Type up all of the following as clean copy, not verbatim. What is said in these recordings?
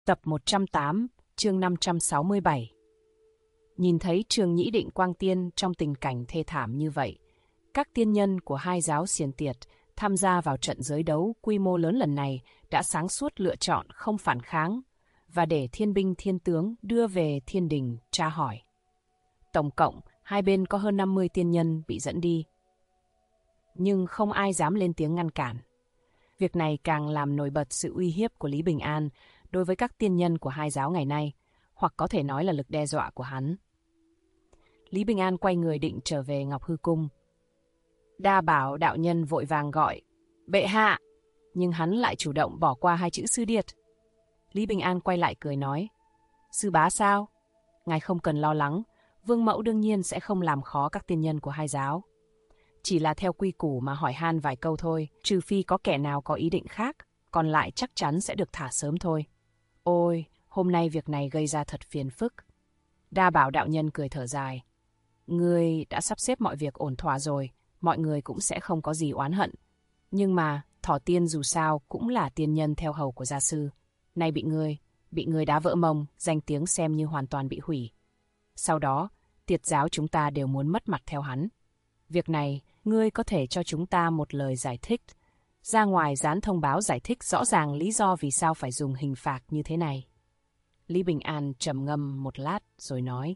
Tập 108, chương 567. Nhìn thấy Trường Nhĩ Định Quang Tiên trong tình cảnh thê thảm như vậy, các tiên nhân của hai giáo Xiển Tiệt tham gia vào trận giới đấu quy mô lớn lần này đã sáng suốt lựa chọn không phản kháng và để thiên binh thiên tướng đưa về thiên đình tra hỏi. Tổng cộng, hai bên có hơn 50 tiên nhân bị dẫn đi. Nhưng không ai dám lên tiếng ngăn cản. Việc này càng làm nổi bật sự uy hiếp của Lý Bình An đối với các tiên nhân của hai giáo ngày nay, hoặc có thể nói là lực đe dọa của hắn. Lý Bình An quay người định trở về Ngọc Hư Cung. Đa Bảo đạo nhân vội vàng gọi, bệ hạ, nhưng hắn lại chủ động bỏ qua hai chữ sư điệt. Lý Bình An quay lại cười nói, sư bá sao? Ngài không cần lo lắng, vương mẫu đương nhiên sẽ không làm khó các tiên nhân của hai giáo. Chỉ là theo quy củ mà hỏi han vài câu thôi, trừ phi có kẻ nào có ý định khác, còn lại chắc chắn sẽ được thả sớm thôi. Ôi, hôm nay việc này gây ra thật phiền phức. Đa Bảo đạo nhân cười thở dài. Ngươi đã sắp xếp mọi việc ổn thỏa rồi, mọi người cũng sẽ không có gì oán hận. Nhưng mà, Thỏ Tiên dù sao cũng là tiên nhân theo hầu của gia sư. Nay bị ngươi đá vỡ mông, danh tiếng xem như hoàn toàn bị hủy. Sau đó, Tiệt giáo chúng ta đều muốn mất mặt theo hắn. Việc này, ngươi có thể cho chúng ta một lời giải thích. Ra ngoài dán thông báo giải thích rõ ràng lý do vì sao phải dùng hình phạt như thế này. Lý Bình An trầm ngâm một lát rồi nói.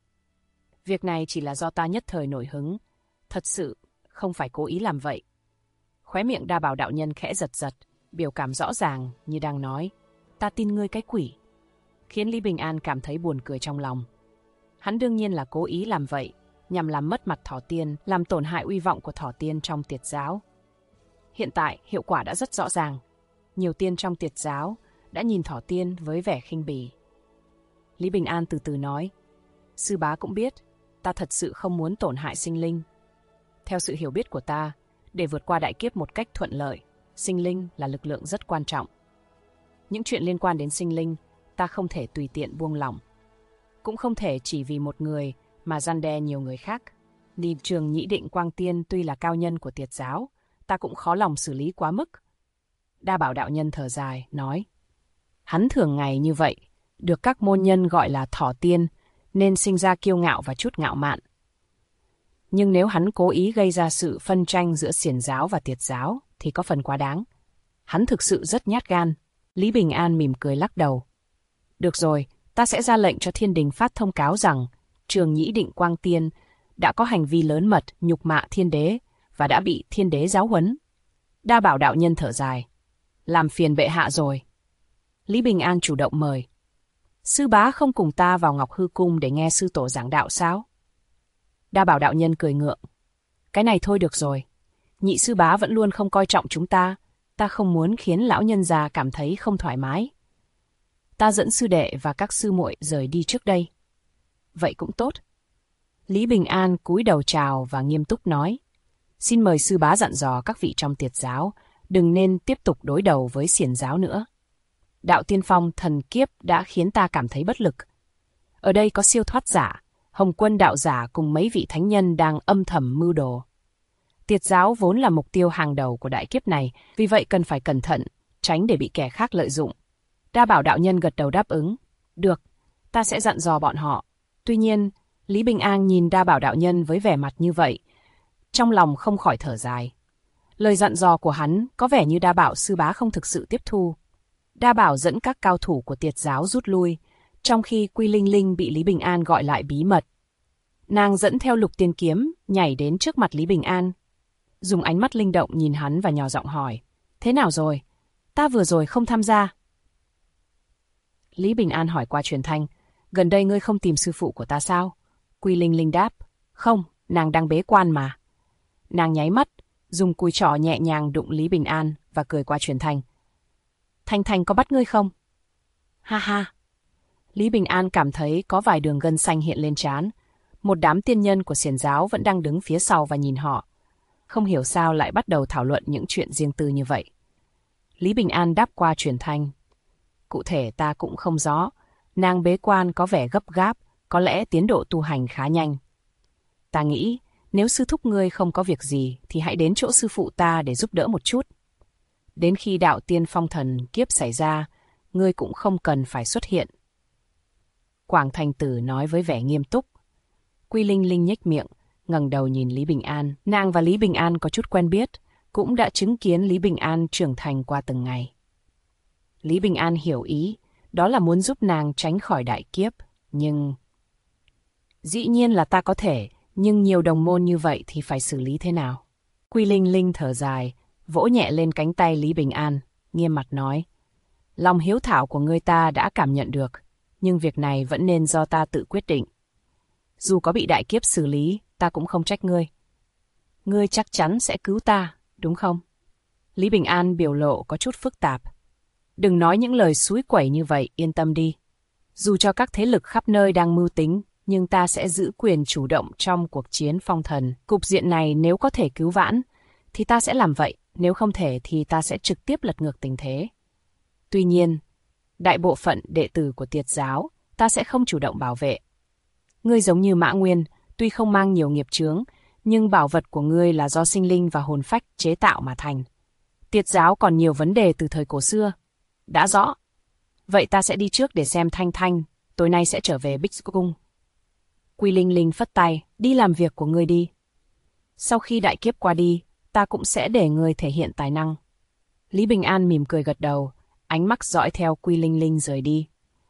Việc này chỉ là do ta nhất thời nổi hứng. Thật sự, không phải cố ý làm vậy. Khóe miệng Đa Bảo đạo nhân khẽ giật giật, biểu cảm rõ ràng như đang nói. Ta tin ngươi cái quỷ. Khiến Lý Bình An cảm thấy buồn cười trong lòng. Hắn đương nhiên là cố ý làm vậy, nhằm làm mất mặt Thỏ Tiên, làm tổn hại uy vọng của Thỏ Tiên trong Tiệt giáo. Hiện tại, hiệu quả đã rất rõ ràng. Nhiều tiên trong Tiệt giáo đã nhìn Thỏ Tiên với vẻ khinh bỉ. Lý Bình An từ từ nói, sư bá cũng biết, ta thật sự không muốn tổn hại sinh linh. Theo sự hiểu biết của ta, để vượt qua đại kiếp một cách thuận lợi, sinh linh là lực lượng rất quan trọng. Những chuyện liên quan đến sinh linh, ta không thể tùy tiện buông lỏng. Cũng không thể chỉ vì một người mà răn đe nhiều người khác. Ni Trường Nhĩ Định Quang Tiên tuy là cao nhân của Tiệt giáo, ta cũng khó lòng xử lý quá mức. Đa Bảo đạo nhân thở dài, nói, hắn thường ngày như vậy, được các môn nhân gọi là Thỏ Tiên, nên sinh ra kiêu ngạo và chút ngạo mạn. Nhưng nếu hắn cố ý gây ra sự phân tranh giữa Xiển giáo và Tiệt giáo, thì có phần quá đáng. Hắn thực sự rất nhát gan. Lý Bình An mỉm cười lắc đầu. Được rồi, ta sẽ ra lệnh cho thiên đình phát thông cáo rằng Trường Nhĩ Định Quang Tiên đã có hành vi lớn mật nhục mạ thiên đế và đã bị thiên đế giáo huấn. Đa Bảo đạo nhân thở dài. Làm phiền bệ hạ rồi. Lý Bình An chủ động mời. Sư bá không cùng ta vào Ngọc Hư Cung để nghe sư tổ giảng đạo sao? Đa Bảo đạo nhân cười ngượng. Cái này thôi được rồi. Nhị sư bá vẫn luôn không coi trọng chúng ta. Ta không muốn khiến lão nhân già cảm thấy không thoải mái. Ta dẫn sư đệ và các sư muội rời đi trước đây. Vậy cũng tốt. Lý Bình An cúi đầu chào và nghiêm túc nói. Xin mời sư bá dặn dò các vị trong Tiệt giáo, đừng nên tiếp tục đối đầu với Xiển giáo nữa. Đạo tiên phong thần kiếp đã khiến ta cảm thấy bất lực. Ở đây có siêu thoát giả, Hồng Quân đạo giả cùng mấy vị thánh nhân đang âm thầm mưu đồ. Tiệt giáo vốn là mục tiêu hàng đầu của đại kiếp này, vì vậy cần phải cẩn thận, tránh để bị kẻ khác lợi dụng. Đa Bảo đạo nhân gật đầu đáp ứng. Được, ta sẽ dặn dò bọn họ. Tuy nhiên, Lý Bình An nhìn Đa Bảo đạo nhân với vẻ mặt như vậy, trong lòng không khỏi thở dài. Lời dặn dò của hắn có vẻ như Đa Bảo sư bá không thực sự tiếp thu. Đa Bảo dẫn các cao thủ của Tiệt giáo rút lui, trong khi Quy Linh Linh bị Lý Bình An gọi lại bí mật. Nàng dẫn theo Lục Tiên Kiếm, nhảy đến trước mặt Lý Bình An. Dùng ánh mắt linh động nhìn hắn và nhỏ giọng hỏi. Thế nào rồi? Ta vừa rồi không tham gia. Lý Bình An hỏi qua truyền thanh. Gần đây ngươi không tìm sư phụ của ta sao? Quy Linh Linh đáp. Không, nàng đang bế quan mà. Nàng nháy mắt, dùng cùi trỏ nhẹ nhàng đụng Lý Bình An và cười qua truyền thanh. Thanh Thanh có bắt ngươi không? Ha ha. Lý Bình An cảm thấy có vài đường gân xanh hiện lên trán. Một đám tiên nhân của Xiển giáo vẫn đang đứng phía sau và nhìn họ. Không hiểu sao lại bắt đầu thảo luận những chuyện riêng tư như vậy. Lý Bình An đáp qua truyền thanh. Cụ thể ta cũng không rõ. Nàng bế quan có vẻ gấp gáp, có lẽ tiến độ tu hành khá nhanh. Ta nghĩ, nếu sư thúc ngươi không có việc gì, thì hãy đến chỗ sư phụ ta để giúp đỡ một chút. Đến khi đạo tiên phong thần kiếp xảy ra, ngươi cũng không cần phải xuất hiện. Quảng Thành Tử nói với vẻ nghiêm túc. Quy Linh Linh nhếch miệng, ngẩng đầu nhìn Lý Bình An. Nàng và Lý Bình An có chút quen biết, cũng đã chứng kiến Lý Bình An trưởng thành qua từng ngày. Lý Bình An hiểu ý, đó là muốn giúp nàng tránh khỏi đại kiếp, nhưng... Dĩ nhiên là ta có thể, nhưng nhiều đồng môn như vậy thì phải xử lý thế nào? Quy Linh Linh thở dài, vỗ nhẹ lên cánh tay Lý Bình An, nghiêm mặt nói. Lòng hiếu thảo của ngươi ta đã cảm nhận được, nhưng việc này vẫn nên do ta tự quyết định. Dù có bị đại kiếp xử lý, ta cũng không trách ngươi. Ngươi chắc chắn sẽ cứu ta, đúng không? Lý Bình An biểu lộ có chút phức tạp. Đừng nói những lời xúi quẩy như vậy, yên tâm đi. Dù cho các thế lực khắp nơi đang mưu tính, nhưng ta sẽ giữ quyền chủ động trong cuộc chiến phong thần. Cục diện này nếu có thể cứu vãn, thì ta sẽ làm vậy. Nếu không thể thì ta sẽ trực tiếp lật ngược tình thế. Tuy nhiên, đại bộ phận đệ tử của Tiệt giáo, ta sẽ không chủ động bảo vệ. Ngươi giống như Mã Nguyên, tuy không mang nhiều nghiệp chướng, nhưng bảo vật của ngươi là do sinh linh và hồn phách chế tạo mà thành. Tiệt giáo còn nhiều vấn đề từ thời cổ xưa. Đã rõ. Vậy ta sẽ đi trước để xem Thanh Thanh, tối nay sẽ trở về Bích Cung. Quy Linh Linh phất tay, đi làm việc của ngươi đi. Sau khi đại kiếp qua đi, ta cũng sẽ để ngươi thể hiện tài năng. Lý Bình An mỉm cười gật đầu, ánh mắt dõi theo Quy Linh Linh rời đi.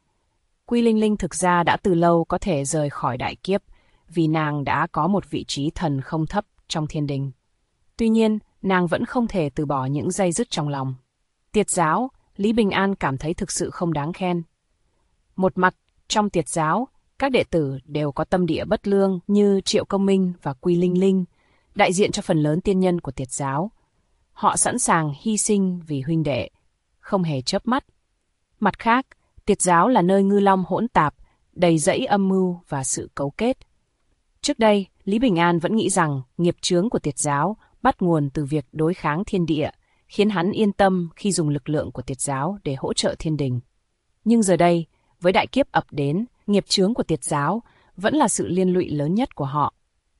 Quy Linh Linh thực ra đã từ lâu có thể rời khỏi đại kiếp, vì nàng đã có một vị trí thần không thấp trong thiên đình. Tuy nhiên, nàng vẫn không thể từ bỏ những dây dứt trong lòng. Tiệt giáo, Lý Bình An cảm thấy thực sự không đáng khen. Một mặt, trong Tiệt giáo, các đệ tử đều có tâm địa bất lương như Triệu Công Minh và Quy Linh Linh, đại diện cho phần lớn tiên nhân của Tiệt giáo. Họ sẵn sàng hy sinh vì huynh đệ, không hề chớp mắt. Mặt khác, Tiệt giáo là nơi ngư long hỗn tạp, đầy rẫy âm mưu và sự cấu kết. Trước đây, Lý Bình An vẫn nghĩ rằng nghiệp chướng của Tiệt giáo bắt nguồn từ việc đối kháng thiên địa, khiến hắn yên tâm khi dùng lực lượng của Tiệt giáo để hỗ trợ thiên đình. Nhưng giờ đây, với đại kiếp ập đến, nghiệp chướng của Tiệt giáo vẫn là sự liên lụy lớn nhất của họ.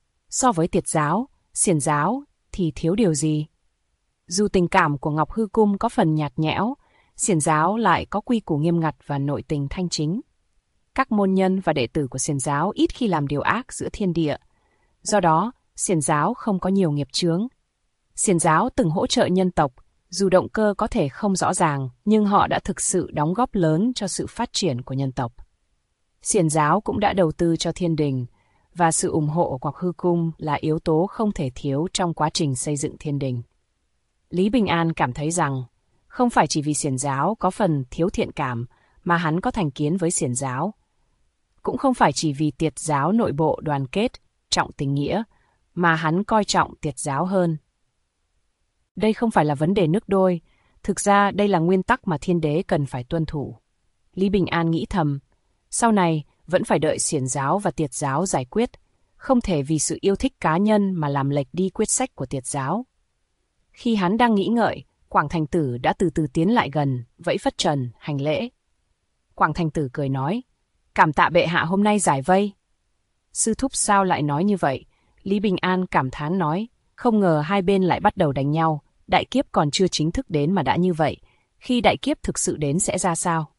So với Tiệt giáo, Xiển giáo thì thiếu điều gì? Dù tình cảm của Ngọc Hư Cung có phần nhạt nhẽo, Xiển giáo lại có quy củ nghiêm ngặt và nội tình thanh chính. Các môn nhân và đệ tử của Xiển giáo ít khi làm điều ác giữa thiên địa. Do đó, Xiển giáo không có nhiều nghiệp chướng. Xiển giáo từng hỗ trợ nhân tộc, dù động cơ có thể không rõ ràng, nhưng họ đã thực sự đóng góp lớn cho sự phát triển của nhân tộc. Xiển giáo cũng đã đầu tư cho thiên đình, và sự ủng hộ của Ngọc Hư Cung là yếu tố không thể thiếu trong quá trình xây dựng thiên đình. Lý Bình An cảm thấy rằng, không phải chỉ vì Xiển giáo có phần thiếu thiện cảm mà hắn có thành kiến với Xiển giáo. Cũng không phải chỉ vì Tiệt giáo nội bộ đoàn kết, trọng tình nghĩa, mà hắn coi trọng Tiệt giáo hơn. Đây không phải là vấn đề nước đôi, thực ra đây là nguyên tắc mà thiên đế cần phải tuân thủ. Lý Bình An nghĩ thầm, sau này vẫn phải đợi Xiển giáo và Tiệt giáo giải quyết, không thể vì sự yêu thích cá nhân mà làm lệch đi quyết sách của Tiệt giáo. Khi hắn đang nghĩ ngợi, Quảng Thành Tử đã từ từ tiến lại gần, vẫy phất trần, hành lễ. Quảng Thành Tử cười nói, cảm tạ bệ hạ hôm nay giải vây. Sư thúc sao lại nói như vậy? Lý Bình An cảm thán nói, không ngờ hai bên lại bắt đầu đánh nhau, đại kiếp còn chưa chính thức đến mà đã như vậy, khi đại kiếp thực sự đến sẽ ra sao?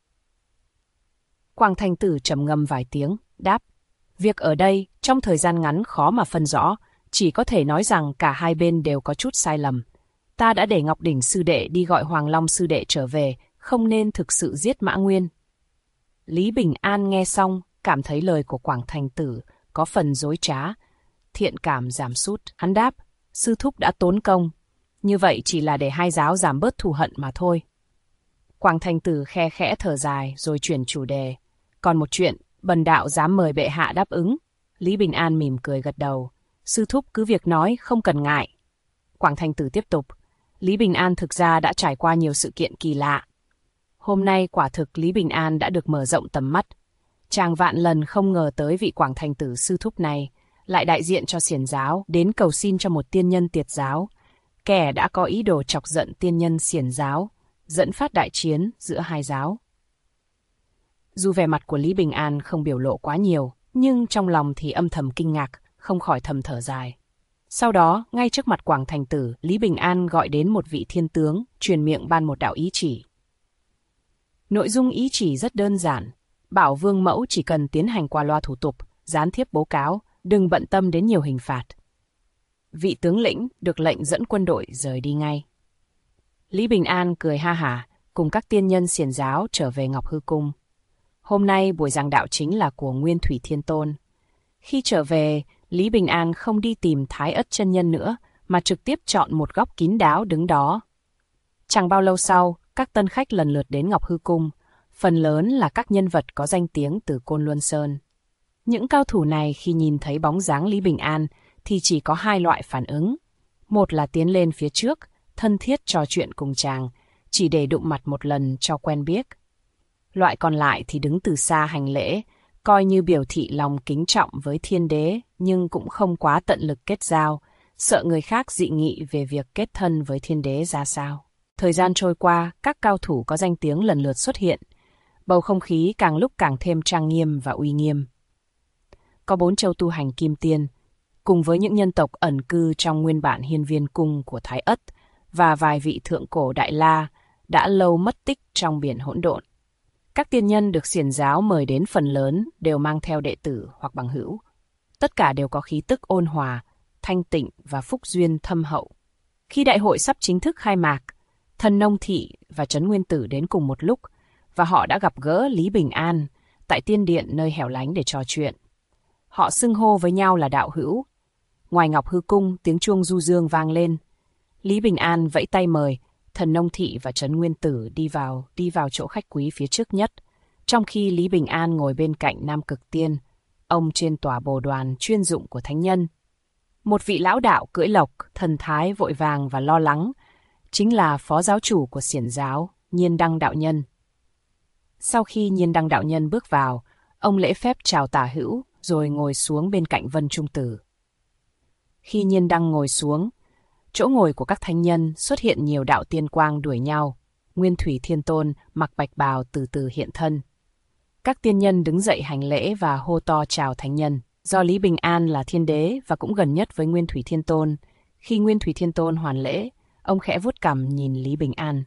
Quảng Thành Tử trầm ngâm vài tiếng, đáp, việc ở đây trong thời gian ngắn khó mà phân rõ, chỉ có thể nói rằng cả hai bên đều có chút sai lầm. Ta đã để Ngọc Đỉnh sư đệ đi gọi Hoàng Long sư đệ trở về, không nên thực sự giết Mã Nguyên. Lý Bình An nghe xong, cảm thấy lời của Quảng Thành Tử có phần dối trá, thiện cảm giảm sút. Hắn đáp, sư thúc đã tốn công, như vậy chỉ là để hai giáo giảm bớt thù hận mà thôi. Quảng Thành Tử khe khẽ thở dài rồi chuyển chủ đề. Còn một chuyện, bần đạo dám mời bệ hạ đáp ứng. Lý Bình An mỉm cười gật đầu. Sư thúc cứ việc nói, không cần ngại. Quảng Thành Tử tiếp tục. Lý Bình An thực ra đã trải qua nhiều sự kiện kỳ lạ. Hôm nay quả thực Lý Bình An đã được mở rộng tầm mắt. Chàng vạn lần không ngờ tới vị Quảng Thành Tử sư thúc này, lại đại diện cho Xiển giáo, đến cầu xin cho một tiên nhân Tiệt giáo. Kẻ đã có ý đồ chọc giận tiên nhân Xiển giáo, dẫn phát đại chiến giữa hai giáo. Dù vẻ mặt của Lý Bình An không biểu lộ quá nhiều, nhưng trong lòng thì âm thầm kinh ngạc, không khỏi thầm thở dài. Sau đó, ngay trước mặt Quảng Thành Tử, Lý Bình An gọi đến một vị thiên tướng, truyền miệng ban một đạo ý chỉ. Nội dung ý chỉ rất đơn giản, bảo vương mẫu chỉ cần tiến hành qua loa thủ tục, gián tiếp bố cáo, đừng bận tâm đến nhiều hình phạt. Vị tướng lĩnh được lệnh dẫn quân đội rời đi ngay. Lý Bình An cười ha hả, cùng các tiên nhân xiển giáo trở về Ngọc Hư Cung. Hôm nay buổi giảng đạo chính là của Nguyên Thủy Thiên Tôn. Khi trở về, Lý Bình An không đi tìm Thái Ất chân nhân nữa, mà trực tiếp chọn một góc kín đáo đứng đó. Chẳng bao lâu sau, các tân khách lần lượt đến Ngọc Hư Cung, phần lớn là các nhân vật có danh tiếng từ Côn Luân Sơn. Những cao thủ này khi nhìn thấy bóng dáng Lý Bình An thì chỉ có hai loại phản ứng. Một là tiến lên phía trước, thân thiết trò chuyện cùng chàng, chỉ để đụng mặt một lần cho quen biết. Loại còn lại thì đứng từ xa hành lễ, coi như biểu thị lòng kính trọng với thiên đế, nhưng cũng không quá tận lực kết giao, sợ người khác dị nghị về việc kết thân với thiên đế ra sao. Thời gian trôi qua, các cao thủ có danh tiếng lần lượt xuất hiện. Bầu không khí càng lúc càng thêm trang nghiêm và uy nghiêm. Có 4 châu tu hành kim tiên, cùng với những nhân tộc ẩn cư trong nguyên bản hiên viên cung của Thái Ất và vài vị thượng cổ Đại La đã lâu mất tích trong biển hỗn độn. Các tiên nhân được xiển giáo mời đến phần lớn đều mang theo đệ tử hoặc bằng hữu. Tất cả đều có khí tức ôn hòa, thanh tịnh và phúc duyên thâm hậu. Khi đại hội sắp chính thức khai mạc, Thần Nông Thị và Trấn Nguyên Tử đến cùng một lúc và họ đã gặp gỡ Lý Bình An tại tiên điện nơi hẻo lánh để trò chuyện. Họ xưng hô với nhau là đạo hữu. Ngoài Ngọc Hư Cung, tiếng chuông du dương vang lên. Lý Bình An vẫy tay mời Thần Nông Thị và Trấn Nguyên Tử đi vào chỗ khách quý phía trước nhất, trong khi Lý Bình An ngồi bên cạnh Nam Cực Tiên, ông trên tòa bồ đoàn chuyên dụng của thánh nhân. Một vị lão đạo cưỡi lộc, thần thái vội vàng và lo lắng, chính là phó giáo chủ của xiển giáo, Nhiên Đăng đạo nhân. Sau khi Nhiên Đăng đạo nhân bước vào, ông lễ phép chào tả hữu, rồi ngồi xuống bên cạnh Vân Trung Tử. Khi Nhiên Đăng ngồi xuống, chỗ ngồi của các thánh nhân xuất hiện nhiều đạo tiên quang đuổi nhau. Nguyên Thủy Thiên Tôn mặc bạch bào từ từ hiện thân. Các tiên nhân đứng dậy hành lễ và hô to chào thánh nhân. Do Lý Bình An là thiên đế và cũng gần nhất với Nguyên Thủy Thiên Tôn, khi Nguyên Thủy Thiên Tôn hoàn lễ, ông khẽ vuốt cằm nhìn Lý Bình An.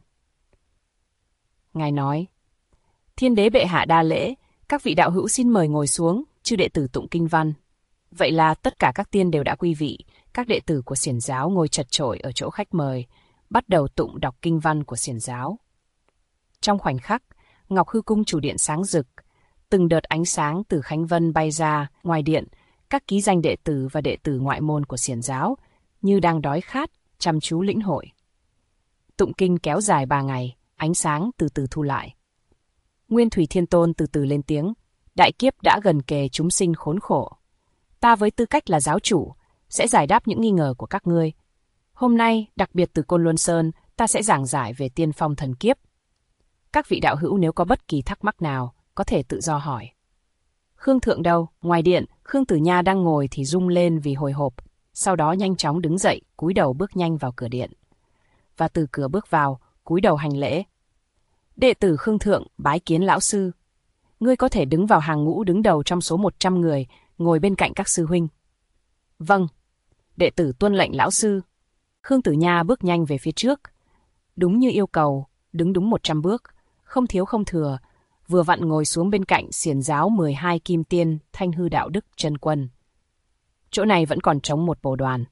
Ngài nói, thiên đế bệ hạ đa lễ, các vị đạo hữu xin mời ngồi xuống, chư đệ tử tụng kinh văn. Vậy là tất cả các tiên đều đã quy vị, các đệ tử của xiển giáo ngồi chật chội ở chỗ khách mời, bắt đầu tụng đọc kinh văn của xiển giáo. Trong khoảnh khắc, Ngọc Hư Cung chủ điện sáng rực, từng đợt ánh sáng từ Khánh Vân bay ra ngoài điện, các ký danh đệ tử và đệ tử ngoại môn của xiển giáo như đang đói khát, chăm chú lĩnh hội. Tụng kinh kéo dài 3 ngày, ánh sáng từ từ thu lại. Nguyên Thủy Thiên Tôn từ từ lên tiếng, đại kiếp đã gần kề chúng sinh khốn khổ. Ta với tư cách là giáo chủ, sẽ giải đáp những nghi ngờ của các ngươi. Hôm nay, đặc biệt từ Côn Luân Sơn, ta sẽ giảng giải về tiên phong thần kiếp. Các vị đạo hữu nếu có bất kỳ thắc mắc nào, có thể tự do hỏi. Khương Thượng đâu? Ngoài điện, Khương Tử Nha đang ngồi thì rung lên vì hồi hộp, sau đó nhanh chóng đứng dậy, cúi đầu bước nhanh vào cửa điện. Và từ cửa bước vào, cúi đầu hành lễ. Đệ tử Khương Thượng bái kiến lão sư. Ngươi có thể đứng vào hàng ngũ đứng đầu trong số 100 người, ngồi bên cạnh các sư huynh. Vâng, đệ tử tuân lệnh lão sư. Khương Tử Nha bước nhanh về phía trước. Đúng như yêu cầu, đứng đúng 100 bước, không thiếu không thừa, vừa vặn ngồi xuống bên cạnh xiển giáo 12 kim tiên Thanh Hư Đạo Đức chân quân. Chỗ này vẫn còn trống một bồ đoàn.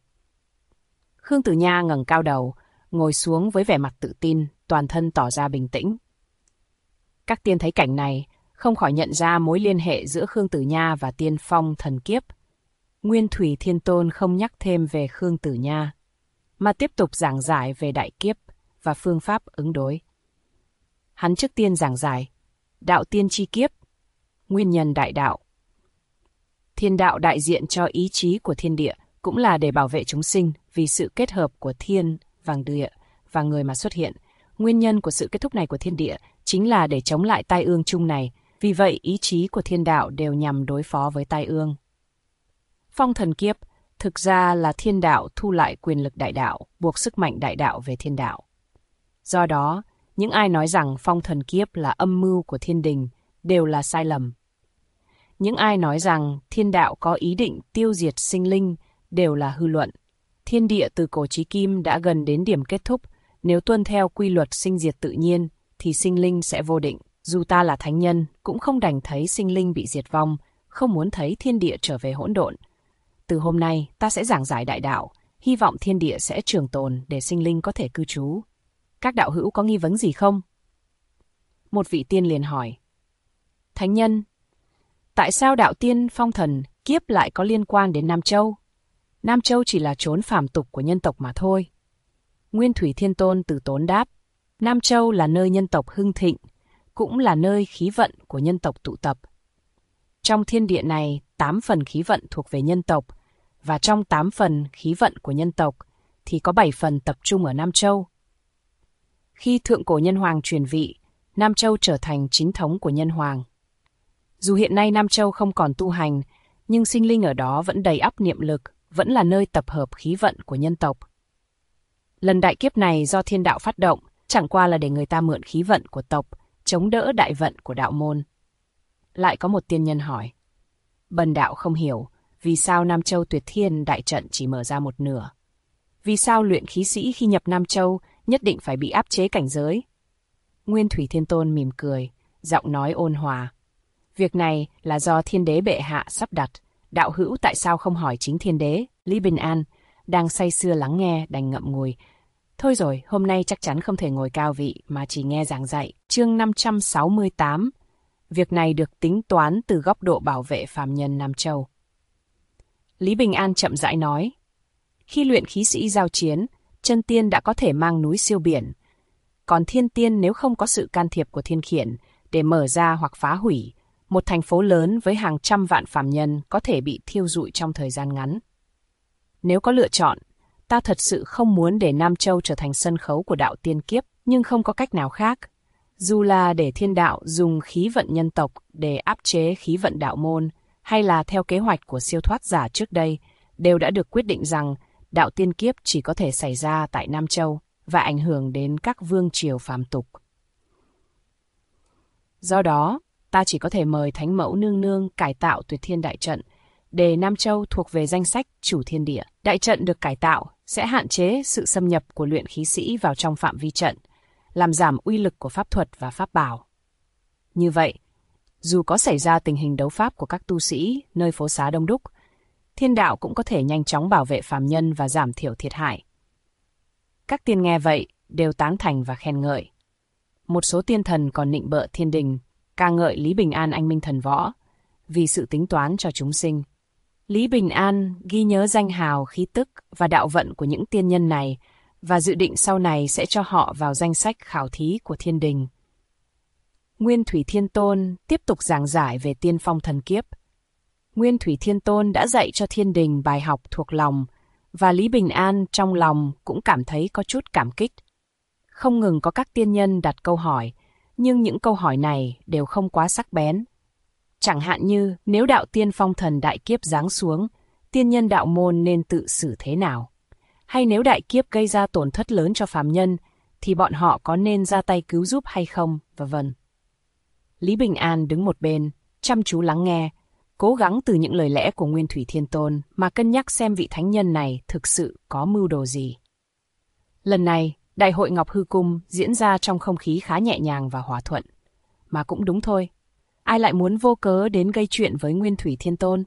Khương Tử Nha ngẩng cao đầu, ngồi xuống với vẻ mặt tự tin, toàn thân tỏ ra bình tĩnh. Các tiên thấy cảnh này, không khỏi nhận ra mối liên hệ giữa Khương Tử Nha và tiên phong thần kiếp. Nguyên Thủy Thiên Tôn không nhắc thêm về Khương Tử Nha, mà tiếp tục giảng giải về đại kiếp và phương pháp ứng đối. Hắn trước tiên giảng giải đạo tiên chi kiếp, nguyên nhân đại đạo. Thiên đạo đại diện cho ý chí của thiên địa, cũng là để bảo vệ chúng sinh vì sự kết hợp của thiên và địa và người mà xuất hiện. Nguyên nhân của sự kết thúc này của thiên địa chính là để chống lại tai ương chung này, vì vậy ý chí của thiên đạo đều nhằm đối phó với tai ương. Phong thần kiếp thực ra là thiên đạo thu lại quyền lực đại đạo, buộc sức mạnh đại đạo về thiên đạo. Do đó, những ai nói rằng phong thần kiếp là âm mưu của thiên đình đều là sai lầm. Những ai nói rằng thiên đạo có ý định tiêu diệt sinh linh đều là hư luận. Thiên địa từ cổ chí kim đã gần đến điểm kết thúc, nếu tuân theo quy luật sinh diệt tự nhiên thì sinh linh sẽ vô định. Dù ta là thánh nhân, cũng không đành thấy sinh linh bị diệt vong, không muốn thấy thiên địa trở về hỗn độn. Từ hôm nay, ta sẽ giảng giải đại đạo, hy vọng thiên địa sẽ trường tồn để sinh linh có thể cư trú. Các đạo hữu có nghi vấn gì không? Một vị tiên liền hỏi. Thánh nhân, tại sao đạo tiên phong thần kiếp lại có liên quan đến Nam Châu? Nam Châu chỉ là chốn phàm tục của nhân tộc mà thôi. Nguyên Thủy Thiên Tôn từ tốn đáp. Nam Châu là nơi nhân tộc hưng thịnh, cũng là nơi khí vận của nhân tộc tụ tập. Trong thiên địa này, 8 phần khí vận thuộc về nhân tộc, và trong 8 phần khí vận của nhân tộc thì có 7 phần tập trung ở Nam Châu. Khi thượng cổ nhân hoàng truyền vị, Nam Châu trở thành chính thống của nhân hoàng. Dù hiện nay Nam Châu không còn tu hành, nhưng sinh linh ở đó vẫn đầy ắp niệm lực, vẫn là nơi tập hợp khí vận của nhân tộc. Lần đại kiếp này do thiên đạo phát động, chẳng qua là để người ta mượn khí vận của tộc, chống đỡ đại vận của đạo môn. Lại có một tiên nhân hỏi. Bần đạo không hiểu, vì sao Nam Châu Tuyệt Thiên đại trận chỉ mở ra một nửa? Vì sao luyện khí sĩ khi nhập Nam Châu nhất định phải bị áp chế cảnh giới? Nguyên Thủy Thiên Tôn mỉm cười, giọng nói ôn hòa. Việc này là do thiên đế bệ hạ sắp đặt, đạo hữu tại sao không hỏi chính thiên đế? Lý Bình An đang say sưa lắng nghe đành ngậm ngùi. Thôi rồi, hôm nay chắc chắn không thể ngồi cao vị mà chỉ nghe giảng dạy. Chương 568. Việc này được tính toán từ góc độ bảo vệ phàm nhân Nam Châu. Lý Bình An chậm rãi nói. Khi luyện khí sĩ giao chiến, chân tiên đã có thể mang núi siêu biển. Còn thiên tiên nếu không có sự can thiệp của thiên khiển để mở ra hoặc phá hủy, một thành phố lớn với hàng trăm vạn phàm nhân có thể bị thiêu rụi trong thời gian ngắn. Nếu có lựa chọn, ta thật sự không muốn để Nam Châu trở thành sân khấu của đạo tiên kiếp, nhưng không có cách nào khác. Dù là để thiên đạo dùng khí vận nhân tộc để áp chế khí vận đạo môn, hay là theo kế hoạch của siêu thoát giả trước đây, đều đã được quyết định rằng đạo tiên kiếp chỉ có thể xảy ra tại Nam Châu và ảnh hưởng đến các vương triều phàm tục. Do đó, ta chỉ có thể mời Thánh Mẫu Nương Nương cải tạo Tuyệt Thiên Đại Trận, để Nam Châu thuộc về danh sách chủ thiên địa. Đại trận được cải tạo sẽ hạn chế sự xâm nhập của luyện khí sĩ vào trong phạm vi trận, làm giảm uy lực của pháp thuật và pháp bảo. Như vậy, dù có xảy ra tình hình đấu pháp của các tu sĩ nơi phố xá đông đúc, thiên đạo cũng có thể nhanh chóng bảo vệ phàm nhân và giảm thiểu thiệt hại. Các tiên nghe vậy đều tán thành và khen ngợi. Một số tiên thần còn nịnh bợ thiên đình, ca ngợi Lý Bình An anh minh thần võ, vì sự tính toán cho chúng sinh. Lý Bình An ghi nhớ danh hào, khí tức và đạo vận của những tiên nhân này và dự định sau này sẽ cho họ vào danh sách khảo thí của thiên đình. Nguyên Thủy Thiên Tôn tiếp tục giảng giải về tiên phong thần kiếp. Nguyên Thủy Thiên Tôn đã dạy cho thiên đình bài học thuộc lòng, và Lý Bình An trong lòng cũng cảm thấy có chút cảm kích. Không ngừng có các tiên nhân đặt câu hỏi, nhưng những câu hỏi này đều không quá sắc bén. Chẳng hạn như nếu đạo tiên phong thần đại kiếp giáng xuống, tiên nhân đạo môn nên tự xử thế nào? Hay nếu đại kiếp gây ra tổn thất lớn cho phàm nhân, thì bọn họ có nên ra tay cứu giúp hay không, v.v. Lý Bình An đứng một bên, chăm chú lắng nghe, cố gắng từ những lời lẽ của Nguyên Thủy Thiên Tôn mà cân nhắc xem vị thánh nhân này thực sự có mưu đồ gì. Lần này, Đại hội Ngọc Hư Cung diễn ra trong không khí khá nhẹ nhàng và hòa thuận. Mà cũng đúng thôi, ai lại muốn vô cớ đến gây chuyện với Nguyên Thủy Thiên Tôn?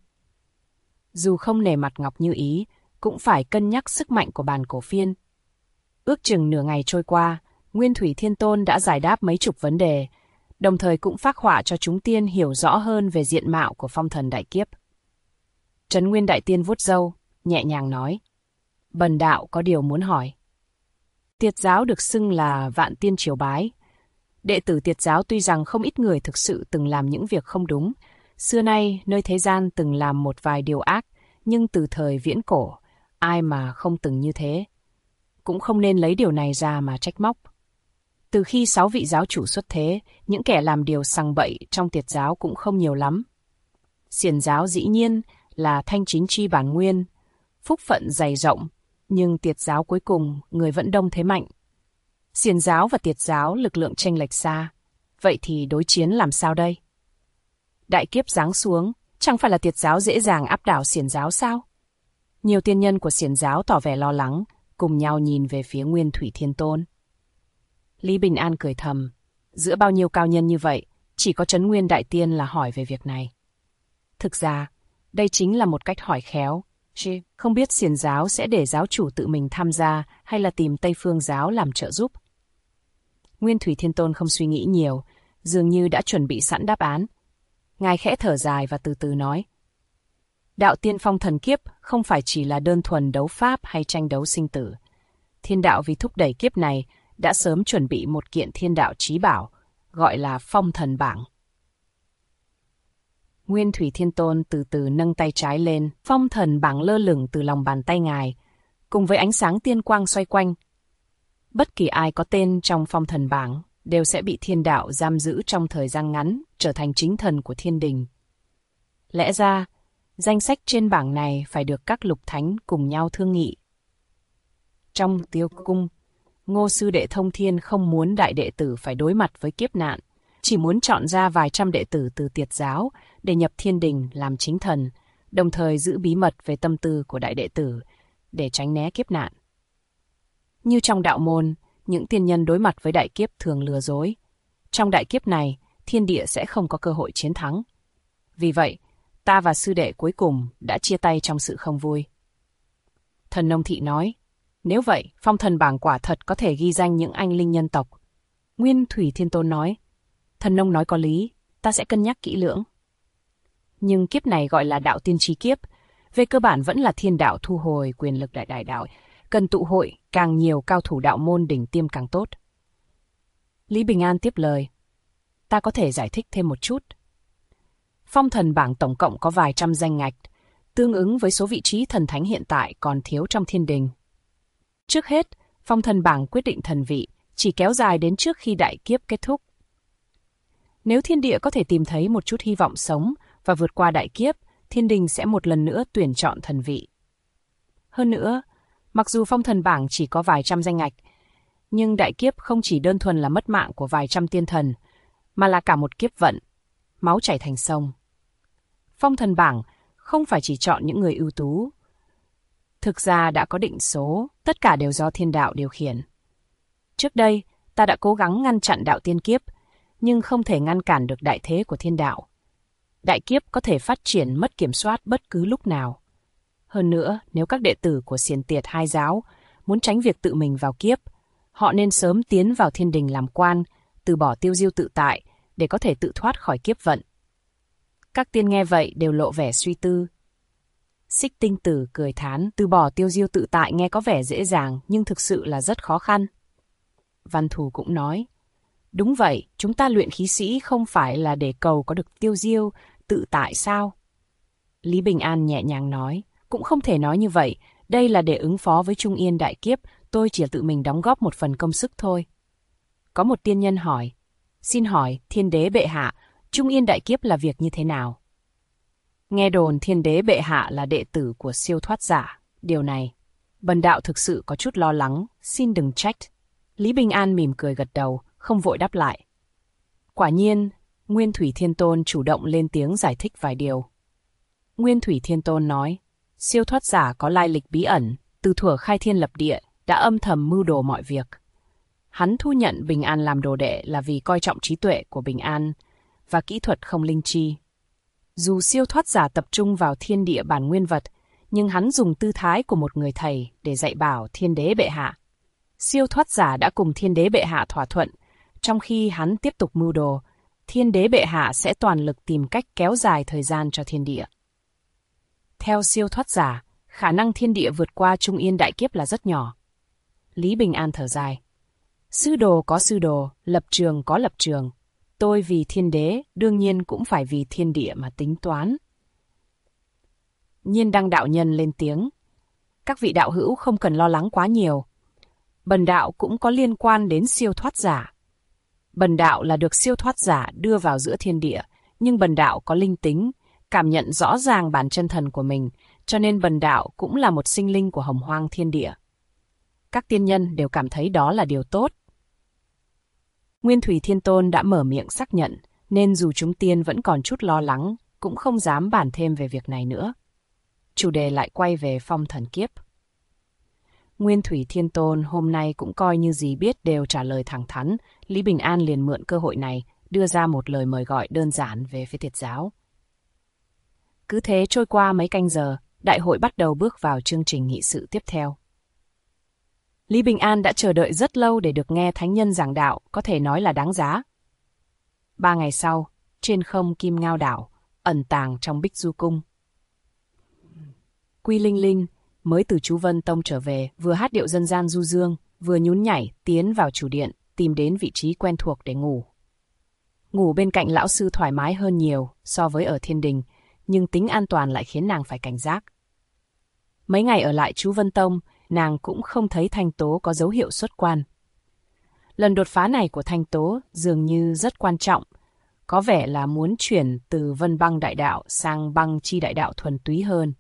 Dù không nể mặt Ngọc Như Ý, cũng phải cân nhắc sức mạnh của bàn cổ phiên. Ước chừng nửa ngày trôi qua, Nguyên Thủy Thiên Tôn đã giải đáp mấy chục vấn đề, đồng thời cũng phác họa cho chúng tiên hiểu rõ hơn về diện mạo của phong thần đại kiếp. Trấn Nguyên Đại Tiên vuốt râu, nhẹ nhàng nói, bần đạo có điều muốn hỏi. Tiệt giáo được xưng là vạn tiên triều bái. Đệ tử Tiệt giáo tuy rằng không ít người thực sự từng làm những việc không đúng, xưa nay nơi thế gian từng làm một vài điều ác, nhưng từ thời viễn cổ, ai mà không từng như thế. Cũng không nên lấy điều này ra mà trách móc. Từ khi 6 vị giáo chủ xuất thế, những kẻ làm điều sằng bậy trong Tiệt giáo cũng không nhiều lắm. Xiển giáo dĩ nhiên là thanh chính chi bản nguyên, phúc phận dày rộng, nhưng Tiệt giáo cuối cùng người vẫn đông thế mạnh. Xiển giáo và Tiệt giáo lực lượng chênh lệch xa, vậy thì đối chiến làm sao đây? Đại kiếp giáng xuống, chẳng phải là Tiệt giáo dễ dàng áp đảo Xiển giáo sao? Nhiều tiên nhân của Xiển giáo tỏ vẻ lo lắng, cùng nhau nhìn về phía Nguyên Thủy Thiên Tôn. Lý Bình An cười thầm, Giữa bao nhiêu cao nhân như vậy, chỉ có Trấn Nguyên Đại Tiên là hỏi về việc này. Thực ra, đây chính là một cách hỏi khéo. Không biết xiển giáo sẽ để giáo chủ tự mình tham gia hay là tìm Tây Phương giáo làm trợ giúp. Nguyên Thủy Thiên Tôn không suy nghĩ nhiều, dường như đã chuẩn bị sẵn đáp án. Ngài khẽ thở dài và từ từ nói. Đạo tiên phong thần kiếp không phải chỉ là đơn thuần đấu pháp hay tranh đấu sinh tử. Thiên đạo vì thúc đẩy kiếp này đã sớm chuẩn bị một kiện thiên đạo chí bảo, gọi là phong thần bảng. Nguyên Thủy Thiên Tôn từ từ nâng tay trái lên, phong thần bảng lơ lửng từ lòng bàn tay ngài, cùng với ánh sáng tiên quang xoay quanh. Bất kỳ ai có tên trong phong thần bảng đều sẽ bị thiên đạo giam giữ trong thời gian ngắn, trở thành chính thần của thiên đình. Lẽ ra, danh sách trên bảng này phải được các lục thánh cùng nhau thương nghị. Trong Tiêu Cung, Ngô Sư Đệ thông thiên không muốn đại đệ tử phải đối mặt với kiếp nạn, chỉ muốn chọn ra vài trăm đệ tử từ Tiệt giáo để nhập thiên đình làm chính thần, đồng thời giữ bí mật về tâm tư của đại đệ tử để tránh né kiếp nạn. Như trong đạo môn, những tiên nhân đối mặt với đại kiếp thường lừa dối. Trong đại kiếp này, thiên địa sẽ không có cơ hội chiến thắng. Vì vậy, ta và sư đệ cuối cùng đã chia tay trong sự không vui. Thần Nông Thị nói, nếu vậy, phong thần bảng quả thật có thể ghi danh những anh linh nhân tộc. Nguyên Thủy Thiên Tôn nói, Thần Nông nói có lý, ta sẽ cân nhắc kỹ lưỡng. Nhưng kiếp này gọi là đạo tiên tri kiếp, về cơ bản vẫn là thiên đạo thu hồi quyền lực đại đạo, cần tụ hội càng nhiều cao thủ đạo môn đỉnh tiêm càng tốt. Lý Bình An tiếp lời, ta có thể giải thích thêm một chút. Phong thần bảng tổng cộng có vài trăm danh ngạch, tương ứng với số vị trí thần thánh hiện tại còn thiếu trong thiên đình. Trước hết, phong thần bảng quyết định thần vị, chỉ kéo dài đến trước khi đại kiếp kết thúc. Nếu thiên địa có thể tìm thấy một chút hy vọng sống và vượt qua đại kiếp, thiên đình sẽ một lần nữa tuyển chọn thần vị. Hơn nữa, mặc dù phong thần bảng chỉ có vài trăm danh ngạch, nhưng đại kiếp không chỉ đơn thuần là mất mạng của vài trăm tiên thần, mà là cả một kiếp vận, máu chảy thành sông. Phong thần bảng không phải chỉ chọn những người ưu tú. Thực ra đã có định số, tất cả đều do thiên đạo điều khiển. Trước đây, ta đã cố gắng ngăn chặn đạo tiên kiếp, nhưng không thể ngăn cản được đại thế của thiên đạo. Đại kiếp có thể phát triển mất kiểm soát bất cứ lúc nào. Hơn nữa, nếu các đệ tử của Xiển Tiệt hai giáo muốn tránh việc tự mình vào kiếp, họ nên sớm tiến vào thiên đình làm quan, từ bỏ tiêu diêu tự tại để có thể tự thoát khỏi kiếp vận. Các tiên nghe vậy đều lộ vẻ suy tư. Xích Tinh Tử cười thán, từ bỏ tiêu diêu tự tại nghe có vẻ dễ dàng nhưng thực sự là rất khó khăn. Văn Thù cũng nói, đúng vậy, chúng ta luyện khí sĩ không phải là để cầu có được tiêu diêu tự tại sao? Lý Bình An nhẹ nhàng nói, cũng không thể nói như vậy, đây là để ứng phó với Trung Yên đại kiếp, tôi chỉ tự mình đóng góp một phần công sức thôi. Có một tiên nhân hỏi, xin hỏi Thiên Đế bệ hạ, Trung Yên đại kiếp là việc như thế nào? Nghe đồn Thiên Đế bệ hạ là đệ tử của siêu thoát giả, điều này, bần đạo thực sự có chút lo lắng, xin đừng trách. Lý Bình An mỉm cười gật đầu, không vội đáp lại. Quả nhiên, Nguyên Thủy Thiên Tôn chủ động lên tiếng giải thích vài điều. Nguyên Thủy Thiên Tôn nói, siêu thoát giả có lai lịch bí ẩn, từ thuở khai thiên lập địa, đã âm thầm mưu đồ mọi việc. Hắn thu nhận Bình An làm đồ đệ là vì coi trọng trí tuệ của Bình An và kỹ thuật không linh chi. Dù siêu thoát giả tập trung vào thiên địa bản nguyên vật, nhưng hắn dùng tư thái của một người thầy để dạy bảo Thiên Đế bệ hạ. Siêu thoát giả đã cùng Thiên Đế bệ hạ thỏa thuận, trong khi hắn tiếp tục mưu đồ, Thiên Đế bệ hạ sẽ toàn lực tìm cách kéo dài thời gian cho thiên địa. Theo siêu thoát giả, khả năng thiên địa vượt qua Trung Yên đại kiếp là rất nhỏ. Lý Bình An thở dài. Sư đồ có sư đồ, lập trường có lập trường. Tôi vì thiên đế, đương nhiên cũng phải vì thiên địa mà tính toán. Nhiên Đăng đạo nhân lên tiếng. Các vị đạo hữu không cần lo lắng quá nhiều. Bần đạo cũng có liên quan đến siêu thoát giả. Bần đạo là được siêu thoát giả đưa vào giữa thiên địa, nhưng bần đạo có linh tính, cảm nhận rõ ràng bản chân thần của mình, cho nên bần đạo cũng là một sinh linh của hồng hoang thiên địa. Các tiên nhân đều cảm thấy đó là điều tốt. Nguyên Thủy Thiên Tôn đã mở miệng xác nhận, nên dù chúng tiên vẫn còn chút lo lắng, cũng không dám bàn thêm về việc này nữa. Chủ đề lại quay về phong thần kiếp. Nguyên Thủy Thiên Tôn hôm nay cũng coi như gì biết đều trả lời thẳng thắn, Lý Bình An liền mượn cơ hội này, đưa ra một lời mời gọi đơn giản về phía Tiệt giáo. Cứ thế trôi qua mấy canh giờ, đại hội bắt đầu bước vào chương trình nghị sự tiếp theo. Lý Bình An đã chờ đợi rất lâu để được nghe thánh nhân giảng đạo, có thể nói là đáng giá. 3 ngày sau, trên không Kim Ngao đảo, ẩn tàng trong Bích Du Cung. Quy Linh Linh mới từ Chú Vân Tông trở về, vừa hát điệu dân gian du dương, vừa nhún nhảy tiến vào chủ điện, tìm đến vị trí quen thuộc để ngủ. Ngủ bên cạnh lão sư thoải mái hơn nhiều so với ở thiên đình, nhưng tính an toàn lại khiến nàng phải cảnh giác. Mấy ngày ở lại Chú Vân Tông, nàng cũng không thấy Thanh Tố có dấu hiệu xuất quan. Lần đột phá này của Thanh Tố dường như rất quan trọng, có vẻ là muốn chuyển từ Vân Băng Đại Đạo sang Băng Chi Đại Đạo thuần túy hơn.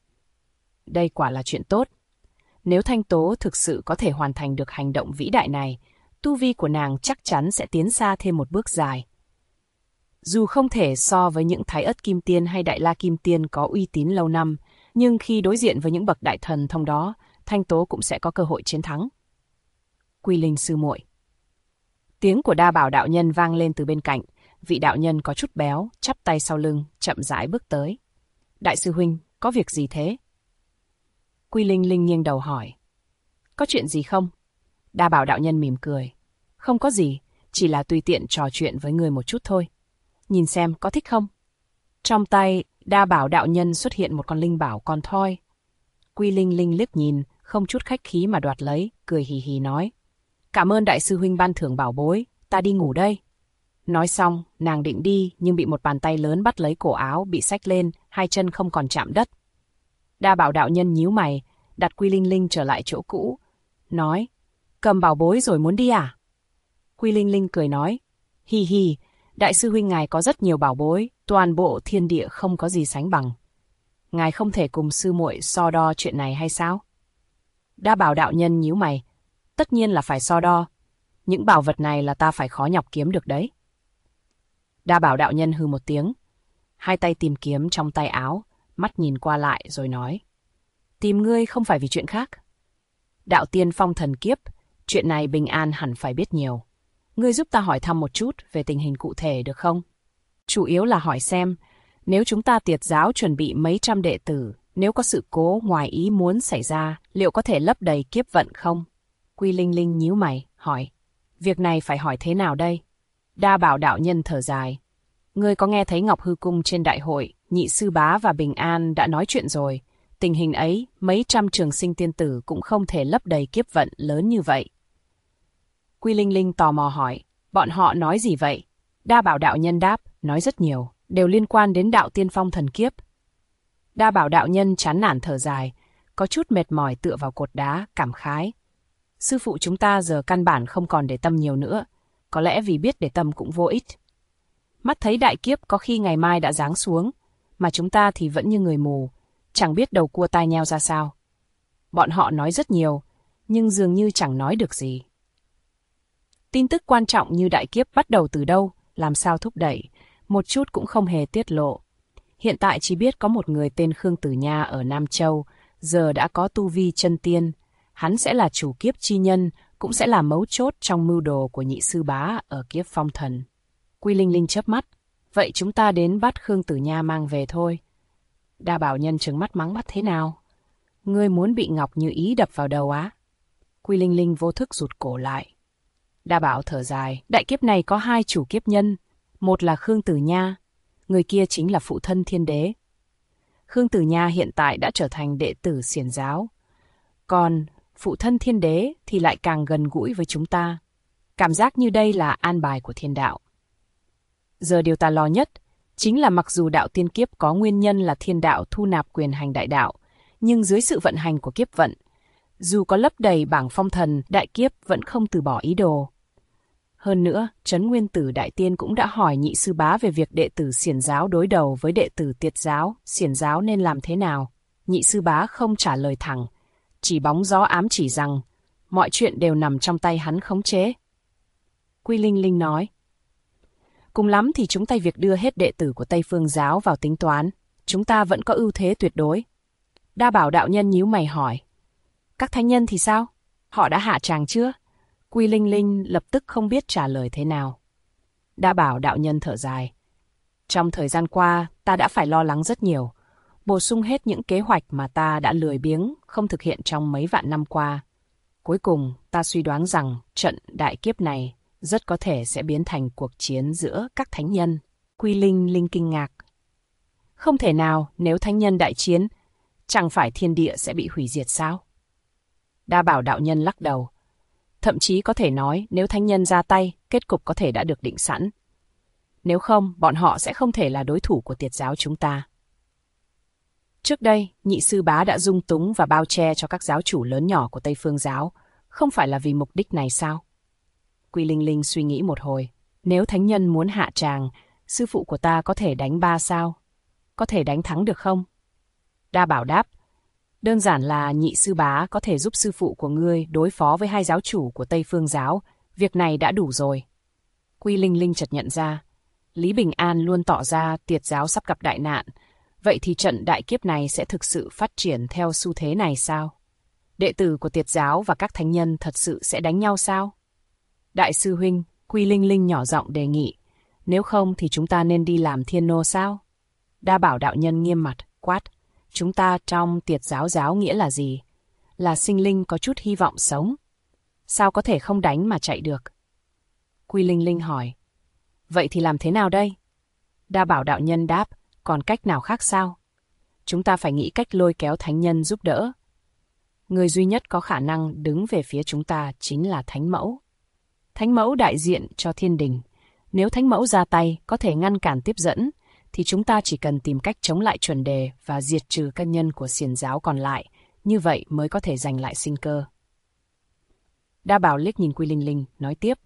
Đây quả là chuyện tốt. Nếu Thanh Tố thực sự có thể hoàn thành được hành động vĩ đại này, tu vi của nàng chắc chắn sẽ tiến xa thêm một bước dài. Dù không thể so với những Thái Ất Kim Tiên hay Đại La Kim Tiên có uy tín lâu năm, nhưng khi đối diện với những bậc đại thần thông đó, Thanh Tố cũng sẽ có cơ hội chiến thắng. Quy Linh sư muội. Tiếng của Đa Bảo đạo nhân vang lên từ bên cạnh, vị đạo nhân có chút béo, chắp tay sau lưng, chậm rãi bước tới. Đại sư huynh, có việc gì thế? Quy Linh Linh nghiêng đầu hỏi. Có chuyện gì không? Đa Bảo đạo nhân mỉm cười. Không có gì, chỉ là tùy tiện trò chuyện với người một chút thôi. Nhìn xem có thích không? Trong tay, Đa Bảo đạo nhân xuất hiện một con linh bảo con thoi. Quy Linh Linh liếc nhìn, không chút khách khí mà đoạt lấy, cười hì hì nói. Cảm ơn đại sư huynh ban thưởng bảo bối, ta đi ngủ đây. Nói xong, nàng định đi nhưng bị một bàn tay lớn bắt lấy cổ áo, bị xách lên, hai chân không còn chạm đất. Đa Bảo đạo nhân nhíu mày, đặt Quy Linh Linh trở lại chỗ cũ, nói, cầm bảo bối rồi muốn đi à? Quy Linh Linh cười nói, hi hi, đại sư huynh ngài có rất nhiều bảo bối, toàn bộ thiên địa không có gì sánh bằng. Ngài không thể cùng sư muội so đo chuyện này hay sao? Đa Bảo đạo nhân nhíu mày, tất nhiên là phải so đo. Những bảo vật này là ta phải khó nhọc kiếm được đấy. Đa Bảo đạo nhân hừ một tiếng, hai tay tìm kiếm trong tay áo, mắt nhìn qua lại rồi nói. Tìm ngươi không phải vì chuyện khác. Đạo tiên phong thần kiếp, chuyện này Bình An hẳn phải biết nhiều. Ngươi giúp ta hỏi thăm một chút về tình hình cụ thể được không? Chủ yếu là hỏi xem, nếu chúng ta Tiệt giáo chuẩn bị mấy trăm đệ tử, nếu có sự cố ngoài ý muốn xảy ra, liệu có thể lấp đầy kiếp vận không? Quy Linh Linh nhíu mày, hỏi. Việc này phải hỏi thế nào đây? Đa Bảo đạo nhân thở dài. Ngươi có nghe thấy Ngọc Hư Cung trên đại hội, Nhị Sư Bá và Bình An đã nói chuyện rồi. Tình hình ấy, mấy trăm trường sinh tiên tử cũng không thể lấp đầy kiếp vận lớn như vậy. Quy Linh Linh tò mò hỏi, bọn họ nói gì vậy? Đa Bảo đạo nhân đáp, nói rất nhiều, đều liên quan đến đạo tiên phong thần kiếp. Đa Bảo đạo nhân chán nản thở dài, có chút mệt mỏi tựa vào cột đá, cảm khái. Sư phụ chúng ta giờ căn bản không còn để tâm nhiều nữa, có lẽ vì biết để tâm cũng vô ích. Mắt thấy đại kiếp có khi ngày mai đã giáng xuống, mà chúng ta thì vẫn như người mù, chẳng biết đầu cua tai nheo ra sao. Bọn họ nói rất nhiều, nhưng dường như chẳng nói được gì. Tin tức quan trọng như đại kiếp bắt đầu từ đâu, làm sao thúc đẩy, một chút cũng không hề tiết lộ. Hiện tại chỉ biết có một người tên Khương Tử Nha ở Nam Châu, giờ đã có tu vi chân tiên. Hắn sẽ là chủ kiếp chi nhân, cũng sẽ là mấu chốt trong mưu đồ của Nhị Sư Bá ở kiếp phong thần. Quy Linh Linh chớp mắt, vậy chúng ta đến bắt Khương Tử Nha mang về thôi. Đa Bảo nhân trừng mắt mắng bắt thế nào? Ngươi muốn bị Ngọc Như Ý đập vào đầu á? Quy Linh Linh vô thức rụt cổ lại. Đa Bảo thở dài, đại kiếp này có hai chủ kiếp nhân, một là Khương Tử Nha, người kia chính là phụ thân Thiên Đế. Khương Tử Nha hiện tại đã trở thành đệ tử Xiển giáo, còn phụ thân Thiên Đế thì lại càng gần gũi với chúng ta. Cảm giác như đây là an bài của thiên đạo. Giờ điều ta lo nhất chính là mặc dù đạo tiên kiếp có nguyên nhân là thiên đạo thu nạp quyền hành đại đạo, nhưng dưới sự vận hành của kiếp vận, dù có lấp đầy bảng phong thần, đại kiếp vẫn không từ bỏ ý đồ. Hơn nữa, Trấn Nguyên Tử Đại Tiên cũng đã hỏi Nhị Sư Bá về việc đệ tử Xiển giáo đối đầu với đệ tử Tiệt giáo, Xiển giáo nên làm thế nào. Nhị Sư Bá không trả lời thẳng, chỉ bóng gió ám chỉ rằng mọi chuyện đều nằm trong tay hắn khống chế. Quy Linh Linh nói, cùng lắm thì chúng ta việc đưa hết đệ tử của Tây Phương giáo vào tính toán, chúng ta vẫn có ưu thế tuyệt đối. Đa Bảo đạo nhân nhíu mày hỏi, Các thánh nhân thì sao? Họ đã hạ tràng chưa? Quy Linh Linh lập tức không biết trả lời thế nào. Đa Bảo đạo nhân thở dài. Trong thời gian qua, ta đã phải lo lắng rất nhiều, bổ sung hết những kế hoạch mà ta đã lười biếng không thực hiện trong mấy vạn năm qua. Cuối cùng, ta suy đoán rằng trận đại kiếp này rất có thể sẽ biến thành cuộc chiến giữa các thánh nhân. Quy Linh Linh kinh ngạc. Không thể nào, nếu thánh nhân đại chiến, chẳng phải thiên địa sẽ bị hủy diệt sao? Đa Bảo đạo nhân lắc đầu. Thậm chí có thể nói nếu thánh nhân ra tay, kết cục có thể đã được định sẵn. Nếu không, bọn họ sẽ không thể là đối thủ của Tiệt giáo chúng ta. Trước đây, Nhị Sư Bá đã dung túng và bao che cho các giáo chủ lớn nhỏ của Tây Phương giáo, không phải là vì mục đích này sao? Quy Linh Linh suy nghĩ một hồi. Nếu thánh nhân muốn hạ tràng, sư phụ của ta có thể đánh 3 sao? Có thể đánh thắng được không? Đa Bảo đáp. Đơn giản là Nhị Sư Bá có thể giúp sư phụ của ngươi đối phó với 2 giáo chủ của Tây Phương giáo. Việc này đã đủ rồi. Quy Linh Linh chợt nhận ra. Lý Bình An luôn tỏ ra Tiệt giáo sắp gặp đại nạn. Vậy thì trận đại kiếp này sẽ thực sự phát triển theo xu thế này sao? Đệ tử của Tiệt giáo và các thánh nhân thật sự sẽ đánh nhau sao? Đại sư huynh, Quy Linh Linh nhỏ giọng đề nghị. Nếu không thì chúng ta nên đi làm thiên nô sao? Đa Bảo đạo nhân nghiêm mặt, quát. Chúng ta trong Tiệt giáo nghĩa là gì? Là sinh linh có chút hy vọng sống. Sao có thể không đánh mà chạy được? Quy Linh Linh hỏi. Vậy thì làm thế nào đây? Đa Bảo đạo nhân đáp. Còn cách nào khác sao? Chúng ta phải nghĩ cách lôi kéo thánh nhân giúp đỡ. Người duy nhất có khả năng đứng về phía chúng ta chính là Thánh Mẫu. Thánh Mẫu đại diện cho thiên đình. Nếu Thánh Mẫu ra tay có thể ngăn cản tiếp dẫn, thì chúng ta chỉ cần tìm cách chống lại chuẩn đề và diệt trừ các nhân của xiển giáo còn lại, như vậy mới có thể giành lại sinh cơ. Đa Bảo liếc nhìn Quy Linh Linh, nói tiếp.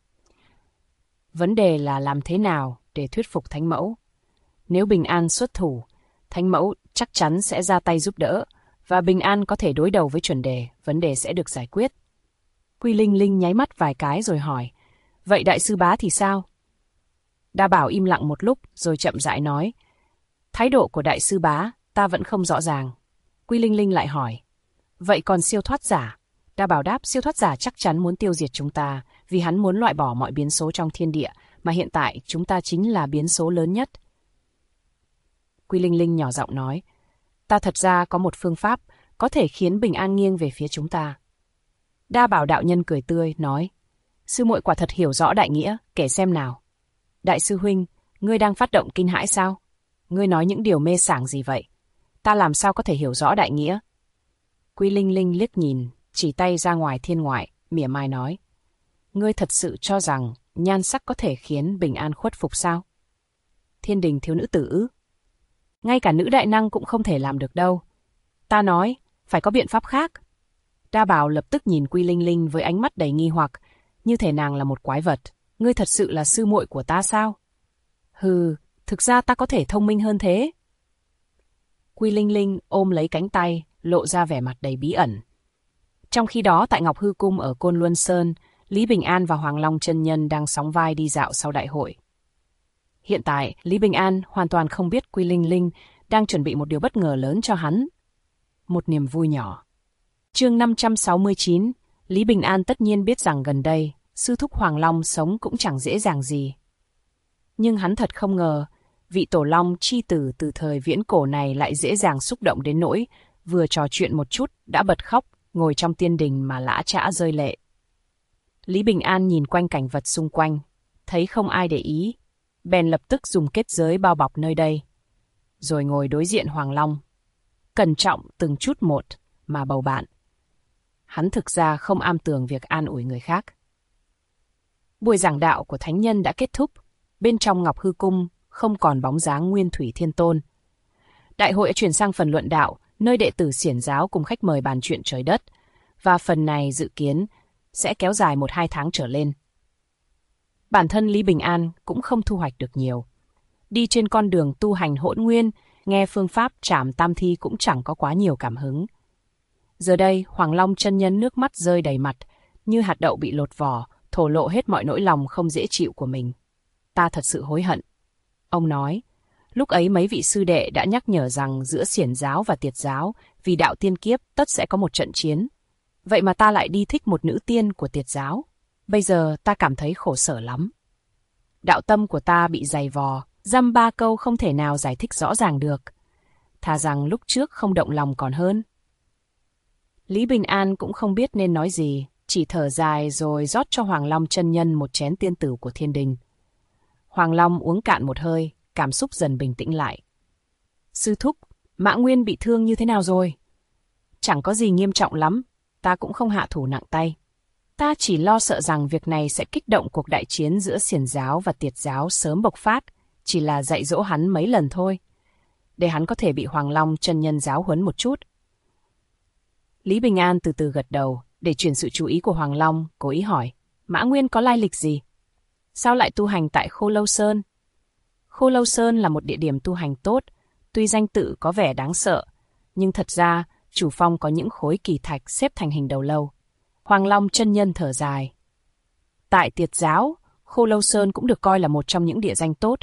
Vấn đề là làm thế nào để thuyết phục Thánh Mẫu. Nếu Bình An xuất thủ, Thánh Mẫu chắc chắn sẽ ra tay giúp đỡ, và Bình An có thể đối đầu với chuẩn đề, vấn đề sẽ được giải quyết. Quy Linh Linh nháy mắt vài cái rồi hỏi, vậy Đại Sư Bá thì sao? Đa Bảo im lặng một lúc rồi chậm rãi nói, thái độ của Đại Sư Bá ta vẫn không rõ ràng. Quy Linh Linh lại hỏi, vậy còn siêu thoát giả? Đa Bảo đáp, siêu thoát giả chắc chắn muốn tiêu diệt chúng ta, vì hắn muốn loại bỏ mọi biến số trong thiên địa, mà hiện tại chúng ta chính là biến số lớn nhất. Quy Linh Linh nhỏ giọng nói, ta thật ra có một phương pháp có thể khiến Bình An nghiêng về phía chúng ta. Đa Bảo đạo nhân cười tươi, nói, sư muội quả thật hiểu rõ đại nghĩa, kể xem nào. Đại sư huynh, ngươi đang phát động kinh hãi sao? Ngươi nói những điều mê sảng gì vậy? Ta làm sao có thể hiểu rõ đại nghĩa? Quy Linh Linh liếc nhìn, chỉ tay ra ngoài thiên ngoại, mỉa mai nói, ngươi thật sự cho rằng nhan sắc có thể khiến Bình An khuất phục sao? Thiên đình thiếu nữ tử ư? Ngay cả nữ đại năng cũng không thể làm được đâu. Ta nói, phải có biện pháp khác. Đa Bảo lập tức nhìn Quy Linh Linh với ánh mắt đầy nghi hoặc, như thể nàng là một quái vật. Ngươi thật sự là sư muội của ta sao? Hừ, thực ra ta có thể thông minh hơn thế. Quy Linh Linh ôm lấy cánh tay, lộ ra vẻ mặt đầy bí ẩn. Trong khi đó tại Ngọc Hư Cung ở Côn Luân Sơn, Lý Bình An và Hoàng Long chân nhân đang sóng vai đi dạo sau đại hội. Hiện tại, Lý Bình An hoàn toàn không biết Quy Linh Linh đang chuẩn bị một điều bất ngờ lớn cho hắn. Một niềm vui nhỏ. Chương 569, Lý Bình An tất nhiên biết rằng gần đây, sư thúc Hoàng Long sống cũng chẳng dễ dàng gì. Nhưng hắn thật không ngờ, vị tổ long chi tử từ thời viễn cổ này lại dễ dàng xúc động đến nỗi, vừa trò chuyện một chút đã bật khóc, ngồi trong tiên đình mà lã chã rơi lệ. Lý Bình An nhìn quanh cảnh vật xung quanh, thấy không ai để ý, bèn lập tức dùng kết giới bao bọc nơi đây, rồi ngồi đối diện Hoàng Long. Cẩn trọng từng chút một mà bầu bạn. Hắn thực ra không am tường việc an ủi người khác. Buổi giảng đạo của thánh nhân đã kết thúc, bên trong Ngọc Hư Cung không còn bóng dáng Nguyên Thủy Thiên Tôn. Đại hội chuyển sang phần luận đạo, nơi đệ tử xiển giáo cùng khách mời bàn chuyện trời đất, và phần này dự kiến sẽ kéo dài 1-2 tháng trở lên. Bản thân Lý Bình An cũng không thu hoạch được nhiều. Đi trên con đường tu hành hỗn nguyên, nghe phương pháp trảm tam thi cũng chẳng có quá nhiều cảm hứng. Giờ đây, Hoàng Long chân nhân nước mắt rơi đầy mặt, như hạt đậu bị lột vỏ, thổ lộ hết mọi nỗi lòng không dễ chịu của mình. Ta thật sự hối hận. Ông nói, lúc ấy mấy vị sư đệ đã nhắc nhở rằng giữa xiển giáo và tiệt giáo, vì đạo tiên kiếp tất sẽ có một trận chiến. Vậy mà ta lại đi thích một nữ tiên của Tiệt giáo. Bây giờ ta cảm thấy khổ sở lắm. Đạo tâm của ta bị dày vò, dăm ba câu không thể nào giải thích rõ ràng được. Thà rằng lúc trước không động lòng còn hơn. Lý Bình An cũng không biết nên nói gì, chỉ thở dài rồi rót cho Hoàng Long chân nhân một chén tiên tử của thiên đình. Hoàng Long uống cạn một hơi, cảm xúc dần bình tĩnh lại. Sư thúc, Mã Nguyên bị thương như thế nào rồi? Chẳng có gì nghiêm trọng lắm, ta cũng không hạ thủ nặng tay. Ta chỉ lo sợ rằng việc này sẽ kích động cuộc đại chiến giữa Xiển giáo và Tiệt giáo sớm bộc phát, chỉ là dạy dỗ hắn mấy lần thôi, để hắn có thể bị Hoàng Long chân nhân giáo huấn một chút. Lý Bình An từ từ gật đầu, để chuyển sự chú ý của Hoàng Long, cố ý hỏi, Mã Nguyên có lai lịch gì? Sao lại tu hành tại Khô Lâu Sơn? Khô Lâu Sơn là một địa điểm tu hành tốt, tuy danh tự có vẻ đáng sợ, nhưng thật ra chủ phong có những khối kỳ thạch xếp thành hình đầu lâu. Hoàng Long chân nhân thở dài. Tại Tiệt giáo, Khô Lâu Sơn cũng được coi là một trong những địa danh tốt.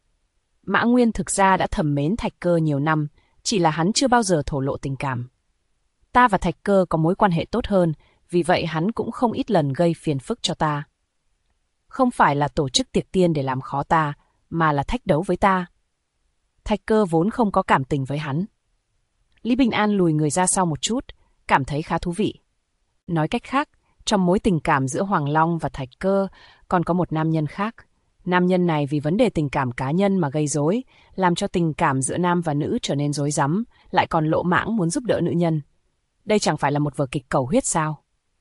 Mã Nguyên thực ra đã thầm mến Thạch Cơ nhiều năm, chỉ là hắn chưa bao giờ thổ lộ tình cảm. Ta và Thạch Cơ có mối quan hệ tốt hơn, vì vậy hắn cũng không ít lần gây phiền phức cho ta. Không phải là tổ chức tiệc tiên để làm khó ta, mà là thách đấu với ta. Thạch Cơ vốn không có cảm tình với hắn. Lý Bình An lùi người ra sau một chút, cảm thấy khá thú vị. Nói cách khác, trong mối tình cảm giữa Hoàng Long và Thạch Cơ còn có một nam nhân khác. Nam nhân này vì vấn đề tình cảm cá nhân mà gây rối, làm cho tình cảm giữa nam và nữ trở nên rối rắm, lại còn lỗ mãng muốn giúp đỡ nữ nhân. Đây chẳng phải là một vở kịch cầu huyết sao?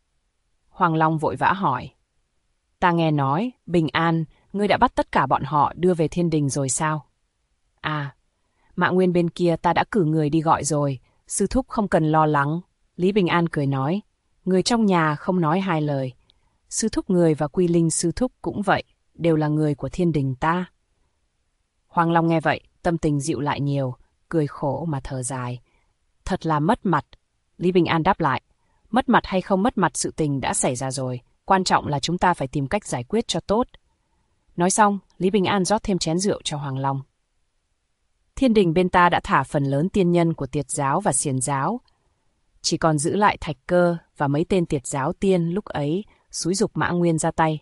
Hoàng Long vội vã hỏi. Ta nghe nói, Bình An, ngươi đã bắt tất cả bọn họ đưa về thiên đình rồi sao? À, Mã Nguyên bên kia ta đã cử người đi gọi rồi, sư thúc không cần lo lắng. Lý Bình An cười nói, người trong nhà không nói hai lời. Sư thúc người và Quy Linh sư thúc cũng vậy, đều là người của thiên đình ta. Hoàng Long nghe vậy, tâm tình dịu lại nhiều, cười khổ mà thở dài. Thật là mất mặt. Lý Bình An đáp lại, mất mặt hay không mất mặt sự tình đã xảy ra rồi, quan trọng là chúng ta phải tìm cách giải quyết cho tốt. Nói xong, Lý Bình An rót thêm chén rượu cho Hoàng Long. Thiên đình bên ta đã thả phần lớn tiên nhân của Tiệt giáo và Xiển giáo, chỉ còn giữ lại Thạch Cơ và mấy tên Tiệt giáo tiên lúc ấy xúi giục Mã Nguyên ra tay.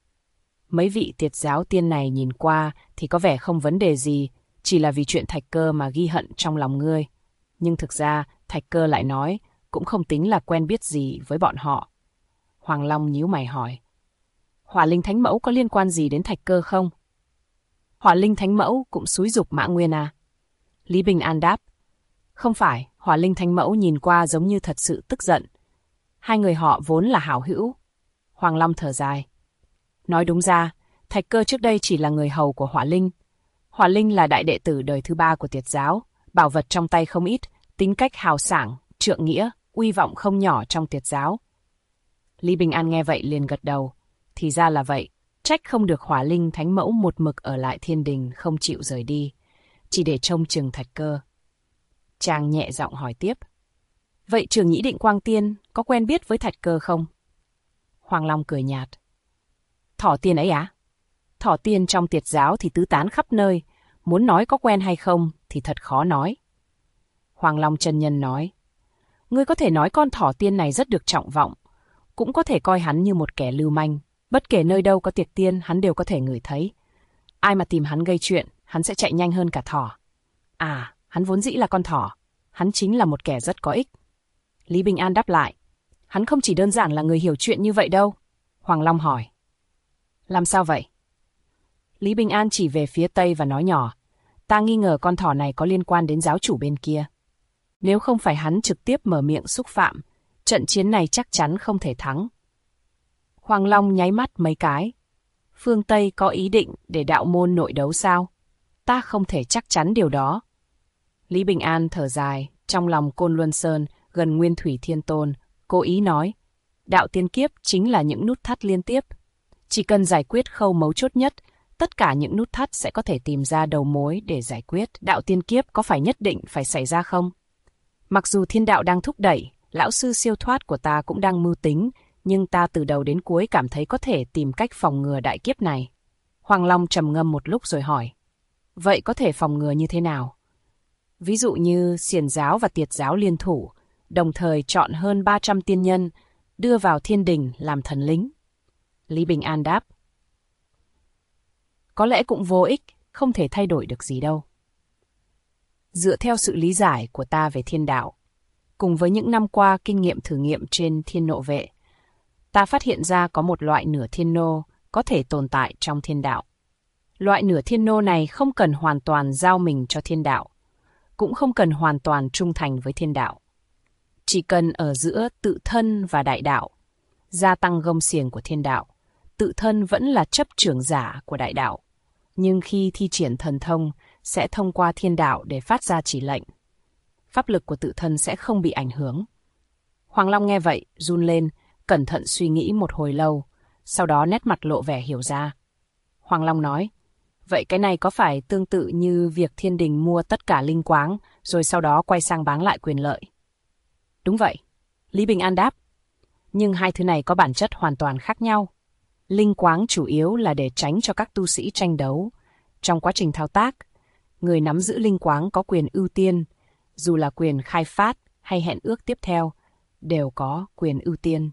Mấy vị Tiệt giáo tiên này nhìn qua thì có vẻ không vấn đề gì, chỉ là vì chuyện Thạch Cơ mà ghi hận trong lòng ngươi. Nhưng thực ra, Thạch Cơ lại nói, cũng không tính là quen biết gì với bọn họ. Hoàng Long nhíu mày hỏi, Hỏa Linh Thánh Mẫu có liên quan gì đến Thạch Cơ không? Hỏa Linh Thánh Mẫu cũng xúi giục Mã Nguyên à? Lý Bình An đáp, không phải, Hỏa Linh Thánh Mẫu nhìn qua giống như thật sự tức giận. Hai người họ vốn là hảo hữu. Hoàng Long thở dài. Nói đúng ra, Thạch Cơ trước đây chỉ là người hầu của Hỏa Linh. Hỏa Linh là đại đệ tử đời thứ 3 của Tiệt giáo, bảo vật trong tay không ít, tính cách hào sảng, trượng nghĩa, uy vọng không nhỏ trong Tiệt giáo. Lý Bình An nghe vậy liền gật đầu. Thì ra là vậy, trách không được Hỏa Linh Thánh Mẫu một mực ở lại thiên đình không chịu rời đi, chỉ để trông chừng Thạch Cơ. Chàng nhẹ giọng hỏi tiếp. Vậy Trường Nhĩ Định Quang Tiên có quen biết với Thạch Cơ không? Hoàng Long cười nhạt. Thỏ tiên ấy á? Thỏ tiên trong Tiệt giáo thì tứ tán khắp nơi, muốn nói có quen hay không thì thật khó nói. Hoàng Long chân nhân nói. Ngươi có thể nói con thỏ tiên này rất được trọng vọng, cũng có thể coi hắn như một kẻ lưu manh. Bất kể nơi đâu có tiệc tiên, hắn đều có thể ngửi thấy. Ai mà tìm hắn gây chuyện, hắn sẽ chạy nhanh hơn cả thỏ. À, hắn vốn dĩ là con thỏ. Hắn chính là một kẻ rất có ích. Lý Bình An đáp lại. Hắn không chỉ đơn giản là người hiểu chuyện như vậy đâu. Hoàng Long hỏi. Làm sao vậy? Lý Bình An chỉ về phía tây và nói nhỏ. Ta nghi ngờ con thỏ này có liên quan đến giáo chủ bên kia. Nếu không phải hắn trực tiếp mở miệng xúc phạm, trận chiến này chắc chắn không thể thắng. Hoàng Long nháy mắt mấy cái. Phương Tây có ý định để đạo môn nội đấu sao? Ta không thể chắc chắn điều đó. Lý Bình An thở dài, trong lòng Côn Luân Sơn, gần Nguyên Thủy Thiên Tôn, cố ý nói. Đạo tiên kiếp chính là những nút thắt liên tiếp. Chỉ cần giải quyết khâu mấu chốt nhất, tất cả những nút thắt sẽ có thể tìm ra đầu mối để giải quyết. Đạo tiên kiếp có phải nhất định phải xảy ra không? Mặc dù thiên đạo đang thúc đẩy, lão sư siêu thoát của ta cũng đang mưu tính, nhưng ta từ đầu đến cuối cảm thấy có thể tìm cách phòng ngừa đại kiếp này. Hoàng Long trầm ngâm một lúc rồi hỏi. Vậy có thể phòng ngừa như thế nào? Ví dụ như Xiển giáo và Tiệt giáo liên thủ, đồng thời chọn hơn 300 tiên nhân, đưa vào thiên đình làm thần lính. Lý Bình An đáp. Có lẽ cũng vô ích, không thể thay đổi được gì đâu. Dựa theo sự lý giải của ta về thiên đạo, cùng với những năm qua kinh nghiệm thử nghiệm trên thiên nộ vệ, ta phát hiện ra có một loại nửa thiên nô có thể tồn tại trong thiên đạo. Loại nửa thiên nô này không cần hoàn toàn giao mình cho thiên đạo, cũng không cần hoàn toàn trung thành với thiên đạo. Chỉ cần ở giữa tự thân và đại đạo, gia tăng gông xiềng của thiên đạo, tự thân vẫn là chấp trưởng giả của đại đạo. Nhưng khi thi triển thần thông, sẽ thông qua thiên đạo để phát ra chỉ lệnh. Pháp lực của tự thân sẽ không bị ảnh hưởng. Hoàng Long nghe vậy, run lên, cẩn thận suy nghĩ một hồi lâu, sau đó nét mặt lộ vẻ hiểu ra. Hoàng Long nói, vậy cái này có phải tương tự như việc thiên đình mua tất cả linh quáng, rồi sau đó quay sang bán lại quyền lợi? Đúng vậy, Lý Bình An đáp. Nhưng hai thứ này có bản chất hoàn toàn khác nhau. Linh quáng chủ yếu là để tránh cho các tu sĩ tranh đấu. Trong quá trình thao tác, người nắm giữ linh quáng có quyền ưu tiên, dù là quyền khai phát hay hẹn ước tiếp theo, đều có quyền ưu tiên.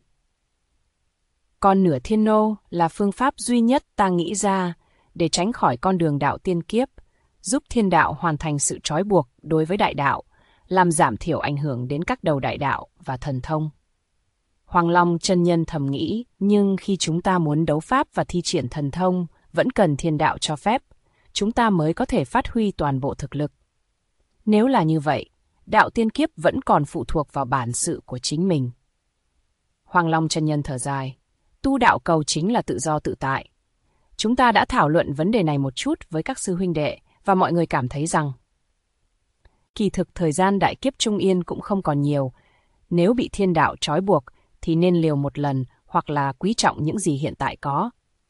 Còn nửa thiên nô là phương pháp duy nhất ta nghĩ ra để tránh khỏi con đường đạo tiên kiếp, giúp thiên đạo hoàn thành sự trói buộc đối với đại đạo, làm giảm thiểu ảnh hưởng đến các đầu đại đạo và thần thông. Hoàng Long chân nhân thầm nghĩ, nhưng khi chúng ta muốn đấu pháp và thi triển thần thông, vẫn cần thiên đạo cho phép, chúng ta mới có thể phát huy toàn bộ thực lực. Nếu là như vậy, đạo tiên kiếp vẫn còn phụ thuộc vào bản sự của chính mình. Hoàng Long chân nhân thở dài, tu đạo cầu chính là tự do tự tại. Chúng ta đã thảo luận vấn đề này một chút với các sư huynh đệ và mọi người cảm thấy rằng kỳ thực thời gian đại kiếp trung yên cũng không còn nhiều. Nếu bị thiên đạo trói buộc thì nên liều một lần hoặc là quý trọng những gì hiện tại có.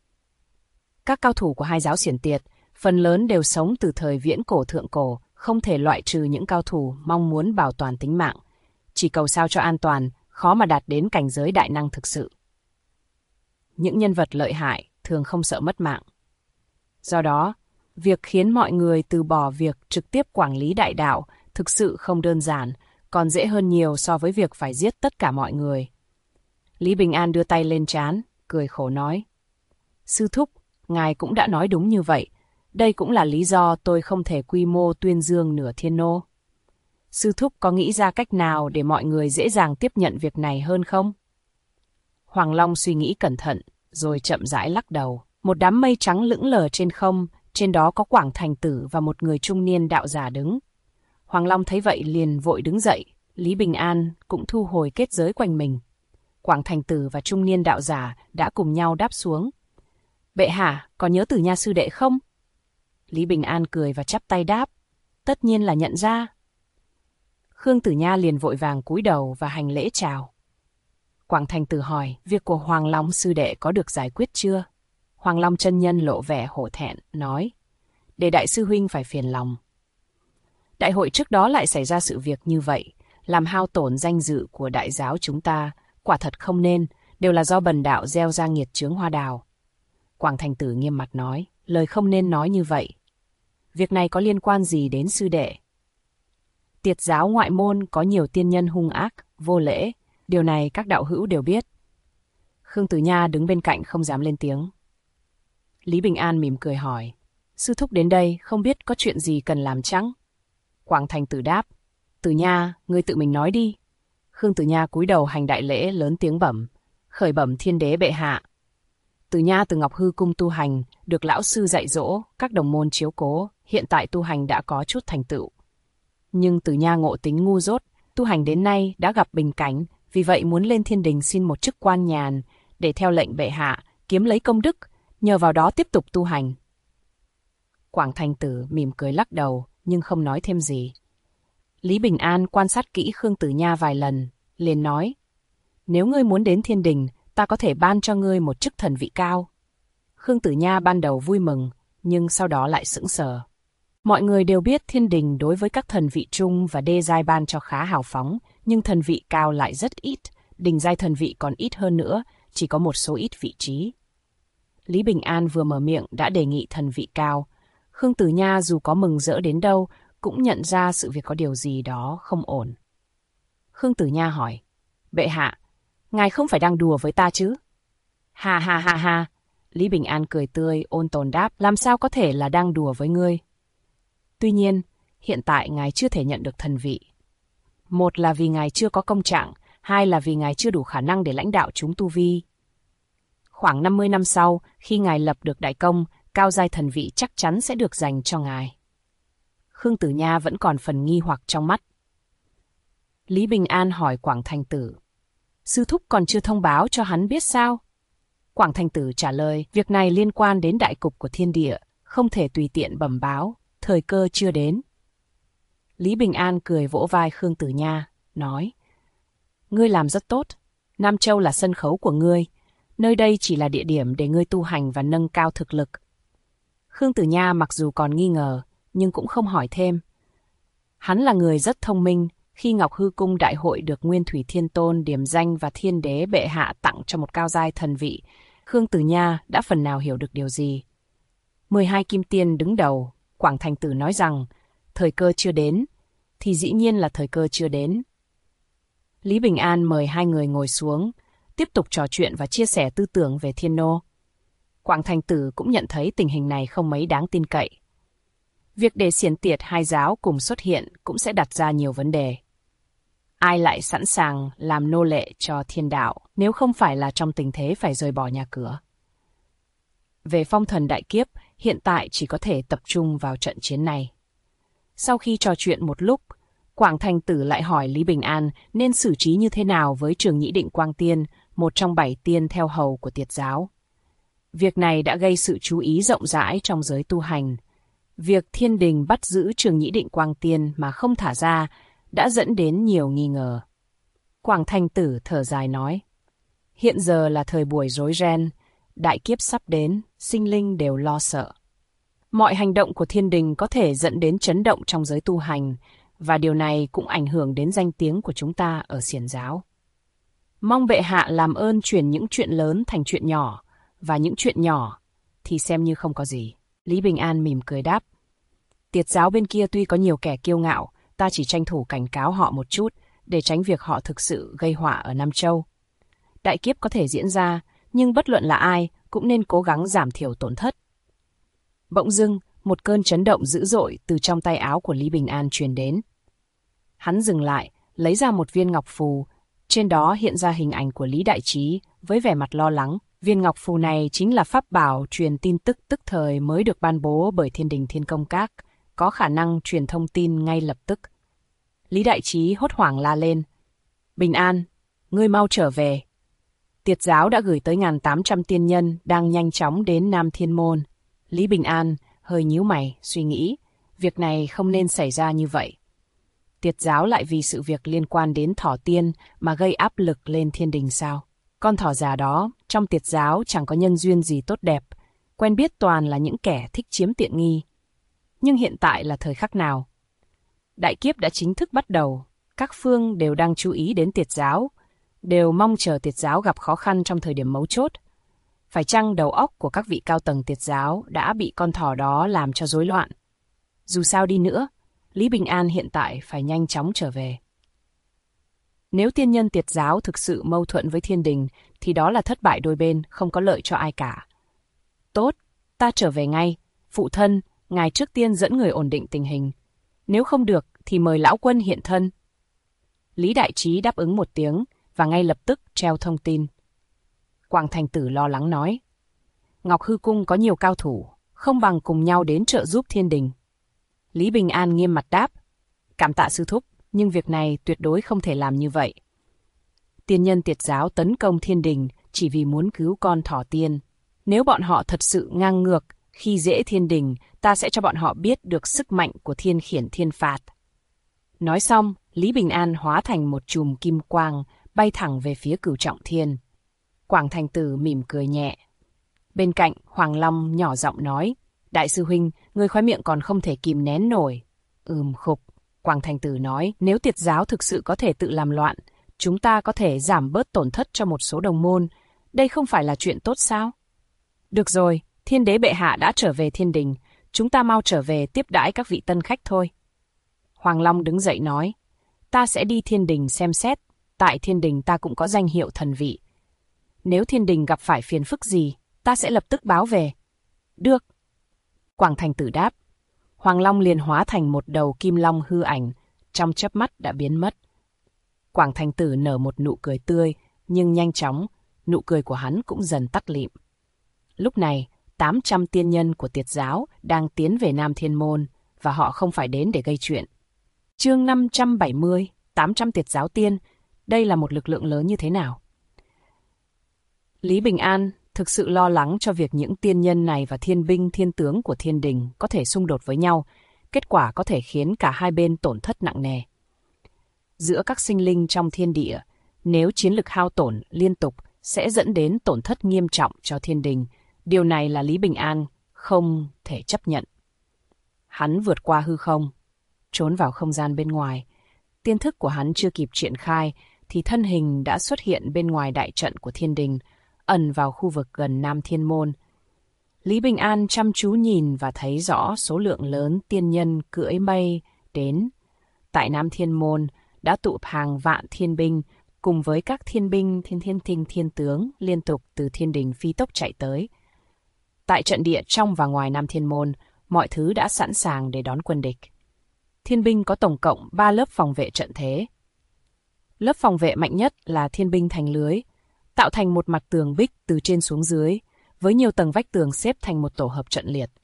Các cao thủ của hai giáo xiển tiệt phần lớn đều sống từ thời viễn cổ thượng cổ, không thể loại trừ những cao thủ mong muốn bảo toàn tính mạng. Chỉ cầu sao cho an toàn, khó mà đạt đến cảnh giới đại năng thực sự. Những nhân vật lợi hại thường không sợ mất mạng. Do đó, việc khiến mọi người từ bỏ việc trực tiếp quản lý đại đạo thực sự không đơn giản, còn dễ hơn nhiều so với việc phải giết tất cả mọi người. Lý Bình An đưa tay lên trán, cười khổ nói. Sư thúc, ngài cũng đã nói đúng như vậy. Đây cũng là lý do tôi không thể quy mô tuyên dương nửa thiên nô. Sư thúc có nghĩ ra cách nào để mọi người dễ dàng tiếp nhận việc này hơn không? Hoàng Long suy nghĩ cẩn thận, rồi chậm rãi lắc đầu. Một đám mây trắng lững lờ trên không, trên đó có Quảng Thành Tử và một người trung niên đạo giả đứng. Hoàng Long thấy vậy liền vội đứng dậy, Lý Bình An cũng thu hồi kết giới quanh mình. Quảng Thành Tử và trung niên đạo giả đã cùng nhau đáp xuống. Bệ hạ, có nhớ Tử Nha sư đệ không? Lý Bình An cười và chắp tay đáp. Tất nhiên là nhận ra. Khương Tử Nha liền vội vàng cúi đầu và hành lễ chào. Quảng Thành Tử hỏi, việc của Hoàng Long sư đệ có được giải quyết chưa? Hoàng Long chân nhân lộ vẻ hổ thẹn, nói. Để đại sư huynh phải phiền lòng. Đại hội trước đó lại xảy ra sự việc như vậy, làm hao tổn danh dự của đại giáo chúng ta, quả thật không nên, đều là do bần đạo gieo ra nghiệt chướng hoa đào. Quảng Thành Tử nghiêm mặt nói, lời không nên nói như vậy. Việc này có liên quan gì đến sư đệ? Tiệt giáo ngoại môn có nhiều tiên nhân hung ác, vô lễ, điều này các đạo hữu đều biết. Khương Tử Nha đứng bên cạnh không dám lên tiếng. Lý Bình An mỉm cười hỏi, sư thúc đến đây không biết có chuyện gì cần làm chăng? Quảng Thành Tử đáp, Tử Nha, ngươi tự mình nói đi. Khương Tử Nha cúi đầu hành đại lễ lớn tiếng bẩm, khởi bẩm thiên đế bệ hạ. Tử Nha từ Ngọc Hư cung tu hành, được lão sư dạy dỗ, các đồng môn chiếu cố, hiện tại tu hành đã có chút thành tựu. Nhưng Tử Nha ngộ tính ngu dốt, tu hành đến nay đã gặp bình cảnh, vì vậy muốn lên thiên đình xin một chức quan nhàn, để theo lệnh bệ hạ, kiếm lấy công đức, nhờ vào đó tiếp tục tu hành. Quảng Thành Tử mỉm cười lắc đầu, nhưng không nói thêm gì. Lý Bình An quan sát kỹ Khương Tử Nha vài lần, liền nói, nếu ngươi muốn đến thiên đình, ta có thể ban cho ngươi một chức thần vị cao. Khương Tử Nha ban đầu vui mừng, nhưng sau đó lại sững sờ. Mọi người đều biết thiên đình đối với các thần vị trung và đê giai ban cho khá hào phóng, nhưng thần vị cao lại rất ít, đình giai thần vị còn ít hơn nữa, chỉ có một số ít vị trí. Lý Bình An vừa mở miệng đã đề nghị thần vị cao. Khương Tử Nha dù có mừng rỡ đến đâu, cũng nhận ra sự việc có điều gì đó không ổn. Khương Tử Nha hỏi, bệ hạ, Ngài không phải đang đùa với ta chứ? Ha ha ha ha. Lý Bình An cười tươi, ôn tồn đáp, làm sao có thể là đang đùa với ngươi. Tuy nhiên, hiện tại ngài chưa thể nhận được thần vị. Một là vì ngài chưa có công trạng, hai là vì ngài chưa đủ khả năng để lãnh đạo chúng tu vi. Khoảng 50 năm sau, khi ngài lập được đại công, cao giai thần vị chắc chắn sẽ được dành cho ngài. Khương Tử Nha vẫn còn phần nghi hoặc trong mắt. Lý Bình An hỏi Quảng Thành Tử. Sư thúc còn chưa thông báo cho hắn biết sao? Quảng Thành Tử trả lời, việc này liên quan đến đại cục của thiên địa, không thể tùy tiện bẩm báo, thời cơ chưa đến. Lý Bình An cười vỗ vai Khương Tử Nha, nói, ngươi làm rất tốt, Nam Châu là sân khấu của ngươi, nơi đây chỉ là địa điểm để ngươi tu hành và nâng cao thực lực. Khương Tử Nha mặc dù còn nghi ngờ, nhưng cũng không hỏi thêm. Hắn là người rất thông minh, khi Ngọc Hư Cung đại hội được Nguyên Thủy Thiên Tôn điểm danh và Thiên Đế bệ hạ tặng cho một cao giai thần vị, Khương Tử Nha đã phần nào hiểu được điều gì. 12 kim tiên đứng đầu, Quảng Thành Tử nói rằng, thời cơ chưa đến, thì dĩ nhiên là thời cơ chưa đến. Lý Bình An mời hai người ngồi xuống, tiếp tục trò chuyện và chia sẻ tư tưởng về Thiên Nô. Quảng Thành Tử cũng nhận thấy tình hình này không mấy đáng tin cậy. Việc để Xiển Tiệt hai giáo cùng xuất hiện cũng sẽ đặt ra nhiều vấn đề. Ai lại sẵn sàng làm nô lệ cho thiên đạo nếu không phải là trong tình thế phải rời bỏ nhà cửa? Về phong thần đại kiếp, hiện tại chỉ có thể tập trung vào trận chiến này. Sau khi trò chuyện một lúc, Quảng Thành Tử lại hỏi Lý Bình An nên xử trí như thế nào với Trường Nhĩ Định Quang Tiên, một trong 7 tiên theo hầu của Tiệt giáo. Việc này đã gây sự chú ý rộng rãi trong giới tu hành. Việc Thiên Đình bắt giữ Trường Nhĩ Định Quang Tiên mà không thả ra đã dẫn đến nhiều nghi ngờ. Quảng Thành Tử thở dài nói, hiện giờ là thời buổi rối ren, đại kiếp sắp đến, sinh linh đều lo sợ. Mọi hành động của Thiên Đình có thể dẫn đến chấn động trong giới tu hành, và điều này cũng ảnh hưởng đến danh tiếng của chúng ta ở Xiển giáo. Mong bệ hạ làm ơn chuyển những chuyện lớn thành chuyện nhỏ, và những chuyện nhỏ thì xem như không có gì. Lý Bình An mỉm cười đáp, Tiệt giáo bên kia tuy có nhiều kẻ kiêu ngạo, ta chỉ tranh thủ cảnh cáo họ một chút, để tránh việc họ thực sự gây họa ở Nam Châu. Đại kiếp có thể diễn ra, nhưng bất luận là ai cũng nên cố gắng giảm thiểu tổn thất. Bỗng dưng, một cơn chấn động dữ dội từ trong tay áo của Lý Bình An truyền đến. Hắn dừng lại, lấy ra một viên ngọc phù, trên đó hiện ra hình ảnh của Lý Đại Trí với vẻ mặt lo lắng. Viên ngọc phù này chính là pháp bảo truyền tin tức tức thời mới được ban bố bởi Thiên Đình Thiên Công Các, có khả năng truyền thông tin ngay lập tức. Lý Đại Trí hốt hoảng la lên, Bình An, ngươi mau trở về. Tiệt giáo đã gửi tới 1.800 tiên nhân đang nhanh chóng đến Nam Thiên Môn. Lý Bình An hơi nhíu mày, suy nghĩ, việc này không nên xảy ra như vậy. Tiệt giáo lại vì sự việc liên quan đến thỏ tiên mà gây áp lực lên Thiên Đình sao? Con thỏ già đó, trong tiệt giáo chẳng có nhân duyên gì tốt đẹp, quen biết toàn là những kẻ thích chiếm tiện nghi. Nhưng hiện tại là thời khắc nào? Đại kiếp đã chính thức bắt đầu, các phương đều đang chú ý đến tiệt giáo, đều mong chờ tiệt giáo gặp khó khăn trong thời điểm mấu chốt. Phải chăng đầu óc của các vị cao tầng tiệt giáo đã bị con thỏ đó làm cho rối loạn? Dù sao đi nữa, Lý Bình An hiện tại phải nhanh chóng trở về. Nếu tiên nhân tiệt giáo thực sự mâu thuẫn với Thiên Đình, thì đó là thất bại đôi bên, không có lợi cho ai cả. Tốt, ta trở về ngay. Phụ thân, ngài trước tiên dẫn người ổn định tình hình. Nếu không được, thì mời lão quân hiện thân. Lý Đại Trí đáp ứng một tiếng, và ngay lập tức treo thông tin. Quảng Thành Tử lo lắng nói, Ngọc Hư Cung có nhiều cao thủ, không bằng cùng nhau đến trợ giúp Thiên Đình. Lý Bình An nghiêm mặt đáp, cảm tạ sư thúc, nhưng việc này tuyệt đối không thể làm như vậy. Tiên nhân tiệt giáo tấn công Thiên Đình chỉ vì muốn cứu con thỏ tiên. Nếu bọn họ thật sự ngang ngược, khi dễ Thiên Đình, ta sẽ cho bọn họ biết được sức mạnh của Thiên Khiển Thiên Phạt. Nói xong, Lý Bình An hóa thành một chùm kim quang, bay thẳng về phía Cửu Trọng Thiên. Quảng Thành Tử mỉm cười nhẹ. Bên cạnh, Hoàng Long nhỏ giọng nói, Đại sư huynh, người khóe miệng còn không thể kìm nén nổi. Khục. Quảng Thành Tử nói, nếu tiệt giáo thực sự có thể tự làm loạn, chúng ta có thể giảm bớt tổn thất cho một số đồng môn. Đây không phải là chuyện tốt sao? Được rồi, Thiên Đế bệ hạ đã trở về Thiên Đình, chúng ta mau trở về tiếp đãi các vị tân khách thôi. Hoàng Long đứng dậy nói, ta sẽ đi Thiên Đình xem xét, tại thiên đình ta cũng có danh hiệu thần vị. Nếu thiên đình gặp phải phiền phức gì, ta sẽ lập tức báo về. Được. Quảng Thành Tử đáp. Hoàng Long liền hóa thành một đầu kim long hư ảnh, trong chớp mắt đã biến mất. Quảng Thành Tử nở một nụ cười tươi, nhưng nhanh chóng, nụ cười của hắn cũng dần tắt lịm. Lúc này, 800 tiên nhân của Tiệt giáo đang tiến về Nam Thiên Môn, và họ không phải đến để gây chuyện. Chương 570, 800 Tiệt giáo tiên, đây là một lực lượng lớn như thế nào? Lý Bình An thực sự lo lắng cho việc những tiên nhân này và thiên binh thiên tướng của thiên đình có thể xung đột với nhau, kết quả có thể khiến cả hai bên tổn thất nặng nề. Giữa các sinh linh trong thiên địa, nếu chiến lực hao tổn liên tục sẽ dẫn đến tổn thất nghiêm trọng cho thiên đình. Điều này là Lý Bình An không thể chấp nhận. Hắn vượt qua hư không, trốn vào không gian bên ngoài. Tiên thức của hắn chưa kịp triển khai thì thân hình đã xuất hiện bên ngoài đại trận của thiên đình, ẩn vào khu vực gần Nam Thiên Môn. Lý Bình An chăm chú nhìn và thấy rõ số lượng lớn tiên nhân cưỡi mây đến. Tại Nam Thiên Môn đã tụ hàng vạn thiên binh cùng với các thiên binh thiên tướng liên tục từ thiên đình phi tốc chạy tới. Tại trận địa trong và ngoài Nam Thiên Môn, mọi thứ đã sẵn sàng để đón quân địch. Thiên binh có tổng cộng 3 lớp phòng vệ trận thế. Lớp phòng vệ mạnh nhất là thiên binh thành lưới, tạo thành một mặt tường bích từ trên xuống dưới, với nhiều tầng vách tường xếp thành một tổ hợp trận liệt.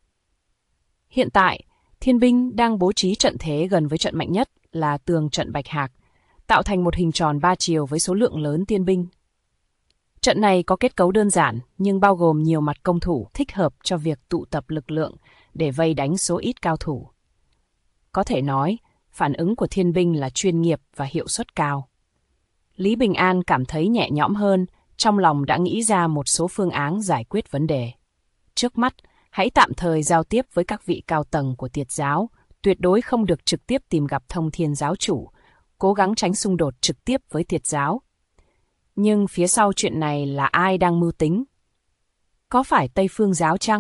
Hiện tại, thiên binh đang bố trí trận thế gần với trận mạnh nhất là tường trận Bạch Hạc, tạo thành một hình tròn 3 chiều với số lượng lớn tiên binh. Trận này có kết cấu đơn giản nhưng bao gồm nhiều mặt công thủ thích hợp cho việc tụ tập lực lượng để vây đánh số ít cao thủ. Có thể nói, phản ứng của thiên binh là chuyên nghiệp và hiệu suất cao. Lý Bình An cảm thấy nhẹ nhõm hơn, trong lòng đã nghĩ ra một số phương án giải quyết vấn đề. Trước mắt, hãy tạm thời giao tiếp với các vị cao tầng của Tiệt giáo, tuyệt đối không được trực tiếp tìm gặp Thông Thiên giáo chủ, cố gắng tránh xung đột trực tiếp với Tiệt giáo. Nhưng phía sau chuyện này là ai đang mưu tính? Có phải Tây Phương giáo chăng?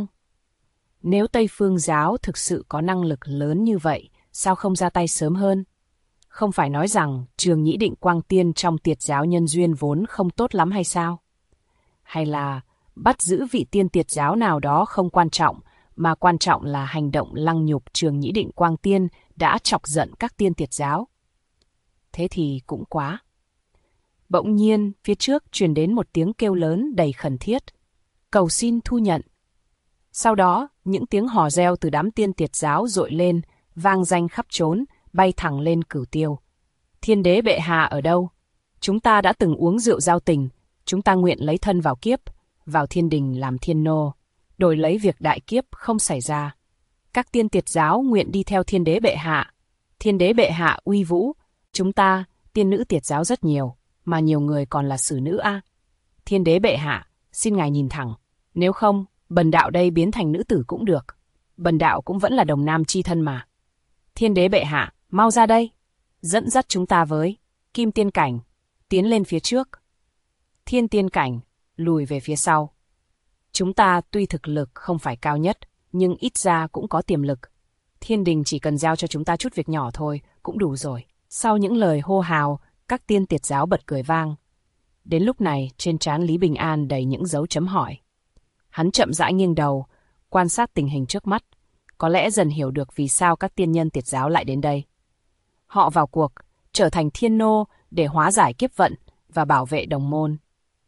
Nếu Tây Phương giáo thực sự có năng lực lớn như vậy, sao không ra tay sớm hơn? Không phải nói rằng Trường Nhĩ Định Quang Tiên trong Tiệt giáo nhân duyên vốn không tốt lắm hay sao? Hay là bắt giữ vị tiên Tiệt giáo nào đó không quan trọng, mà quan trọng là hành động lăng nhục Trường Nhĩ Định Quang Tiên đã chọc giận các tiên Tiệt giáo? Thế thì cũng quá. Bỗng nhiên, phía trước truyền đến một tiếng kêu lớn đầy khẩn thiết. Cầu xin thu nhận. Sau đó, những tiếng hò reo từ đám tiên Tiệt giáo dội lên, vang danh khắp trốn, bay thẳng lên Cửu Tiêu. Thiên đế bệ hạ ở đâu? Chúng ta đã từng uống rượu giao tình, chúng ta nguyện lấy thân vào kiếp, vào thiên đình làm thiên nô, đổi lấy việc đại kiếp không xảy ra. Các tiên Tiệt giáo nguyện đi theo thiên đế bệ hạ. Thiên đế bệ hạ uy vũ, chúng ta, tiên nữ Tiệt giáo rất nhiều, mà nhiều người còn là xử nữ a. Thiên đế bệ hạ, xin ngài nhìn thẳng, nếu không, bần đạo đây biến thành nữ tử cũng được. Bần đạo cũng vẫn là đồng nam chi thân mà. Thiên đế bệ hạ, mau ra đây, dẫn dắt chúng ta với Kim Tiên Cảnh, tiến lên phía trước. Thiên Tiên Cảnh, lùi về phía sau. Chúng ta tuy thực lực không phải cao nhất, nhưng ít ra cũng có tiềm lực. Thiên đình chỉ cần giao cho chúng ta chút việc nhỏ thôi, cũng đủ rồi. Sau những lời hô hào, các tiên Tiệt giáo bật cười vang. Đến lúc này, trên trán Lý Bình An đầy những dấu chấm hỏi. Hắn chậm rãi nghiêng đầu, quan sát tình hình trước mắt, có lẽ dần hiểu được vì sao các tiên nhân Tiệt giáo lại đến đây. Họ vào cuộc, trở thành thiên nô để hóa giải kiếp vận và bảo vệ đồng môn.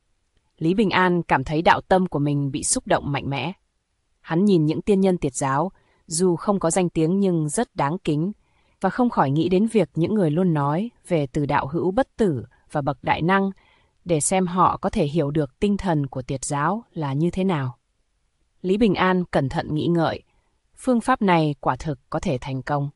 Lý Bình An cảm thấy đạo tâm của mình bị xúc động mạnh mẽ. Hắn nhìn những tiên nhân Tiệt giáo, dù không có danh tiếng nhưng rất đáng kính, và không khỏi nghĩ đến việc những người luôn nói về từ đạo hữu bất tử và bậc đại năng, để xem họ có thể hiểu được tinh thần của Tiệt giáo là như thế nào. Lý Bình An cẩn thận nghĩ ngợi, phương pháp này quả thực có thể thành công.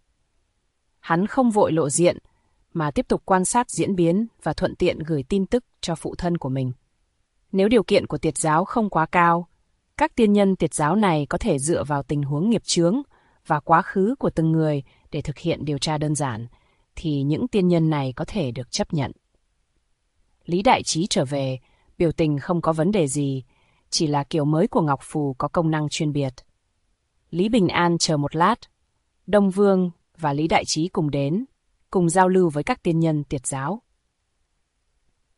Hắn không vội lộ diện, mà tiếp tục quan sát diễn biến và thuận tiện gửi tin tức cho phụ thân của mình. Nếu điều kiện của Tiệt giáo không quá cao, các tiên nhân Tiệt giáo này có thể dựa vào tình huống nghiệp chướng và quá khứ của từng người để thực hiện điều tra đơn giản, thì những tiên nhân này có thể được chấp nhận. Lý Đại Trí trở về, biểu tình không có vấn đề gì, chỉ là kiểu mới của ngọc phù có công năng chuyên biệt. Lý Bình An chờ một lát, Đông Vương và Lý Đại Trí cùng đến, cùng giao lưu với các tiên nhân Tiệt giáo.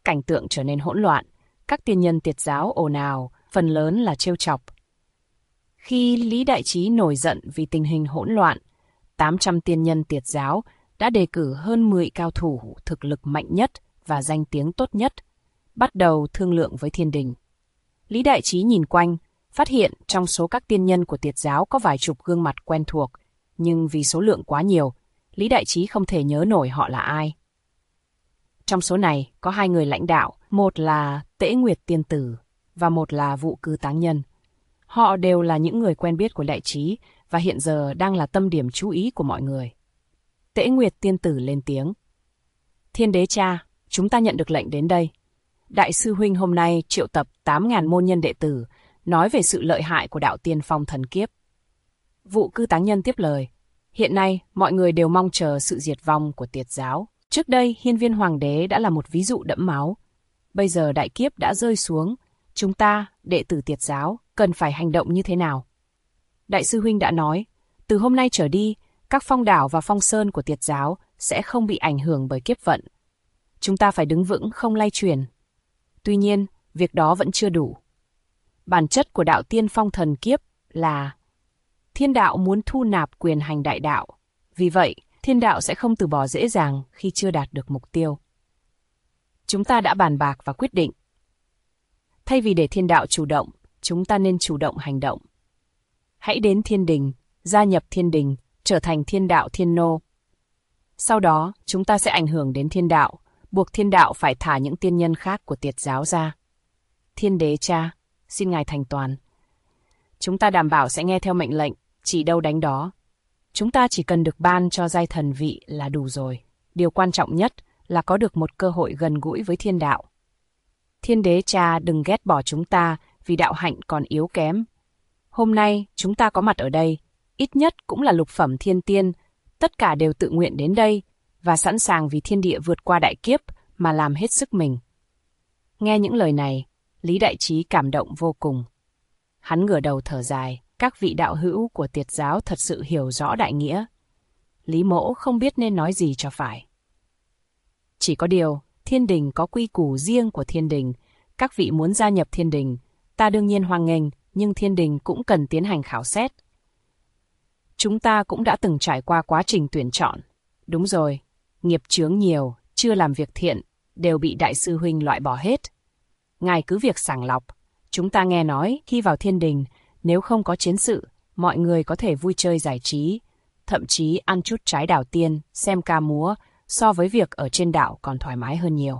cảnh tượng trở nên hỗn loạn. Các tiên nhân Tiệt giáo ồn ào, phần lớn là trêu chọc. Khi Lý Đại Trí nổi giận vì tình hình hỗn loạn, 800 tiên nhân Tiệt giáo đã đề cử hơn 10 cao thủ thực lực mạnh nhất và danh tiếng tốt nhất, bắt đầu thương lượng với thiên đình. Lý Đại Trí nhìn quanh, phát hiện trong số các tiên nhân của Tiệt giáo có vài chục gương mặt quen thuộc, nhưng vì số lượng quá nhiều, Lý Đại Trí không thể nhớ nổi họ là ai. Trong số này có 2 người lãnh đạo, một là Tễ Nguyệt Tiên Tử và một là Vụ Cư Táng Nhân. Họ đều là những người quen biết của Đại Trí và hiện giờ đang là tâm điểm chú ý của mọi người. Tễ Nguyệt Tiên Tử lên tiếng. Thiên đế cha, chúng ta nhận được lệnh đến đây. Đại sư huynh hôm nay triệu tập 8.000 môn nhân đệ tử, nói về sự lợi hại của đạo tiên phong thần kiếp. Vụ Cư Táng Nhân tiếp lời. Hiện nay, mọi người đều mong chờ sự diệt vong của Tiệt giáo. Trước đây, Hiên Viên Hoàng đế đã là một ví dụ đẫm máu. Bây giờ đại kiếp đã rơi xuống. Chúng ta, đệ tử Tiệt giáo, cần phải hành động như thế nào? Đại sư huynh đã nói, từ hôm nay trở đi, các phong đảo và phong sơn của Tiệt giáo sẽ không bị ảnh hưởng bởi kiếp vận. Chúng ta phải đứng vững không lay chuyển. Tuy nhiên, việc đó vẫn chưa đủ. Bản chất của đạo tiên phong thần kiếp là thiên đạo muốn thu nạp quyền hành đại đạo. Vì vậy, thiên đạo sẽ không từ bỏ dễ dàng khi chưa đạt được mục tiêu. Chúng ta đã bàn bạc và quyết định. Thay vì để thiên đạo chủ động, chúng ta nên chủ động hành động. Hãy đến thiên đình, gia nhập thiên đình, trở thành thiên đạo thiên nô. Sau đó, chúng ta sẽ ảnh hưởng đến thiên đạo, buộc thiên đạo phải thả những tiên nhân khác của Tiệt giáo ra. Thiên đế cha, xin ngài thành toàn. Chúng ta đảm bảo sẽ nghe theo mệnh lệnh, chỉ đâu đánh đó. Chúng ta chỉ cần được ban cho giai thần vị là đủ rồi. Điều quan trọng nhất là có được một cơ hội gần gũi với thiên đạo. Thiên đế cha đừng ghét bỏ chúng ta vì đạo hạnh còn yếu kém. Hôm nay chúng ta có mặt ở đây, ít nhất cũng là lục phẩm thiên tiên, tất cả đều tự nguyện đến đây và sẵn sàng vì thiên địa vượt qua đại kiếp mà làm hết sức mình. Nghe những lời này, Lý Đại Trí cảm động vô cùng. Hắn ngửa đầu thở dài, các vị đạo hữu của Tiệt giáo thật sự hiểu rõ đại nghĩa. Lý Mỗ không biết nên nói gì cho phải. Chỉ có điều, thiên đình có quy củ riêng của thiên đình. Các vị muốn gia nhập thiên đình, ta đương nhiên hoan nghênh, nhưng thiên đình cũng cần tiến hành khảo xét. Chúng ta cũng đã từng trải qua quá trình tuyển chọn. Đúng rồi, nghiệp chướng nhiều, chưa làm việc thiện, đều bị đại sư huynh loại bỏ hết. Ngài cứ việc sàng lọc. Chúng ta nghe nói khi vào thiên đình, nếu không có chiến sự, mọi người có thể vui chơi giải trí, thậm chí ăn chút trái đào tiên, xem ca múa, so với việc ở trên đảo còn thoải mái hơn nhiều.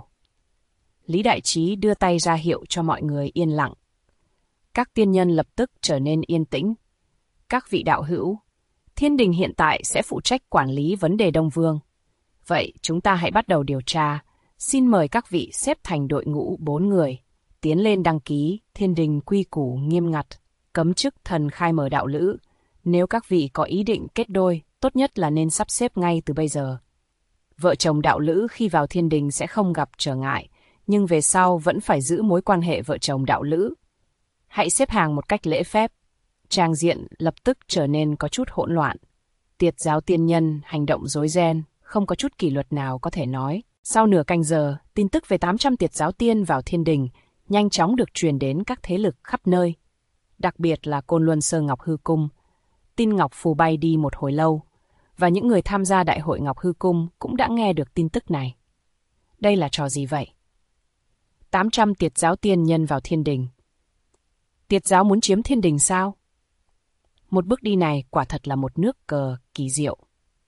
Lý Đại Trí đưa tay ra hiệu cho mọi người yên lặng. Các tiên nhân lập tức trở nên yên tĩnh. Các vị đạo hữu, thiên đình hiện tại sẽ phụ trách quản lý vấn đề Đông Vương. Vậy chúng ta hãy bắt đầu điều tra. Xin mời các vị xếp thành đội ngũ 4 người, tiến lên đăng ký. Thiên đình quy củ nghiêm ngặt, cấm chức thần khai mở đạo lữ. Nếu các vị có ý định kết đôi, tốt nhất là nên sắp xếp ngay từ bây giờ. Vợ chồng đạo lữ khi vào thiên đình sẽ không gặp trở ngại, nhưng về sau vẫn phải giữ mối quan hệ vợ chồng đạo lữ. Hãy xếp hàng một cách lễ phép. Trang diện lập tức trở nên có chút hỗn loạn. Tiệt giáo tiên nhân hành động rối ren, không có chút kỷ luật nào có thể nói. Sau nửa canh giờ, tin tức về 800 tiệt giáo tiên vào thiên đình nhanh chóng được truyền đến các thế lực khắp nơi. Đặc biệt là Côn Luân Sơ Ngọc Hư Cung. Tin Ngọc Phù bay đi một hồi lâu, và những người tham gia Đại hội Ngọc Hư Cung cũng đã nghe được tin tức này. Đây là trò gì vậy? 800 tiệt giáo tiên nhân vào thiên đình. Tiệt giáo muốn chiếm thiên đình sao? Một bước đi này quả thật là một nước cờ kỳ diệu.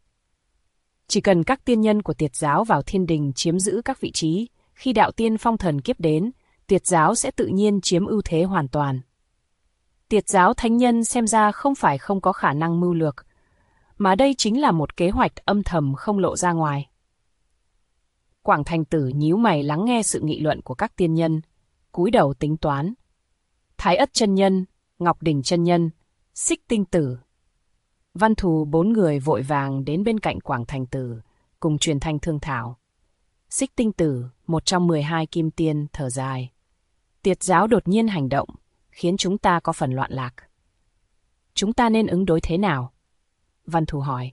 Chỉ cần các tiên nhân của tiệt giáo vào thiên đình chiếm giữ các vị trí, khi đạo tiên phong thần kiếp đến, tiệt giáo sẽ tự nhiên chiếm ưu thế hoàn toàn. Tiệt giáo thánh nhân xem ra không phải không có khả năng mưu lược, mà đây chính là một kế hoạch âm thầm không lộ ra ngoài. Quảng Thành Tử nhíu mày lắng nghe sự nghị luận của các tiên nhân, cúi đầu tính toán. Thái Ất chân nhân, Ngọc Đỉnh chân nhân, Xích Tinh Tử. Văn Thù 4 người vội vàng đến bên cạnh Quảng Thành Tử, cùng truyền thanh thương thảo. Xích Tinh Tử, một trong 12 kim tiên, thở dài. Tiệt giáo đột nhiên hành động, khiến chúng ta có phần loạn lạc. Chúng ta nên ứng đối thế nào? Văn Thù hỏi.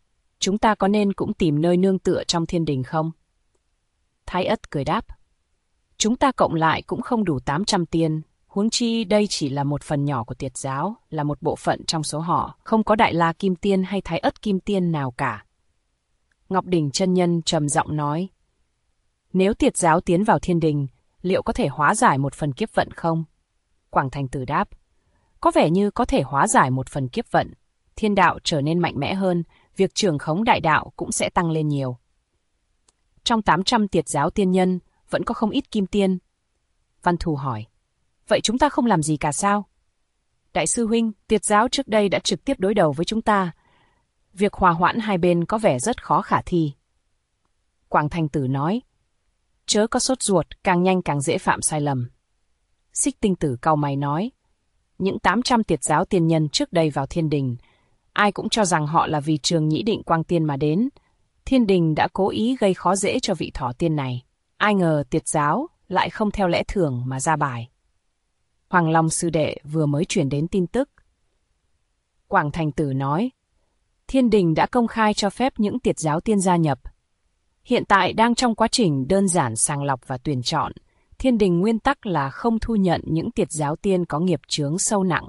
Chúng ta có nên cũng tìm nơi nương tựa trong thiên đình không? Thái Ất cười đáp. Chúng ta cộng lại cũng không đủ 800 tiên, huống chi đây chỉ là một phần nhỏ của Tiệt giáo, là một bộ phận trong số họ, không có Đại La Kim Tiên hay Thái Ất Kim Tiên nào cả. Ngọc Đỉnh chân nhân trầm giọng nói, nếu Tiệt giáo tiến vào thiên đình, liệu có thể hóa giải một phần kiếp vận không? Quảng Thành Tử đáp, có vẻ như có thể hóa giải một phần kiếp vận. Thiên đạo trở nên mạnh mẽ hơn, việc trưởng khống đại đạo cũng sẽ tăng lên nhiều. Trong 800 Tiệt giáo tiên nhân, vẫn có không ít kim tiên. Văn Thù hỏi, vậy chúng ta không làm gì cả sao? Đại sư huynh, Tiệt giáo trước đây đã trực tiếp đối đầu với chúng ta. Việc hòa hoãn hai bên có vẻ rất khó khả thi. Quảng Thành Tử nói, chớ có sốt ruột, càng nhanh càng dễ phạm sai lầm. Xích Tinh Tử cau mày nói, những 800 Tiệt giáo tiên nhân trước đây vào thiên đình, ai cũng cho rằng họ là vì Trường Nhĩ Định Quang Tiên mà đến. Thiên đình đã cố ý gây khó dễ cho vị thỏ tiên này. Ai ngờ Tiệt giáo lại không theo lẽ thường mà ra bài. Hoàng Long sư đệ vừa mới truyền đến tin tức. Quảng Thành Tử nói, thiên đình đã công khai cho phép những Tiệt giáo tiên gia nhập. Hiện tại đang trong quá trình đơn giản sàng lọc và tuyển chọn. Thiên đình nguyên tắc là không thu nhận những Tiệt giáo tiên có nghiệp chướng sâu nặng.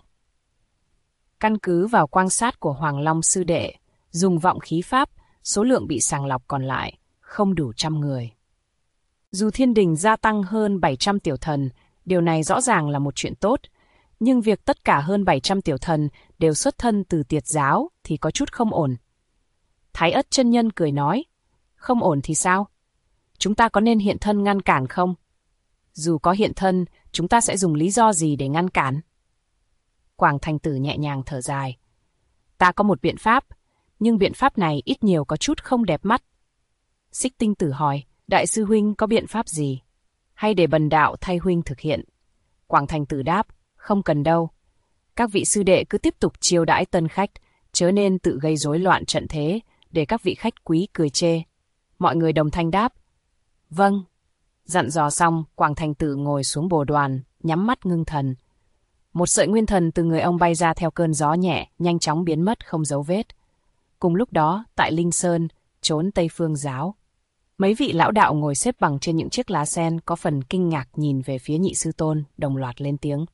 Căn cứ vào quan sát của Hoàng Long sư đệ, dùng vọng khí pháp, số lượng bị sàng lọc còn lại không đủ 100 người. Dù thiên đình gia tăng hơn 700 tiểu thần, điều này rõ ràng là một chuyện tốt, nhưng việc tất cả hơn 700 tiểu thần đều xuất thân từ Tiệt giáo thì có chút không ổn. Thái Ất chân nhân cười nói, không ổn thì sao? Chúng ta có nên hiện thân ngăn cản không? Dù có hiện thân, chúng ta sẽ dùng lý do gì để ngăn cản? Quảng Thành Tử nhẹ nhàng thở dài. Ta có một biện pháp, nhưng biện pháp này ít nhiều có chút không đẹp mắt. Xích Tinh Tử hỏi, đại sư huynh có biện pháp gì? Hay để bần đạo thay huynh thực hiện? Quảng Thành Tử đáp, không cần đâu. Các vị sư đệ cứ tiếp tục chiêu đãi tân khách, chớ nên tự gây rối loạn trận thế, để các vị khách quý cười chê. Mọi người đồng thanh đáp, vâng. Dặn dò xong, Quảng Thành Tử ngồi xuống bồ đoàn, nhắm mắt ngưng thần. Một sợi nguyên thần từ người ông bay ra theo cơn gió nhẹ, nhanh chóng biến mất không dấu vết. Cùng lúc đó, tại Linh Sơn, chốn Tây Phương giáo, mấy vị lão đạo ngồi xếp bằng trên những chiếc lá sen có phần kinh ngạc nhìn về phía Nhị Sư Tôn, đồng loạt lên tiếng.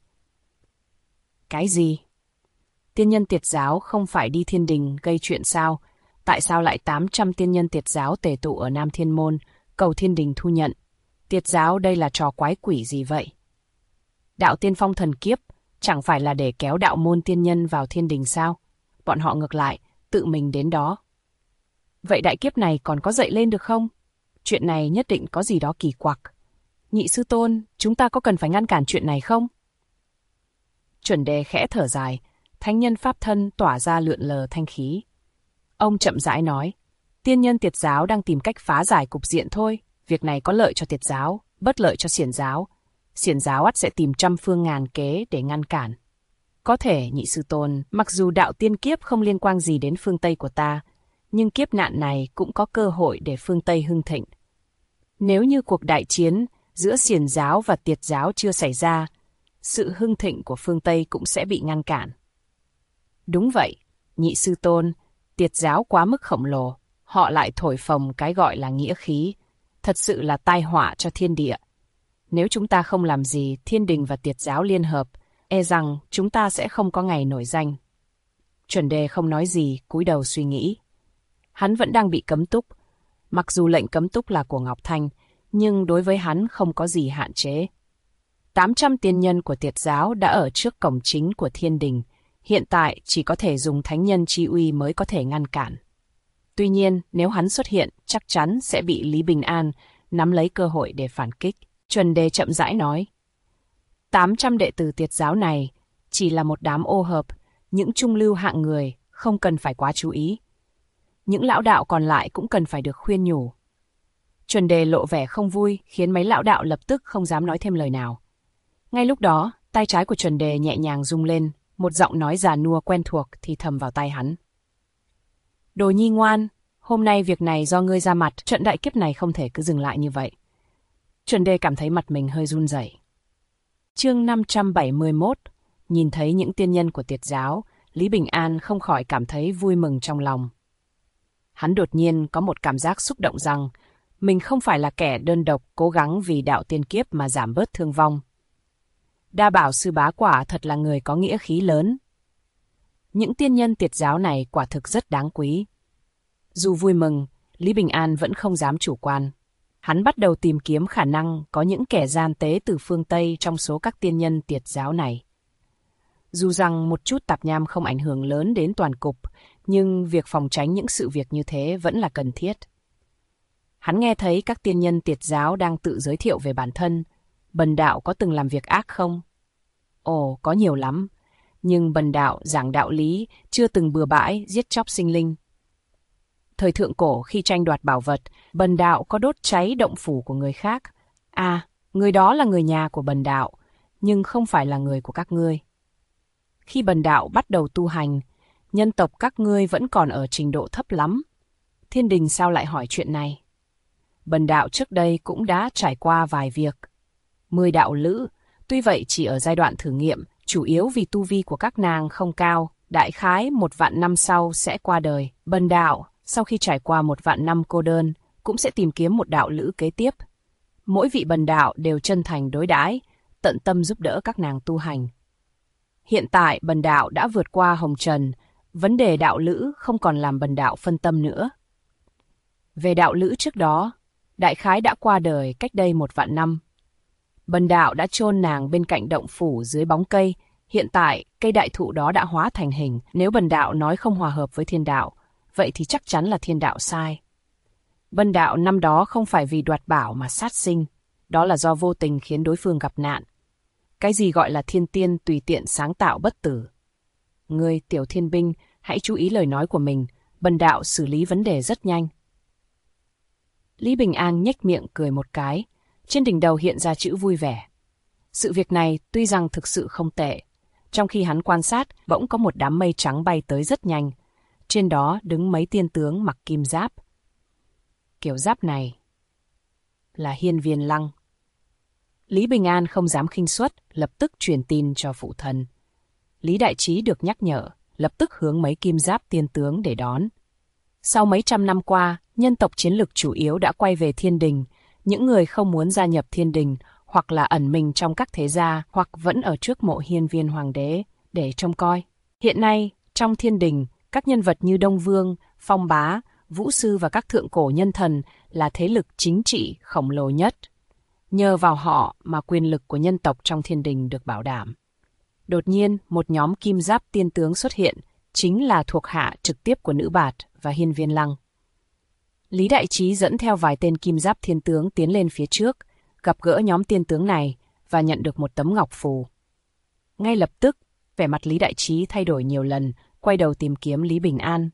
Cái gì? Tiên nhân Tiệt giáo không phải đi thiên đình gây chuyện sao? Tại sao lại 800 tiên nhân Tiệt giáo tề tụ ở Nam Thiên Môn, cầu thiên đình thu nhận? Tiệt giáo đây là trò quái quỷ gì vậy? Đạo tiên phong thần kiếp, chẳng phải là để kéo đạo môn tiên nhân vào thiên đình sao? Bọn họ ngược lại, tự mình đến đó. Vậy đại kiếp này còn có dậy lên được không? Chuyện này nhất định có gì đó kỳ quặc. Nhị Sư Tôn, chúng ta có cần phải ngăn cản chuyện này không? Chuẩn đề khẽ thở dài, thánh nhân pháp thân tỏa ra lượn lờ thanh khí. Ông chậm rãi nói, tiên nhân Tiệt giáo đang tìm cách phá giải cục diện thôi. Việc này có lợi cho Tiệt giáo, bất lợi cho Xiển giáo. Xiển giáo ắt sẽ tìm trăm phương ngàn kế để ngăn cản. Có thể, Nhị Sư Tôn, mặc dù đạo tiên kiếp không liên quan gì đến phương Tây của ta, nhưng kiếp nạn này cũng có cơ hội để phương Tây hưng thịnh. Nếu như cuộc đại chiến giữa Xiển giáo và Tiệt giáo chưa xảy ra, sự hưng thịnh của phương Tây cũng sẽ bị ngăn cản. Đúng vậy, Nhị Sư Tôn, Tiệt giáo quá mức khổng lồ, họ lại thổi phồng cái gọi là nghĩa khí, thật sự là tai họa cho thiên địa. Nếu chúng ta không làm gì, thiên đình và Tiệt giáo liên hợp, e rằng chúng ta sẽ không có ngày nổi danh. Chuẩn đề không nói gì, cúi đầu suy nghĩ. Hắn vẫn đang bị cấm túc. Mặc dù lệnh cấm túc là của Ngọc Thanh, nhưng đối với hắn không có gì hạn chế. 800 tiên nhân của Tiệt giáo đã ở trước cổng chính của thiên đình, hiện tại chỉ có thể dùng thánh nhân chi uy mới có thể ngăn cản. Tuy nhiên, nếu hắn xuất hiện, chắc chắn sẽ bị Lý Bình An nắm lấy cơ hội để phản kích. Chuẩn đề chậm rãi nói, 800 đệ tử Tiệt giáo này chỉ là một đám ô hợp, những trung lưu hạng người, không cần phải quá chú ý. Những lão đạo còn lại cũng cần phải được khuyên nhủ. Chuẩn đề lộ vẻ không vui, khiến mấy lão đạo lập tức không dám nói thêm lời nào. Ngay lúc đó, tay trái của Chuẩn đề nhẹ nhàng rung lên, một giọng nói già nua quen thuộc thì thầm vào tai hắn. Đồ nhi ngoan, hôm nay việc này do ngươi ra mặt, trận đại kiếp này không thể cứ dừng lại như vậy. Chuẩn đề cảm thấy mặt mình hơi run rẩy. Chương 571, nhìn thấy những tiên nhân của Tiệt giáo, Lý Bình An không khỏi cảm thấy vui mừng trong lòng. Hắn đột nhiên có một cảm giác xúc động rằng Mình không phải là kẻ đơn độc cố gắng vì đạo tiên kiếp mà giảm bớt thương vong. Đa Bảo sư bá quả thật là người có nghĩa khí lớn. Những tiên nhân Tiệt giáo này quả thực rất đáng quý. Dù vui mừng, Lý Bình An vẫn không dám chủ quan. Hắn bắt đầu tìm kiếm khả năng có những kẻ gian tế từ phương Tây trong số các tiên nhân Tiệt giáo này. Dù rằng một chút tạp nham không ảnh hưởng lớn đến toàn cục, nhưng việc phòng tránh những sự việc như thế vẫn là cần thiết. Hắn nghe thấy các tiên nhân Tiệt giáo đang tự giới thiệu về bản thân. Bần đạo có từng làm việc ác không? Ồ, có nhiều lắm. Nhưng bần đạo giảng đạo lý, chưa từng bừa bãi, giết chóc sinh linh. Thời thượng cổ khi tranh đoạt bảo vật, bần đạo có đốt cháy động phủ của người khác. À, người đó là người nhà của bần đạo, nhưng không phải là người của các ngươi. Khi bần đạo bắt đầu tu hành, nhân tộc các ngươi vẫn còn ở trình độ thấp lắm. Thiên đình sao lại hỏi chuyện này? Bần đạo trước đây cũng đã trải qua vài việc. 10 đạo lữ, tuy vậy chỉ ở giai đoạn thử nghiệm, chủ yếu vì tu vi của các nàng không cao, đại khái 1.000 năm sau sẽ qua đời. Bần đạo, sau khi trải qua 1.000 năm cô đơn, cũng sẽ tìm kiếm một đạo lữ kế tiếp. Mỗi vị bần đạo đều chân thành đối đãi, tận tâm giúp đỡ các nàng tu hành. Hiện tại bần đạo đã vượt qua hồng trần, vấn đề đạo lữ không còn làm bần đạo phân tâm nữa. Về đạo lữ trước đó, đại khái đã qua đời cách đây 1.000 năm. Bần đạo đã chôn nàng bên cạnh động phủ dưới bóng cây, hiện tại cây đại thụ đó đã hóa thành hình. Nếu bần đạo nói không hòa hợp với thiên đạo, vậy thì chắc chắn là thiên đạo sai. Bần đạo năm đó không phải vì đoạt bảo mà sát sinh, đó là do vô tình khiến đối phương gặp nạn. Cái gì gọi là thiên tiên tùy tiện sáng tạo bất tử? Ngươi tiểu thiên binh, hãy chú ý lời nói của mình, bần đạo xử lý vấn đề rất nhanh. Lý Bình An nhếch miệng cười một cái, trên đỉnh đầu hiện ra chữ vui vẻ. Sự việc này tuy rằng thực sự không tệ. Trong khi hắn quan sát, bỗng có một đám mây trắng bay tới rất nhanh. Trên đó đứng mấy tiên tướng mặc kim giáp. Kiểu giáp này là Hiên Viên Lăng. Lý Bình An không dám khinh suất, lập tức truyền tin cho phụ thân. Lý Đại Trí được nhắc nhở, lập tức hướng mấy kim giáp tiên tướng để đón. Sau mấy trăm năm qua, nhân tộc chiến lực chủ yếu đã quay về thiên đình. Những người không muốn gia nhập thiên đình hoặc là ẩn mình trong các thế gia hoặc vẫn ở trước mộ Hiên Viên Hoàng đế để trông coi. Hiện nay, trong thiên đình, các nhân vật như Đông Vương, Phong Bá, Vũ Sư và các thượng cổ nhân thần là thế lực chính trị khổng lồ nhất. Nhờ vào họ mà quyền lực của nhân tộc trong thiên đình được bảo đảm. Đột nhiên, một nhóm kim giáp tiên tướng xuất hiện, chính là thuộc hạ trực tiếp của Nữ Bạt và Hiên Viên Lăng. Lý Đại Trí dẫn theo vài tên kim giáp thiên tướng tiến lên phía trước, gặp gỡ nhóm tiên tướng này và nhận được một tấm ngọc phù. Ngay lập tức, vẻ mặt Lý Đại Trí thay đổi nhiều lần, quay đầu tìm kiếm Lý Bình An.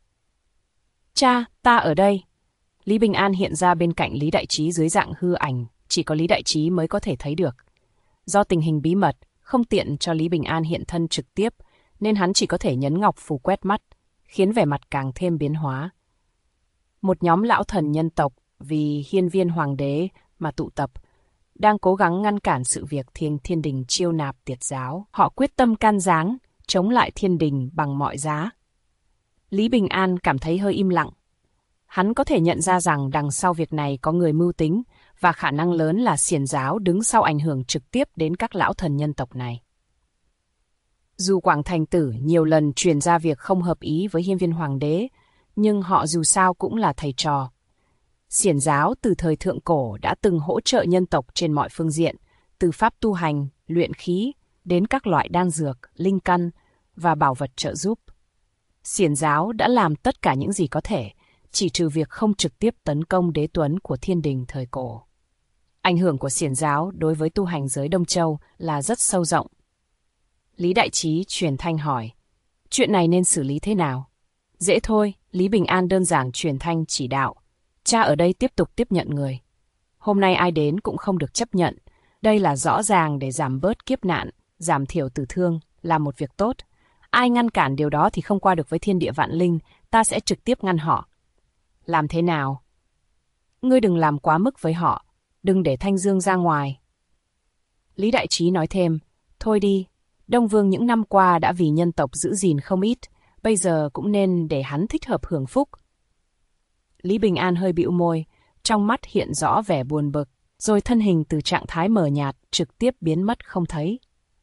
Cha, ta ở đây. Lý Bình An hiện ra bên cạnh Lý Đại Trí dưới dạng hư ảnh, chỉ có Lý Đại Trí mới có thể thấy được. Do tình hình bí mật, không tiện cho Lý Bình An hiện thân trực tiếp, nên hắn chỉ có thể nhấn ngọc phù quét mắt, khiến vẻ mặt càng thêm biến hóa. Một nhóm lão thần nhân tộc vì Hiên Viên Hoàng đế mà tụ tập, đang cố gắng ngăn cản sự việc thiên đình chiêu nạp Tiệt giáo. Họ quyết tâm can gián, chống lại thiên đình bằng mọi giá. Lý Bình An cảm thấy hơi im lặng. Hắn có thể nhận ra rằng đằng sau việc này có người mưu tính và khả năng lớn là Xiển giáo đứng sau ảnh hưởng trực tiếp đến các lão thần nhân tộc này. Dù Quảng Thành Tử nhiều lần truyền ra việc không hợp ý với Hiên Viên Hoàng đế, nhưng họ dù sao cũng là thầy trò. Xiển giáo từ thời thượng cổ đã từng hỗ trợ nhân tộc trên mọi phương diện, từ pháp tu hành, luyện khí, đến các loại đan dược, linh căn và bảo vật trợ giúp. Xiển giáo đã làm tất cả những gì có thể, chỉ trừ việc không trực tiếp tấn công đế tuấn của thiên đình thời cổ. Ảnh hưởng của Xiển giáo đối với tu hành giới Đông Châu là rất sâu rộng. Lý Đại Trí truyền thanh hỏi, chuyện này nên xử lý thế nào? Dễ thôi, Lý Bình An đơn giản truyền thanh chỉ đạo. Cha ở đây tiếp tục tiếp nhận người. Hôm nay ai đến cũng không được chấp nhận. Đây là rõ ràng để giảm bớt kiếp nạn, giảm thiểu tử thương, là một việc tốt. Ai ngăn cản điều đó thì không qua được với thiên địa vạn linh, ta sẽ trực tiếp ngăn họ. Làm thế nào? Ngươi đừng làm quá mức với họ, đừng để Thanh Dương ra ngoài. Lý Đại Trí nói thêm, thôi đi, Đông Vương những năm qua đã vì nhân tộc giữ gìn không ít, bây giờ cũng nên để hắn thích hợp hưởng phúc. Lý Bình An hơi bĩu môi, Trong mắt hiện rõ vẻ buồn bực, rồi thân hình từ trạng thái mờ nhạt trực tiếp biến mất không thấy.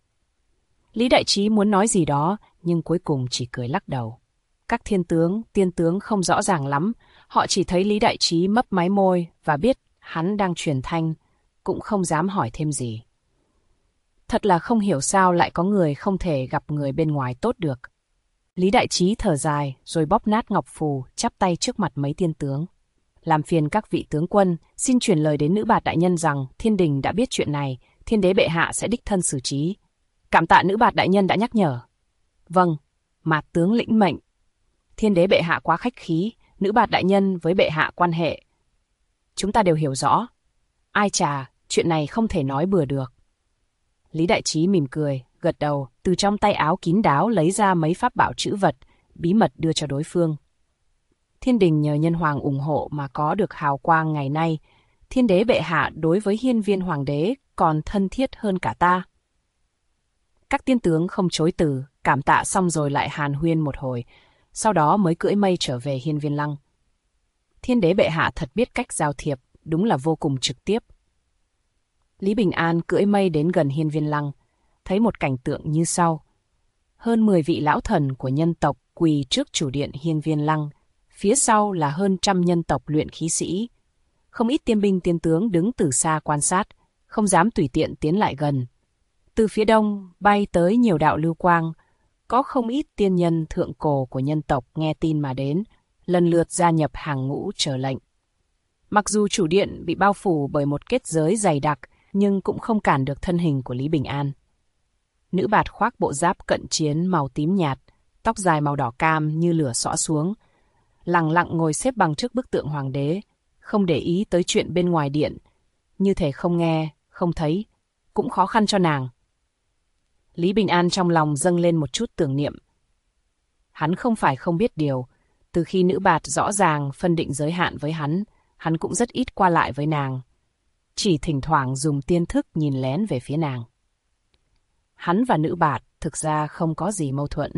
Lý Đại Trí muốn nói gì đó, nhưng cuối cùng chỉ cười lắc đầu. Các thiên tướng, tiên tướng không rõ ràng lắm, họ chỉ thấy Lý Đại Trí mấp máy môi và biết hắn đang truyền thanh, cũng không dám hỏi thêm gì. Thật là không hiểu sao lại có người không thể gặp người bên ngoài tốt được. Lý Đại Trí thở dài rồi bóp nát ngọc phù, chắp tay trước mặt mấy tiên tướng. Làm phiền các vị tướng quân, xin truyền lời đến Nữ Bạt đại nhân rằng thiên đình đã biết chuyện này, thiên đế bệ hạ sẽ đích thân xử trí. Cảm tạ Nữ Bạt đại nhân đã nhắc nhở. Vâng, Mạt tướng lĩnh mệnh. Thiên đế bệ hạ quá khách khí, Nữ Bạt đại nhân với bệ hạ quan hệ chúng ta đều hiểu rõ. Ai chà, chuyện này không thể nói bừa được. Lý Đại Trí mỉm cười, gật đầu, từ trong tay áo kín đáo lấy ra mấy pháp bảo trữ vật, bí mật đưa cho đối phương. Thiên đình nhờ nhân hoàng ủng hộ mà có được hào quang ngày nay, thiên đế bệ hạ đối với hiên viên hoàng đế còn thân thiết hơn cả ta. Các tiên tướng không chối từ, cảm tạ xong rồi lại hàn huyên một hồi, sau đó mới cưỡi mây trở về hiên viên lăng. Thiên đế bệ hạ thật biết cách giao thiệp, đúng là vô cùng trực tiếp. Lý Bình An cưỡi mây đến gần hiên viên lăng, thấy một cảnh tượng như sau. Hơn 10 vị lão thần của nhân tộc quỳ trước chủ điện hiên viên lăng, phía sau là hơn 100 nhân tộc luyện khí sĩ. Không ít tiên binh tiên tướng đứng từ xa quan sát, không dám tùy tiện tiến lại gần. Từ phía đông bay tới nhiều đạo lưu quang, có không ít tiên nhân thượng cổ của nhân tộc nghe tin mà đến, lần lượt gia nhập hàng ngũ chờ lệnh. Mặc dù chủ điện bị bao phủ bởi một kết giới dày đặc, nhưng cũng không cản được thân hình của Lý Bình An. Nữ Bạt khoác bộ giáp cận chiến màu tím nhạt, tóc dài màu đỏ cam như lửa xõa xuống, lặng lặng ngồi xếp bằng trước bức tượng hoàng đế, không để ý tới chuyện bên ngoài điện, như thể không nghe, không thấy, cũng khó khăn cho nàng. Lý Bình An trong lòng dâng lên một chút tưởng niệm. Hắn không phải không biết điều, từ khi Nữ Bạt rõ ràng phân định giới hạn với hắn cũng rất ít qua lại với nàng. Chỉ thỉnh thoảng dùng tiên thức nhìn lén về phía nàng. Hắn và Nữ Bạt thực ra không có gì mâu thuẫn.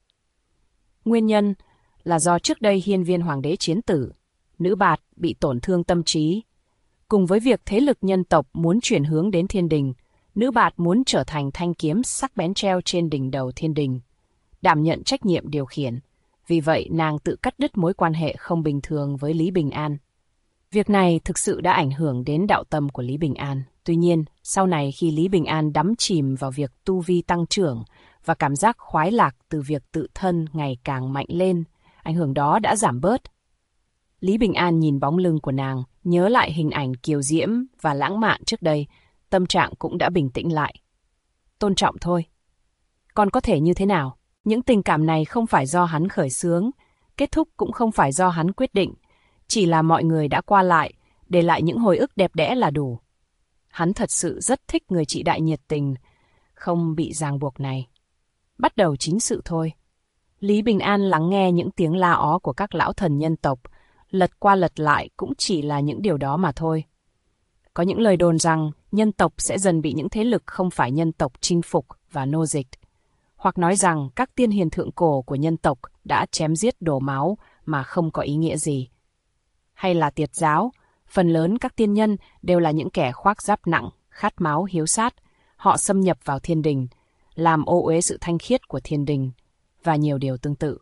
Nguyên nhân là do trước đây hiên viên hoàng đế chiến tử, Nữ Bạt bị tổn thương tâm trí. Cùng với việc thế lực nhân tộc muốn chuyển hướng đến thiên đình, Nữ Bạt muốn trở thành thanh kiếm sắc bén treo trên đỉnh đầu thiên đình, đảm nhận trách nhiệm điều khiển. Vì vậy nàng tự cắt đứt mối quan hệ không bình thường với Lý Bình An. Việc này thực sự đã ảnh hưởng đến đạo tâm của Lý Bình An. Tuy nhiên, sau này khi Lý Bình An đắm chìm vào việc tu vi tăng trưởng và cảm giác khoái lạc từ việc tự thân ngày càng mạnh lên, ảnh hưởng đó đã giảm bớt. Lý Bình An nhìn bóng lưng của nàng, nhớ lại hình ảnh kiều diễm và lãng mạn trước đây, tâm trạng cũng đã bình tĩnh lại. Tôn trọng thôi. Còn có thể như thế nào? Những tình cảm này không phải do hắn khởi xướng, kết thúc cũng không phải do hắn quyết định, chỉ là mọi người đã qua lại, để lại những hồi ức đẹp đẽ là đủ. Hắn thật sự rất thích người chị đại nhiệt tình, không bị ràng buộc này. Bắt đầu chính sự thôi. Lý Bình An lắng nghe những tiếng la ó của các lão thần nhân tộc, lật qua lật lại cũng chỉ là những điều đó mà thôi. Có những lời đồn rằng nhân tộc sẽ dần bị những thế lực không phải nhân tộc chinh phục và nô dịch, hoặc nói rằng các tiên hiền thượng cổ của nhân tộc đã chém giết đổ máu mà không có ý nghĩa gì. Hay là tiệt giáo, phần lớn các tiên nhân đều là những kẻ khoác giáp nặng, khát máu hiếu sát. Họ xâm nhập vào thiên đình, làm ô uế sự thanh khiết của thiên đình, và nhiều điều tương tự.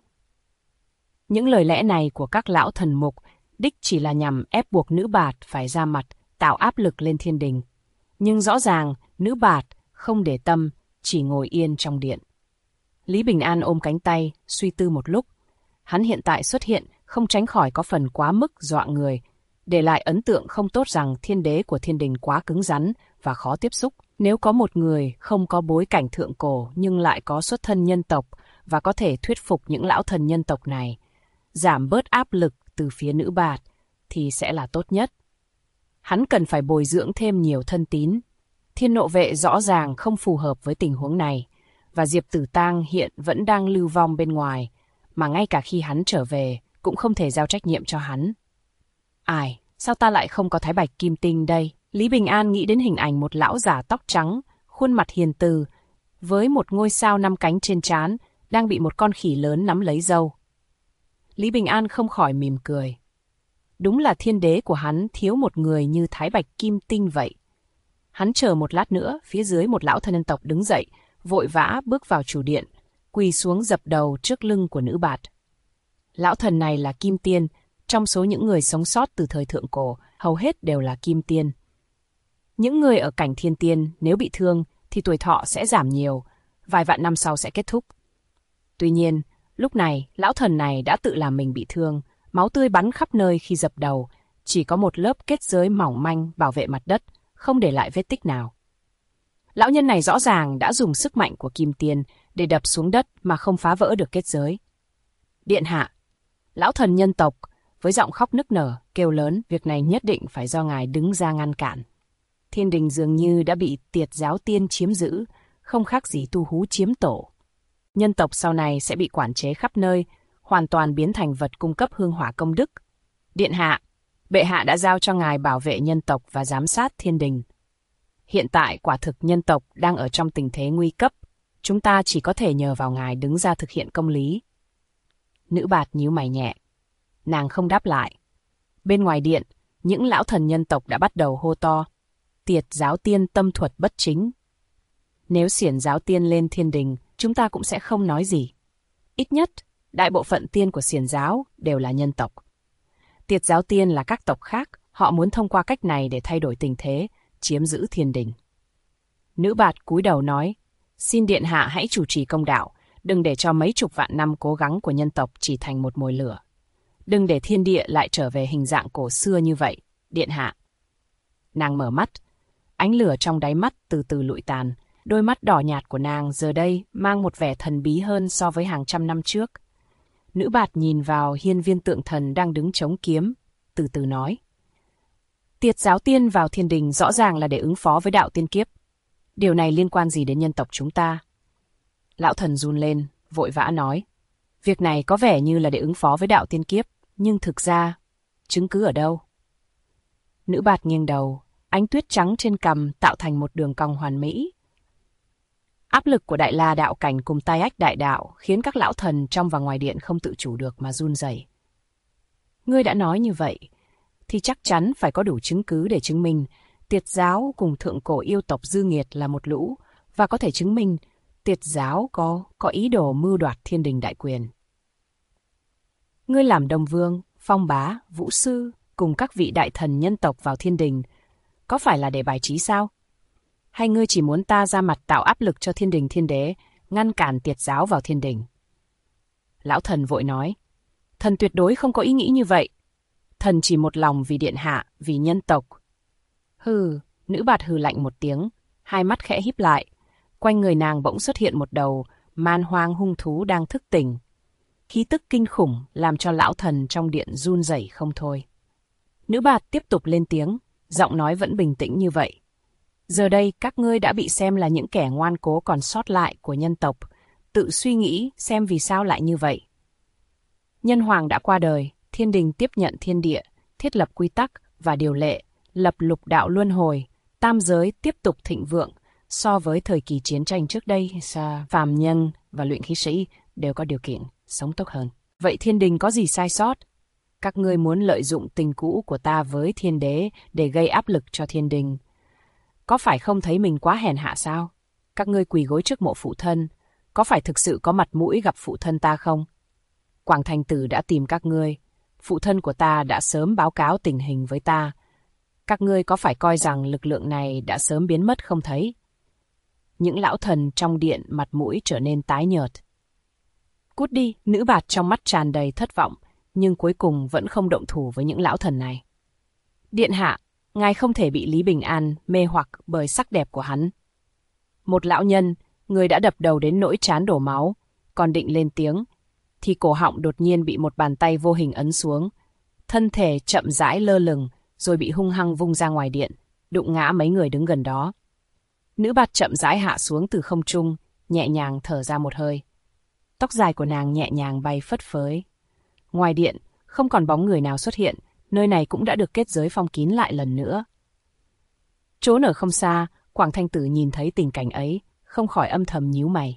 Những lời lẽ này của các lão thần mục đích chỉ là nhằm ép buộc Nữ Bạt phải ra mặt, tạo áp lực lên thiên đình. Nhưng rõ ràng, Nữ Bạt không để tâm, chỉ ngồi yên trong điện. Lý Bình An ôm cánh tay, suy tư một lúc. Hắn hiện tại xuất hiện không tránh khỏi có phần quá mức dọa người, để lại ấn tượng không tốt rằng thiên đế của thiên đình quá cứng rắn và khó tiếp xúc. Nếu có một người không có bối cảnh thượng cổ nhưng lại có xuất thân nhân tộc và có thể thuyết phục những lão thần nhân tộc này, giảm bớt áp lực từ phía Nữ Bạt, thì sẽ là tốt nhất. Hắn cần phải bồi dưỡng thêm nhiều thân tín. Thiên Nộ Vệ rõ ràng không phù hợp với tình huống này, và Diệp Tử Tang hiện vẫn đang lưu vong bên ngoài, mà ngay cả khi hắn trở về cũng không thể giao trách nhiệm cho hắn. Ai, sao ta lại không có Thái Bạch Kim Tinh đây? Lý Bình An nghĩ đến hình ảnh một lão giả tóc trắng, khuôn mặt hiền từ, với một ngôi sao 5 cánh trên trán, đang bị một con khỉ lớn nắm lấy râu. Lý Bình An không khỏi mỉm cười. Đúng là thiên đế của hắn thiếu một người như Thái Bạch Kim Tinh vậy. Hắn chờ một lát nữa, phía dưới một lão thân nhân tộc đứng dậy, vội vã bước vào chủ điện, quỳ xuống dập đầu trước lưng của nữ bạt. Lão thần này là Kim Tiên, trong số những người sống sót từ thời thượng cổ, hầu hết đều là Kim Tiên. Những người ở cảnh thiên tiên nếu bị thương thì tuổi thọ sẽ giảm nhiều, vài vạn năm sau sẽ kết thúc. Tuy nhiên, lúc này, lão thần này đã tự làm mình bị thương, máu tươi bắn khắp nơi khi dập đầu, chỉ có một lớp kết giới mỏng manh bảo vệ mặt đất, không để lại vết tích nào. Lão nhân này rõ ràng đã dùng sức mạnh của Kim Tiên để đập xuống đất mà không phá vỡ được kết giới. Điện hạ, lão thần nhân tộc, với giọng khóc nức nở, kêu lớn, việc này nhất định phải do ngài đứng ra ngăn cản. Thiên đình dường như đã bị Tiệt giáo tiên chiếm giữ, không khác gì tu hú chiếm tổ. Nhân tộc sau này sẽ bị quản chế khắp nơi, hoàn toàn biến thành vật cung cấp hương hỏa công đức. Điện hạ, bệ hạ đã giao cho ngài bảo vệ nhân tộc và giám sát thiên đình. Hiện tại quả thực nhân tộc đang ở trong tình thế nguy cấp, chúng ta chỉ có thể nhờ vào ngài đứng ra thực hiện công lý. Nữ bạt nhíu mày nhẹ. Nàng không đáp lại. Bên ngoài điện, những lão thần nhân tộc đã bắt đầu hô to. Tiệt giáo tiên tâm thuật bất chính. Nếu xiển giáo tiên lên thiên đình, chúng ta cũng sẽ không nói gì. Ít nhất, đại bộ phận tiên của xiển giáo đều là nhân tộc. Tiệt giáo tiên là các tộc khác, họ muốn thông qua cách này để thay đổi tình thế, chiếm giữ thiên đình. Nữ bạt cúi đầu nói, xin điện hạ hãy chủ trì công đạo, đừng để cho mấy chục vạn năm cố gắng của nhân tộc chỉ thành một mồi lửa. Đừng để thiên địa lại trở về hình dạng cổ xưa như vậy, điện hạ. Nàng mở mắt, ánh lửa trong đáy mắt từ từ lụi tàn, đôi mắt đỏ nhạt của nàng giờ đây mang một vẻ thần bí hơn so với hàng trăm năm trước. Nữ bạt nhìn vào hiên viên tượng thần đang đứng chống kiếm, từ từ nói. Tiệt giáo tiên vào thiên đình rõ ràng là để ứng phó với đạo tiên kiếp. Điều này liên quan gì đến nhân tộc chúng ta? Lão thần run lên, vội vã nói. Việc này có vẻ như là để ứng phó với đạo tiên kiếp, nhưng thực ra, chứng cứ ở đâu? Nữ bạt nghiêng đầu, ánh tuyết trắng trên cằm tạo thành một đường cong hoàn mỹ. Áp lực của Đại La đạo cảnh cùng Tai Ách đại đạo khiến các lão thần trong và ngoài điện không tự chủ được mà run rẩy. Ngươi đã nói như vậy, thì chắc chắn phải có đủ chứng cứ để chứng minh Tiệt giáo cùng thượng cổ yêu tộc dư nghiệt là một lũ, và có thể chứng minh Tiệt giáo có ý đồ mưu đoạt thiên đình đại quyền. Ngươi làm Đông Vương, Phong Bá, Vũ Sư cùng các vị đại thần nhân tộc vào thiên đình, có phải là để bài trí sao? Hay ngươi chỉ muốn ta ra mặt tạo áp lực cho thiên đình thiên đế, ngăn cản Tiệt giáo vào thiên đình? Lão thần vội nói, thần tuyệt đối không có ý nghĩ như vậy. Thần chỉ một lòng vì điện hạ, vì nhân tộc. Hừ, nữ bạt hừ lạnh một tiếng, hai mắt khẽ híp lại. Quanh người nàng bỗng xuất hiện một đầu man hoang hung thú đang thức tỉnh. Khí tức kinh khủng làm cho lão thần trong điện run rẩy không thôi. Nữ bạt tiếp tục lên tiếng, giọng nói vẫn bình tĩnh như vậy. Giờ đây các ngươi đã bị xem là những kẻ ngoan cố còn sót lại của nhân tộc, tự suy nghĩ xem vì sao lại như vậy. Nhân hoàng đã qua đời, thiên đình tiếp nhận thiên địa, thiết lập quy tắc và điều lệ, lập lục đạo luân hồi, tam giới tiếp tục thịnh vượng. So với thời kỳ chiến tranh trước đây, phàm nhân và luyện khí sĩ đều có điều kiện sống tốt hơn. Vậy thiên đình có gì sai sót? Các ngươi muốn lợi dụng tình cũ của ta với thiên đế để gây áp lực cho thiên đình. Có phải không thấy mình quá hèn hạ sao? Các ngươi quỳ gối trước mộ phụ thân, có phải thực sự có mặt mũi gặp phụ thân ta không? Quảng Thành Tử đã tìm các ngươi, phụ thân của ta đã sớm báo cáo tình hình với ta. Các ngươi có phải coi rằng lực lượng này đã sớm biến mất không thấy? Những lão thần trong điện mặt mũi trở nên tái nhợt. Cút đi, nữ bạt trong mắt tràn đầy thất vọng, nhưng cuối cùng vẫn không động thủ với những lão thần này. Điện hạ, ngài không thể bị Lý Bình An mê hoặc bởi sắc đẹp của hắn. Một lão nhân, người đã đập đầu đến nỗi trán đổ máu, còn định lên tiếng, thì cổ họng đột nhiên bị một bàn tay vô hình ấn xuống. Thân thể chậm rãi lơ lửng, rồi bị hung hăng vung ra ngoài điện, đụng ngã mấy người đứng gần đó. Nữ bạt chậm rãi hạ xuống từ không trung, nhẹ nhàng thở ra một hơi. Tóc dài của nàng nhẹ nhàng bay phất phới. Ngoài điện, không còn bóng người nào xuất hiện, nơi này cũng đã được kết giới phong kín lại lần nữa. Trốn ở không xa, Quảng Thanh Tử nhìn thấy tình cảnh ấy, không khỏi âm thầm nhíu mày.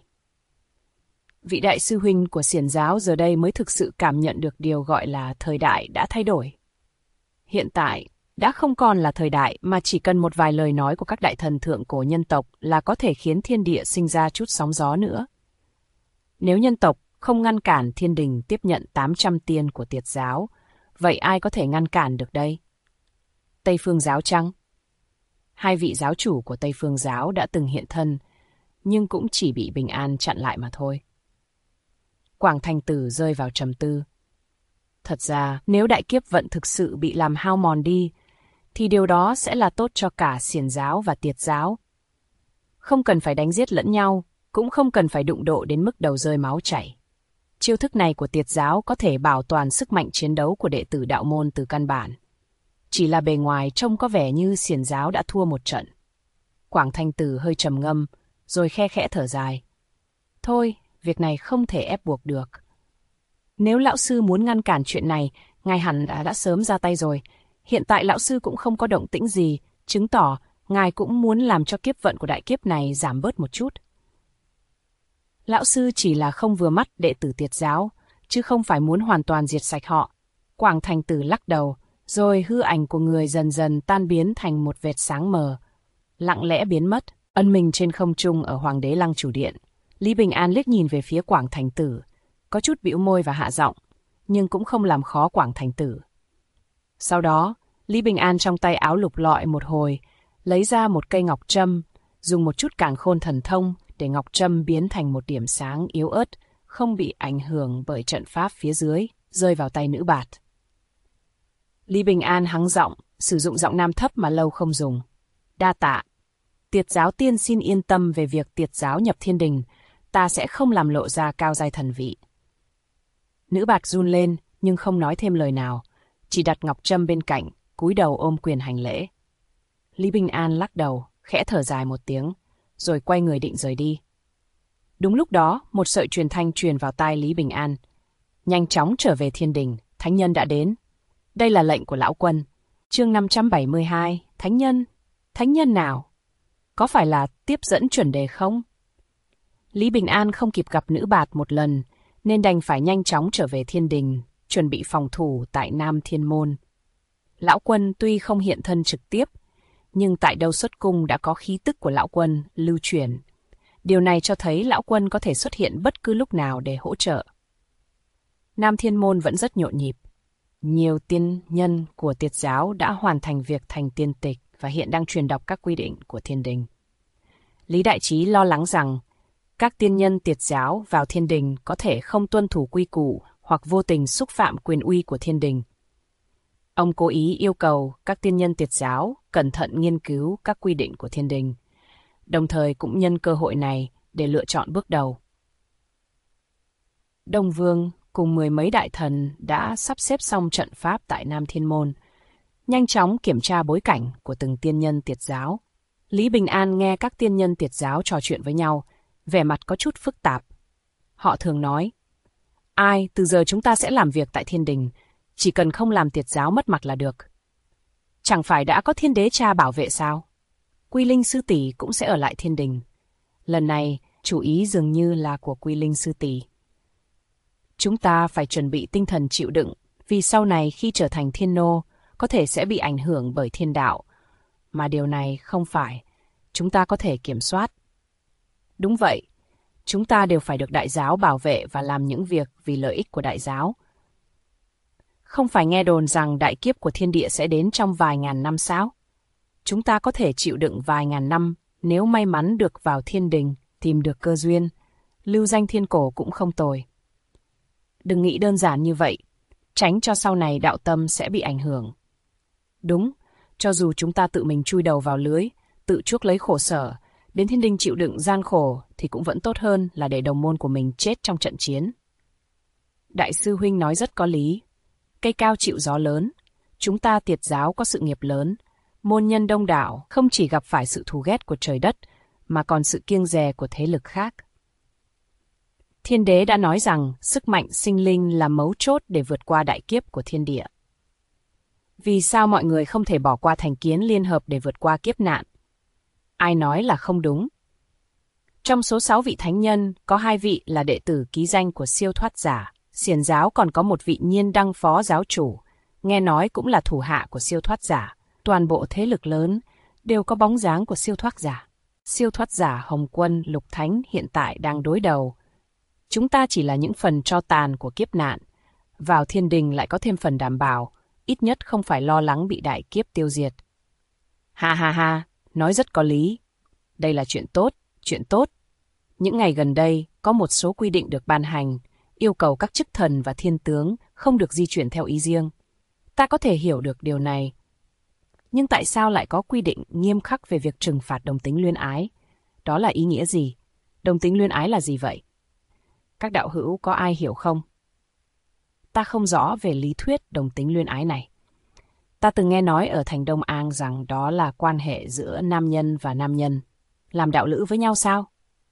Vị đại sư huynh của xiển giáo giờ đây mới thực sự cảm nhận được điều gọi là thời đại đã thay đổi. Hiện tại, đã không còn là thời đại mà chỉ cần một vài lời nói của các đại thần thượng cổ nhân tộc là có thể khiến thiên địa sinh ra chút sóng gió nữa. Nếu nhân tộc không ngăn cản thiên đình tiếp nhận 800 tiên của Tiệt giáo, vậy ai có thể ngăn cản được đây? Tây Phương giáo chăng? Hai vị giáo chủ của Tây Phương giáo đã từng hiện thân, nhưng cũng chỉ bị Bình An chặn lại mà thôi. Quảng Thành Tử rơi vào trầm tư. Thật ra, nếu đại kiếp vận thực sự bị làm hao mòn đi, thì điều đó sẽ là tốt cho cả Xiển giáo và Tiệt giáo. Không cần phải đánh giết lẫn nhau, cũng không cần phải đụng độ đến mức đầu rơi máu chảy. Chiêu thức này của Tiệt giáo có thể bảo toàn sức mạnh chiến đấu của đệ tử đạo môn từ căn bản. Chỉ là bề ngoài trông có vẻ như Xiển giáo đã thua một trận. Quảng Thanh Tử hơi trầm ngâm, rồi khe khẽ thở dài. Thôi, việc này không thể ép buộc được. Nếu lão sư muốn ngăn cản chuyện này, ngài hẳn đã sớm ra tay rồi. Hiện tại lão sư cũng không có động tĩnh gì, chứng tỏ ngài cũng muốn làm cho kiếp vận của đại kiếp này giảm bớt một chút. Lão sư chỉ là không vừa mắt đệ tử Tiệt giáo, chứ không phải muốn hoàn toàn diệt sạch họ. Quảng Thành Tử lắc đầu, rồi hư ảnh của người dần dần tan biến thành một vệt sáng mờ, lặng lẽ biến mất, ân mình trên không trung ở Hoàng đế Lăng Chủ Điện. Lý Bình An liếc nhìn về phía Quảng Thành Tử, có chút bĩu môi và hạ giọng, nhưng cũng không làm khó Quảng Thành Tử. Sau đó, Lý Bình An trong tay áo lục lọi một hồi, lấy ra một cây ngọc trâm, dùng một chút càn khôn thần thông để ngọc trâm biến thành một điểm sáng yếu ớt, không bị ảnh hưởng bởi trận pháp phía dưới, rơi vào tay nữ bạt. Lý Bình An hắng giọng, sử dụng giọng nam thấp mà lâu không dùng. Đa tạ. Tiệt giáo tiên xin yên tâm về việc Tiệt giáo nhập thiên đình, ta sẽ không làm lộ ra cao giai thần vị. Nữ bạt run lên nhưng không nói thêm lời nào, chỉ đặt ngọc trâm bên cạnh, cúi đầu ôm quyền hành lễ. Lý Bình An lắc đầu, khẽ thở dài một tiếng, rồi quay người định rời đi. Đúng lúc đó, một sợi truyền thanh truyền vào tai Lý Bình An. Nhanh chóng trở về thiên đình, thánh nhân đã đến. Đây là lệnh của lão quân. Chương 572, thánh nhân. Thánh nhân nào? Có phải là tiếp dẫn chuẩn đề không? Lý Bình An không kịp gặp nữ bạt một lần, nên đành phải nhanh chóng trở về thiên đình, chuẩn bị phòng thủ tại Nam Thiên Môn. Lão quân tuy không hiện thân trực tiếp, nhưng tại Đâu Xuất Cung đã có khí tức của lão quân lưu truyền. Điều này cho thấy lão quân có thể xuất hiện bất cứ lúc nào để hỗ trợ. Nam Thiên Môn vẫn rất nhộn nhịp. Nhiều tiên nhân của Tiệt giáo đã hoàn thành việc thành tiên tịch và hiện đang truyền đọc các quy định của thiên đình. Lý Đại Trí lo lắng rằng các tiên nhân Tiệt giáo vào thiên đình có thể không tuân thủ quy củ hoặc vô tình xúc phạm quyền uy của thiên đình. Ông cố ý yêu cầu các tiên nhân Tiệt giáo cẩn thận nghiên cứu các quy định của thiên đình, đồng thời cũng nhân cơ hội này để lựa chọn bước đầu. Đông Vương cùng 10 mấy đại thần đã sắp xếp xong trận pháp tại Nam Thiên Môn, nhanh chóng kiểm tra bối cảnh của từng tiên nhân Tiệt giáo. Lý Bình An nghe các tiên nhân Tiệt giáo trò chuyện với nhau, vẻ mặt có chút phức tạp. Họ thường nói, ai, từ giờ chúng ta sẽ làm việc tại thiên đình, chỉ cần không làm Tiệt giáo mất mặt là được. Chẳng phải đã có Thiên Đế Cha bảo vệ sao? Quy Linh Sư Tỷ cũng sẽ ở lại thiên đình. Lần này, chủ ý dường như là của Quy Linh Sư Tỷ. Chúng ta phải chuẩn bị tinh thần chịu đựng, vì sau này khi trở thành thiên nô, có thể sẽ bị ảnh hưởng bởi thiên đạo. Mà điều này không phải chúng ta có thể kiểm soát. Đúng vậy, chúng ta đều phải được đại giáo bảo vệ và làm những việc vì lợi ích của đại giáo. Không phải nghe đồn rằng đại kiếp của thiên địa sẽ đến trong vài ngàn năm sao? Chúng ta có thể chịu đựng vài ngàn năm nếu may mắn được vào thiên đình, tìm được cơ duyên. Lưu danh thiên cổ cũng không tồi. Đừng nghĩ đơn giản như vậy, tránh cho sau này đạo tâm sẽ bị ảnh hưởng. Đúng, cho dù chúng ta tự mình chui đầu vào lưới, tự chuốc lấy khổ sở, đến thiên đình chịu đựng gian khổ thì cũng vẫn tốt hơn là để đồng môn của mình chết trong trận chiến. Đại sư huynh nói rất có lý. Cây cao chịu gió lớn, chúng ta Tiệt giáo có sự nghiệp lớn, môn nhân đông đảo không chỉ gặp phải sự thù ghét của trời đất, mà còn sự kiêng dè của thế lực khác. Thiên đế đã nói rằng sức mạnh sinh linh là mấu chốt để vượt qua đại kiếp của thiên địa. Vì sao mọi người không thể bỏ qua thành kiến liên hợp để vượt qua kiếp nạn? Ai nói là không đúng? Trong số 6 vị thánh nhân, có 2 vị là đệ tử ký danh của siêu thoát giả. Xiển giáo còn có một vị Nhiên Đăng phó giáo chủ, nghe nói cũng là thủ hạ của siêu thoát giả. Toàn bộ thế lực lớn đều có bóng dáng của siêu thoát giả. Siêu thoát giả Hồng Quân, Lục Thánh hiện tại đang đối đầu. Chúng ta chỉ là những phần tro tàn của kiếp nạn. Vào thiên đình lại có thêm phần đảm bảo, ít nhất không phải lo lắng bị đại kiếp tiêu diệt. Ha ha ha, nói rất có lý. Đây là chuyện tốt, chuyện tốt. Những ngày gần đây, có một số quy định được ban hành, yêu cầu các chức thần và thiên tướng không được di chuyển theo ý riêng. Ta có thể hiểu được điều này. Nhưng tại sao lại có quy định nghiêm khắc về việc trừng phạt đồng tính luyến ái? Đó là ý nghĩa gì? Đồng tính luyến ái là gì vậy? Các đạo hữu có ai hiểu không? Ta không rõ về lý thuyết đồng tính luyến ái này. Ta từng nghe nói ở thành Đông An rằng đó là quan hệ giữa nam nhân và nam nhân. Làm đạo lữ với nhau sao?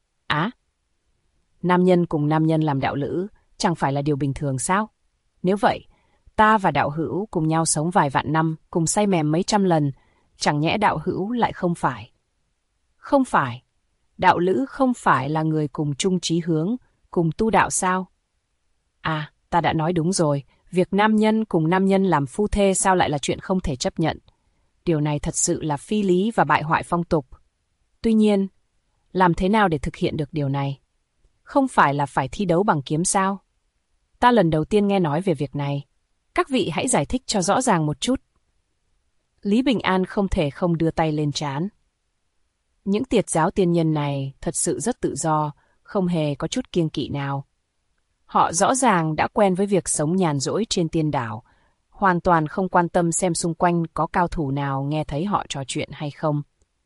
Nam nhân cùng nam nhân làm đạo lữ chẳng phải là điều bình thường sao? Nếu vậy, ta và đạo hữu cùng nhau sống vài vạn năm, cùng say mềm mấy trăm lần, chẳng nhẽ đạo hữu lại không phải? Không phải. Đạo lữ không phải là người cùng chung chí hướng, cùng tu đạo sao? Ta đã nói đúng rồi. Việc nam nhân cùng nam nhân làm phu thê sao lại là chuyện không thể chấp nhận? Điều này thật sự là phi lý và bại hoại phong tục. Tuy nhiên, làm thế nào để thực hiện được điều này? Không phải là phải thi đấu bằng kiếm sao? Ta lần đầu tiên nghe nói về việc này. Các vị hãy giải thích cho rõ ràng một chút. Lý Bình An không thể không đưa tay lên trán. Những tiệt giáo tiên nhân này thật sự rất tự do, không hề có chút kiêng kỵ nào. Họ rõ ràng đã quen với việc sống nhàn rỗi trên tiên đảo, hoàn toàn không quan tâm xem xung quanh có cao thủ nào nghe thấy họ trò chuyện hay không.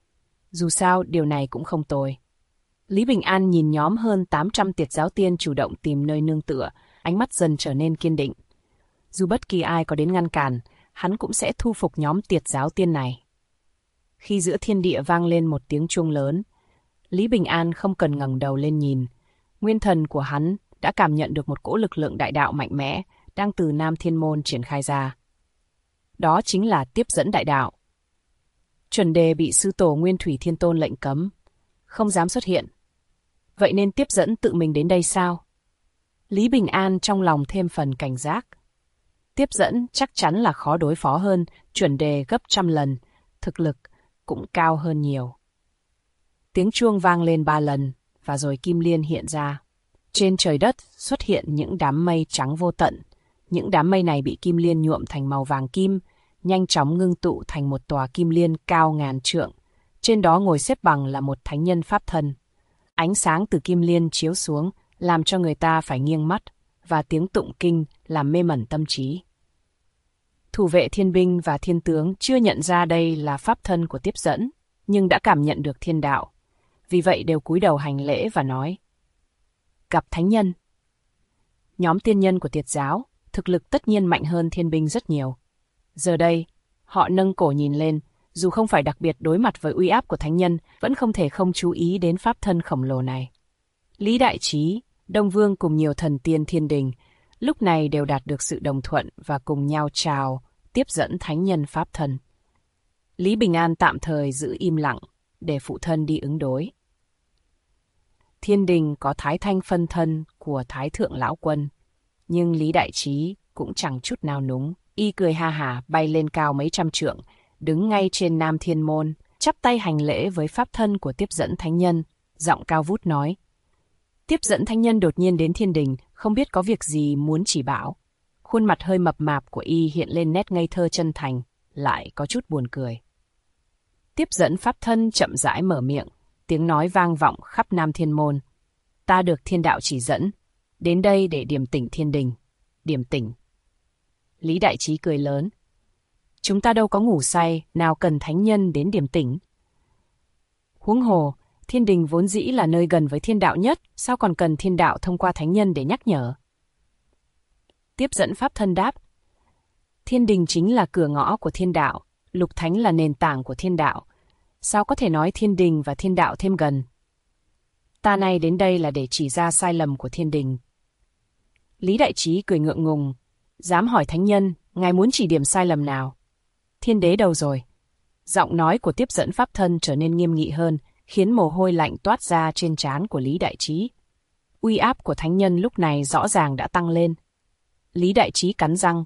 Dù sao, điều này cũng không tồi. Lý Bình An nhìn nhóm hơn 800 tiệt giáo tiên chủ động tìm nơi nương tựa, ánh mắt dần trở nên kiên định. Dù bất kỳ ai có đến ngăn cản, hắn cũng sẽ thu phục nhóm tiệt giáo tiên này. Khi giữa thiên địa vang lên một tiếng chuông lớn, Lý Bình An không cần ngẩng đầu lên nhìn. Nguyên thần của hắn đã cảm nhận được một cỗ lực lượng đại đạo mạnh mẽ đang từ Nam Thiên Môn triển khai ra. Đó chính là tiếp dẫn đại đạo. Chuẩn Đề bị sư tổ Nguyên Thủy Thiên Tôn lệnh cấm, không dám xuất hiện. Vậy nên tiếp dẫn tự mình đến đây sao? Lý Bình An trong lòng thêm phần cảnh giác. Tiếp dẫn chắc chắn là khó đối phó hơn Chuẩn Đề gấp trăm lần, thực lực cũng cao hơn nhiều. Tiếng chuông vang lên 3 lần, và rồi kim liên hiện ra. Trên trời đất xuất hiện những đám mây trắng vô tận. Những đám mây này bị kim liên nhuộm thành màu vàng kim, nhanh chóng ngưng tụ thành một tòa kim liên cao ngàn trượng. Trên đó ngồi xếp bằng là một thánh nhân pháp thân. Ánh sáng từ kim liên chiếu xuống, làm cho người ta phải nghiêng mắt, và tiếng tụng kinh làm mê mẩn tâm trí. Thủ vệ thiên binh và thiên tướng chưa nhận ra đây là pháp thân của tiếp dẫn, nhưng đã cảm nhận được thiên đạo. Vì vậy đều cúi đầu hành lễ và nói: gặp thánh nhân. Nhóm tiên nhân của tiệt giáo, thực lực tất nhiên mạnh hơn thiên binh rất nhiều. Giờ đây, họ nâng cổ nhìn lên, dù không phải đặc biệt đối mặt với uy áp của thánh nhân, vẫn không thể không chú ý đến pháp thân khổng lồ này. Lý Đại Trí, Đông Vương cùng nhiều thần tiên thiên đình, lúc này đều đạt được sự đồng thuận và cùng nhau chào, tiếp dẫn thánh nhân pháp thân. Lý Bình An tạm thời giữ im lặng, để phụ thân đi ứng đối. Thiên đình có Thái Thanh phân thân của Thái Thượng Lão Quân, nhưng Lý Đại Trí cũng chẳng chút nào núng. Y cười ha hả bay lên cao mấy trăm trượng, đứng ngay trên Nam Thiên Môn, chắp tay hành lễ với pháp thân của tiếp dẫn thánh nhân, giọng cao vút nói: tiếp dẫn thánh nhân đột nhiên đến thiên đình, không biết có việc gì muốn chỉ bảo. Khuôn mặt hơi mập mạp của y hiện lên nét ngây thơ chân thành, lại có chút buồn cười. Tiếp dẫn pháp thân chậm rãi mở miệng, tiếng nói vang vọng khắp Nam Thiên Môn: ta được thiên đạo chỉ dẫn, đến đây để điểm tỉnh thiên đình. Điểm tỉnh. Lý Đại Trí cười lớn: chúng ta đâu có ngủ say, nào cần thánh nhân đến điểm tỉnh. Huống hồ, thiên đình vốn dĩ là nơi gần với thiên đạo nhất, sao còn cần thiên đạo thông qua thánh nhân để nhắc nhở? Tiếp dẫn pháp thân đáp: thiên đình chính là cửa ngõ của thiên đạo, lục thánh là nền tảng của thiên đạo. Sao có thể nói thiên đình và thiên đạo thêm gần? Ta nay đến đây là để chỉ ra sai lầm của thiên đình. Lý Đại Trí cười ngượng ngùng: dám hỏi thánh nhân, ngài muốn chỉ điểm sai lầm nào? Thiên đế đâu rồi? Giọng nói của tiếp dẫn pháp thân trở nên nghiêm nghị hơn, khiến mồ hôi lạnh toát ra trên trán của Lý Đại Trí. Uy áp của thánh nhân lúc này rõ ràng đã tăng lên. Lý Đại Trí cắn răng,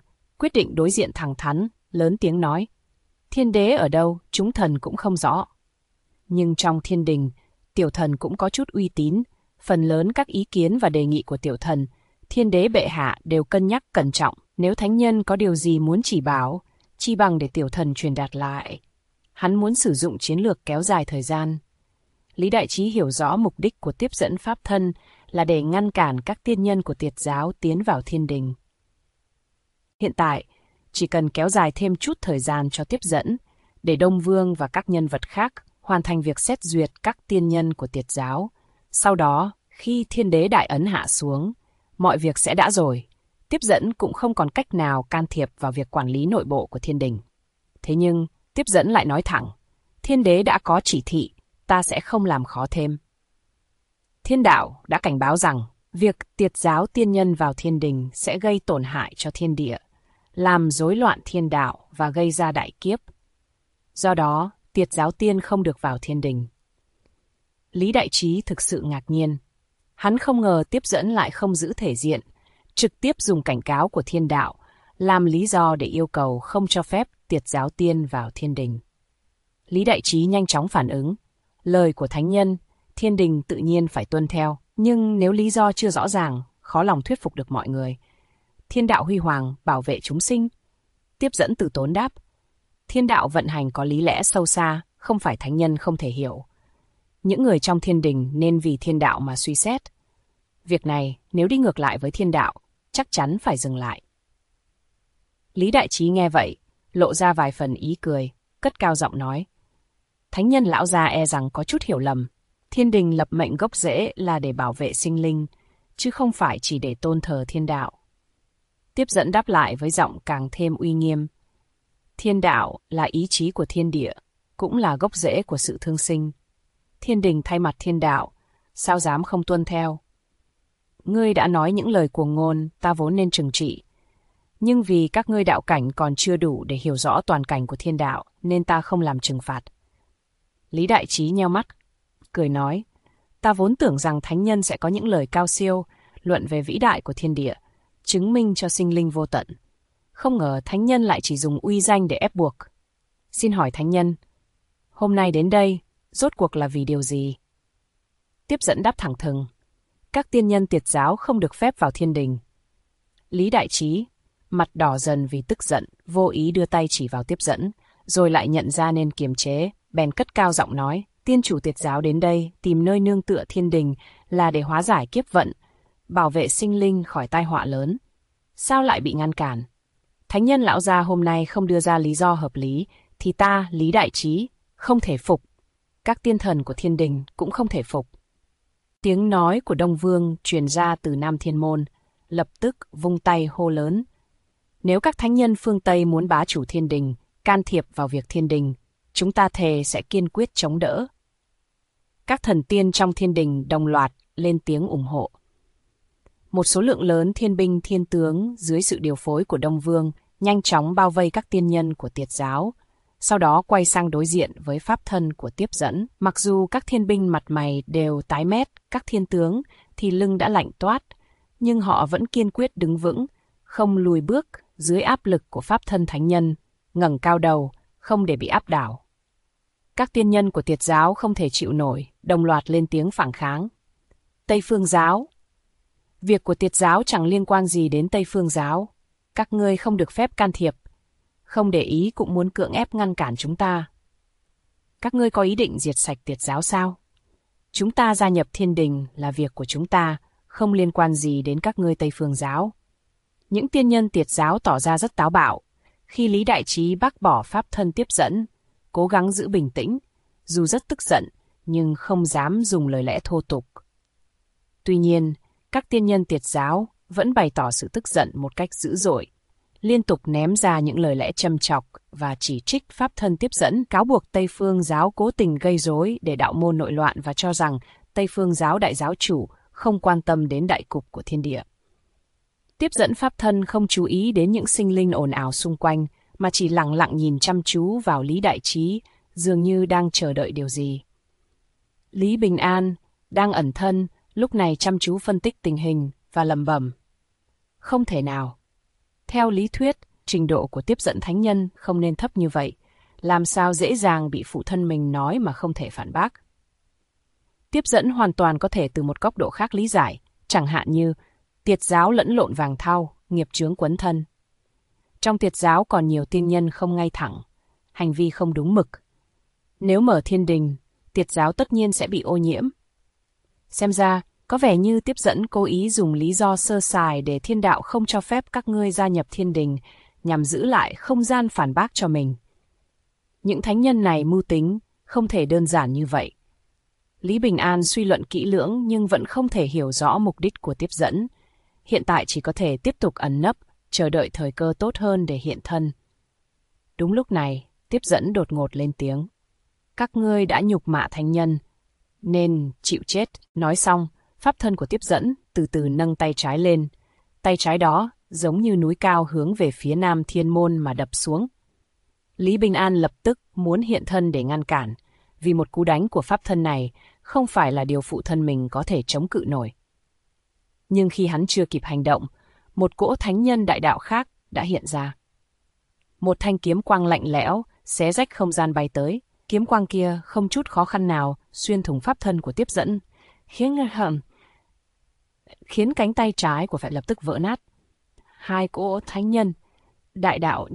quyết định đối diện thẳng thắn, lớn tiếng nói, thiên đế ở đâu, chúng thần cũng không rõ. Nhưng trong thiên đình, tiểu thần cũng có chút uy tín, phần lớn các ý kiến và đề nghị của tiểu thần, thiên đế bệ hạ đều cân nhắc cẩn trọng, nếu thánh nhân có điều gì muốn chỉ bảo, chi bằng để tiểu thần truyền đạt lại. Hắn muốn sử dụng chiến lược kéo dài thời gian. Lý Đại Trí hiểu rõ mục đích của tiếp dẫn pháp thân là để ngăn cản các tiên nhân của Tiệt giáo tiến vào thiên đình. Hiện tại, chỉ cần kéo dài thêm chút thời gian cho tiếp dẫn, để Đông Vương và các nhân vật khác hoàn thành việc xét duyệt các tiên nhân của Tiệt giáo. Sau đó, khi thiên đế đại ấn hạ xuống, mọi việc sẽ đã rồi. Tiếp dẫn cũng không còn cách nào can thiệp vào việc quản lý nội bộ của thiên đình. Thế nhưng, tiếp dẫn lại nói thẳng, thiên đế đã có chỉ thị, ta sẽ không làm khó thêm. Thiên đạo đã cảnh báo rằng, việc Tiệt giáo tiên nhân vào thiên đình sẽ gây tổn hại cho thiên địa, làm rối loạn thiên đạo và gây ra đại kiếp. Do đó, Tiệt giáo tiên không được vào thiên đình. Lý Đại Trí thực sự ngạc nhiên. Hắn không ngờ tiếp dẫn lại không giữ thể diện, trực tiếp dùng cảnh cáo của thiên đạo, làm lý do để yêu cầu không cho phép Tiệt giáo tiên vào thiên đình. Lý Đại Trí nhanh chóng phản ứng. Lời của thánh nhân, thiên đình tự nhiên phải tuân theo, nhưng nếu lý do chưa rõ ràng, khó lòng thuyết phục được mọi người. Thiên đạo huy hoàng, bảo vệ chúng sinh. Tiếp dẫn từ tốn đáp. Thiên đạo vận hành có lý lẽ sâu xa, không phải thánh nhân không thể hiểu. Những người trong thiên đình nên vì thiên đạo mà suy xét. Việc này, nếu đi ngược lại với thiên đạo, chắc chắn phải dừng lại. Lý Đại Trí nghe vậy, lộ ra vài phần ý cười, cất cao giọng nói. Thánh nhân lão gia e rằng có chút hiểu lầm. Thiên đình lập mệnh gốc rễ là để bảo vệ sinh linh, chứ không phải chỉ để tôn thờ thiên đạo. Tiếp dẫn đáp lại với giọng càng thêm uy nghiêm. Thiên đạo là ý chí của thiên địa, cũng là gốc rễ của sự thương sinh. Thiên đình thay mặt thiên đạo, sao dám không tuân theo? Ngươi đã nói những lời cuồng ngôn, ta vốn nên trừng trị. Nhưng vì các ngươi đạo cảnh còn chưa đủ để hiểu rõ toàn cảnh của thiên đạo, nên ta không làm trừng phạt. Lý Đại Trí nheo mắt, cười nói, ta vốn tưởng rằng thánh nhân sẽ có những lời cao siêu, luận về vĩ đại của thiên địa, chứng minh cho sinh linh vô tận. Không ngờ thánh nhân lại chỉ dùng uy danh để ép buộc. Xin hỏi thánh nhân, hôm nay đến đây, rốt cuộc là vì điều gì? Tiếp dẫn đáp thẳng thừng, các tiên nhân Tiệt giáo không được phép vào thiên đình. Lý Đại Trí, mặt đỏ dần vì tức giận, vô ý đưa tay chỉ vào tiếp dẫn, rồi lại nhận ra nên kiềm chế, bèn cất cao giọng nói, tiên chủ Tiệt giáo đến đây tìm nơi nương tựa thiên đình là để hóa giải kiếp vận, bảo vệ sinh linh khỏi tai họa lớn. Sao lại bị ngăn cản? Thánh nhân lão gia hôm nay không đưa ra lý do hợp lý, thì ta, Lý Đại Trí, không thể phục. Các tiên thần của thiên đình cũng không thể phục. Tiếng nói của Đông Vương truyền ra từ Nam Thiên Môn, lập tức vung tay hô lớn. Nếu các thánh nhân phương Tây muốn bá chủ thiên đình, can thiệp vào việc thiên đình, chúng ta thề sẽ kiên quyết chống đỡ. Các thần tiên trong thiên đình đồng loạt lên tiếng ủng hộ. Một số lượng lớn thiên binh thiên tướng dưới sự điều phối của Đông Vương nhanh chóng bao vây các tiên nhân của Tiệt giáo, sau đó quay sang đối diện với pháp thân của tiếp dẫn. Mặc dù các thiên binh mặt mày đều tái mét, các thiên tướng thì lưng đã lạnh toát, nhưng họ vẫn kiên quyết đứng vững, không lùi bước dưới áp lực của pháp thân thánh nhân, ngẩng cao đầu, không để bị áp đảo. Các tiên nhân của Tiệt giáo không thể chịu nổi, đồng loạt lên tiếng phản kháng. Tây Phương giáo. Việc của Tiệt giáo chẳng liên quan gì đến Tây Phương giáo. Các ngươi không được phép can thiệp. Không để ý cũng muốn cưỡng ép ngăn cản chúng ta. Các ngươi có ý định diệt sạch Tiệt giáo sao? Chúng ta gia nhập thiên đình là việc của chúng ta, không liên quan gì đến các ngươi Tây Phương giáo. Những tiên nhân Tiệt giáo tỏ ra rất táo bạo. Khi Lý Đại Trí bác bỏ pháp thân tiếp dẫn, cố gắng giữ bình tĩnh, dù rất tức giận, nhưng không dám dùng lời lẽ thô tục. Tuy nhiên, các tiên nhân Tiệt giáo vẫn bày tỏ sự tức giận một cách dữ dội, liên tục ném ra những lời lẽ châm chọc và chỉ trích pháp thân tiếp dẫn, cáo buộc Tây Phương giáo cố tình gây rối để đạo môn nội loạn và cho rằng Tây Phương giáo đại giáo chủ không quan tâm đến đại cục của thiên địa. Tiếp dẫn pháp thân không chú ý đến những sinh linh ồn ào xung quanh, mà chỉ lặng lặng nhìn chăm chú vào Lý Đại Trí, dường như đang chờ đợi điều gì. Lý Bình An, đang ẩn thân, lúc này chăm chú phân tích tình hình và lẩm bẩm. Không thể nào. Theo lý thuyết, trình độ của tiếp dẫn thánh nhân không nên thấp như vậy, làm sao dễ dàng bị phụ thân mình nói mà không thể phản bác. Tiếp dẫn hoàn toàn có thể từ một góc độ khác lý giải, chẳng hạn như tiệt giáo lẫn lộn vàng thau, nghiệp chướng quấn thân. Trong tiệt giáo còn nhiều tiên nhân không ngay thẳng, hành vi không đúng mực. Nếu mở thiên đình, tiệt giáo tất nhiên sẽ bị ô nhiễm. Xem ra, có vẻ như tiếp dẫn cố ý dùng lý do sơ sài để thiên đạo không cho phép các ngươi gia nhập thiên đình nhằm giữ lại không gian phản bác cho mình. Những thánh nhân này mưu tính, không thể đơn giản như vậy. Lý Bình An suy luận kỹ lưỡng nhưng vẫn không thể hiểu rõ mục đích của tiếp dẫn. Hiện tại chỉ có thể tiếp tục ẩn nấp, chờ đợi thời cơ tốt hơn để hiện thân. Đúng lúc này, tiếp dẫn đột ngột lên tiếng. Các ngươi đã nhục mạ thánh nhân, nên chịu chết. Nói xong, pháp thân của tiếp dẫn từ từ nâng tay trái lên. Tay trái đó giống như núi cao hướng về phía nam thiên môn mà đập xuống. Lý Bình An lập tức muốn hiện thân để ngăn cản, vì một cú đánh của pháp thân này không phải là điều phụ thân mình có thể chống cự nổi. Nhưng khi hắn chưa kịp hành động, một cỗ thánh nhân đại đạo khác đã hiện ra. Một thanh kiếm quang lạnh lẽo, xé rách không gian bay tới. Kiếm quang kia không chút khó khăn nào xuyên thủng pháp thân của tiếp dẫn, khiến cánh tay trái của phải lập tức vỡ nát. Hai cỗ thánh nhân, đại đạo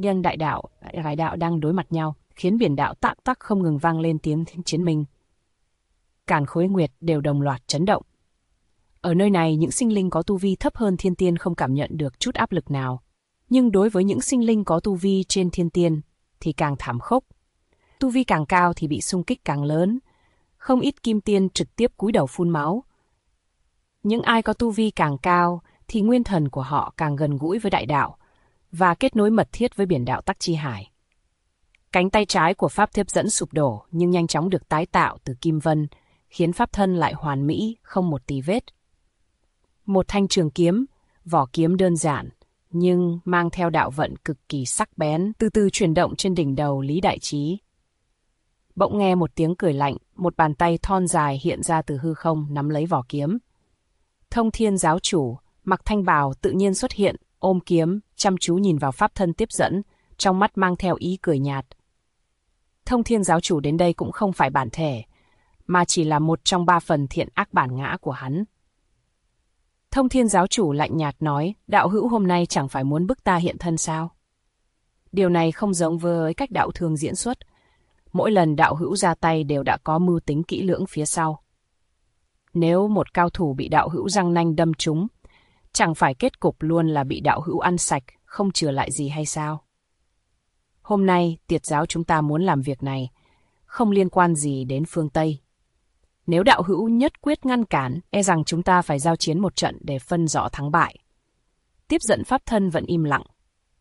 đang đối mặt nhau, khiến biển đạo tắc tắc không ngừng vang lên tiếng chiến minh. Càn Khối Nguyệt đều đồng loạt chấn động. Ở nơi này, những sinh linh có tu vi thấp hơn thiên tiên không cảm nhận được chút áp lực nào. Nhưng đối với những sinh linh có tu vi trên thiên tiên thì càng thảm khốc. Tu vi càng cao thì bị xung kích càng lớn. Không ít kim tiên trực tiếp cúi đầu phun máu. Những ai có tu vi càng cao thì nguyên thần của họ càng gần gũi với đại đạo và kết nối mật thiết với biển đạo Tắc Chi Hải. Cánh tay trái của pháp tiếp dẫn sụp đổ nhưng nhanh chóng được tái tạo từ kim vân, khiến pháp thân lại hoàn mỹ, không một tì vết. Một thanh trường kiếm, vỏ kiếm đơn giản, nhưng mang theo đạo vận cực kỳ sắc bén, từ từ chuyển động trên đỉnh đầu Lý Đại Trí. Bỗng nghe một tiếng cười lạnh, một bàn tay thon dài hiện ra từ hư không nắm lấy vỏ kiếm. Thông Thiên giáo chủ, mặc thanh bào tự nhiên xuất hiện, ôm kiếm, chăm chú nhìn vào pháp thân tiếp dẫn, trong mắt mang theo ý cười nhạt. Thông Thiên giáo chủ đến đây cũng không phải bản thể, mà chỉ là một trong 3 phần thiện ác bản ngã của hắn. Thông Thiên giáo chủ lạnh nhạt nói, đạo hữu hôm nay chẳng phải muốn bức ta hiện thân sao? Điều này không giống với cách đạo thường diễn xuất. Mỗi lần đạo hữu ra tay đều đã có mưu tính kỹ lưỡng phía sau. Nếu một cao thủ bị đạo hữu răng nanh đâm trúng, chẳng phải kết cục luôn là bị đạo hữu ăn sạch, không chừa lại gì hay sao? Hôm nay, tiệt giáo chúng ta muốn làm việc này, không liên quan gì đến phương Tây. Nếu đạo hữu nhất quyết ngăn cản, e rằng chúng ta phải giao chiến một trận để phân rõ thắng bại. Tiếp dẫn pháp thân vẫn im lặng.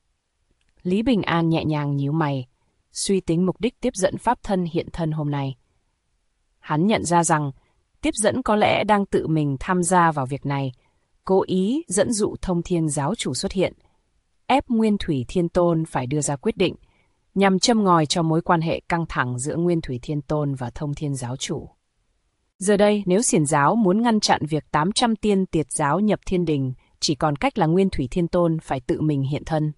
Lý Bình An nhẹ nhàng nhíu mày, suy tính mục đích tiếp dẫn pháp thân hiện thân hôm nay. Hắn nhận ra rằng, tiếp dẫn có lẽ đang tự mình tham gia vào việc này, cố ý dẫn dụ Thông Thiên giáo chủ xuất hiện, ép Nguyên Thủy Thiên Tôn phải đưa ra quyết định, nhằm châm ngòi cho mối quan hệ căng thẳng giữa Nguyên Thủy Thiên Tôn và Thông Thiên giáo chủ. Giờ đây, nếu Xiển giáo muốn ngăn chặn việc 800 tiên tiệt giáo nhập thiên đình, chỉ còn cách là Nguyên Thủy Thiên Tôn phải tự mình hiện thân.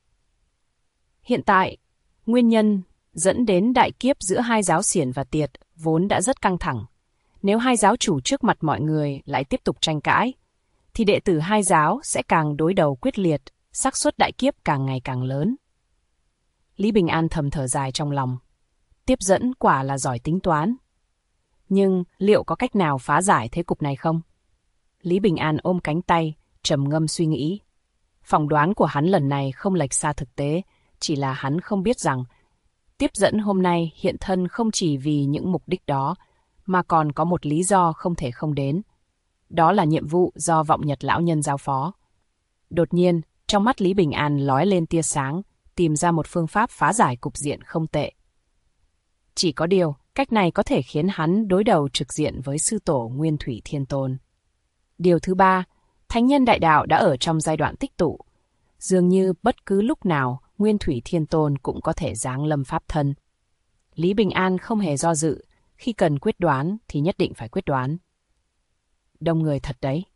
Hiện tại, nguyên nhân dẫn đến đại kiếp giữa hai giáo Xiển và Tiệt vốn đã rất căng thẳng. Nếu hai giáo chủ trước mặt mọi người lại tiếp tục tranh cãi, thì đệ tử hai giáo sẽ càng đối đầu quyết liệt, xác suất đại kiếp càng ngày càng lớn. Lý Bình An thầm thở dài trong lòng. Tiếp dẫn quả là giỏi tính toán. Nhưng liệu có cách nào phá giải thế cục này không? Lý Bình An ôm cánh tay, trầm ngâm suy nghĩ. Phỏng đoán của hắn lần này không lệch xa thực tế, chỉ là hắn không biết rằng tiếp dẫn hôm nay hiện thân không chỉ vì những mục đích đó, mà còn có một lý do không thể không đến. Đó là nhiệm vụ do Vọng Nhật lão nhân giao phó. Đột nhiên, trong mắt Lý Bình An lóe lên tia sáng, tìm ra một phương pháp phá giải cục diện không tệ. Chỉ có điều, cách này có thể khiến hắn đối đầu trực diện với sư tổ Nguyên Thủy Thiên Tôn. Điều thứ 3, thánh nhân đại đạo đã ở trong giai đoạn tích tụ. Dường như bất cứ lúc nào, Nguyên Thủy Thiên Tôn cũng có thể giáng lâm pháp thân. Lý Bình An không hề do dự, khi cần quyết đoán thì nhất định phải quyết đoán. Đông người thật đấy.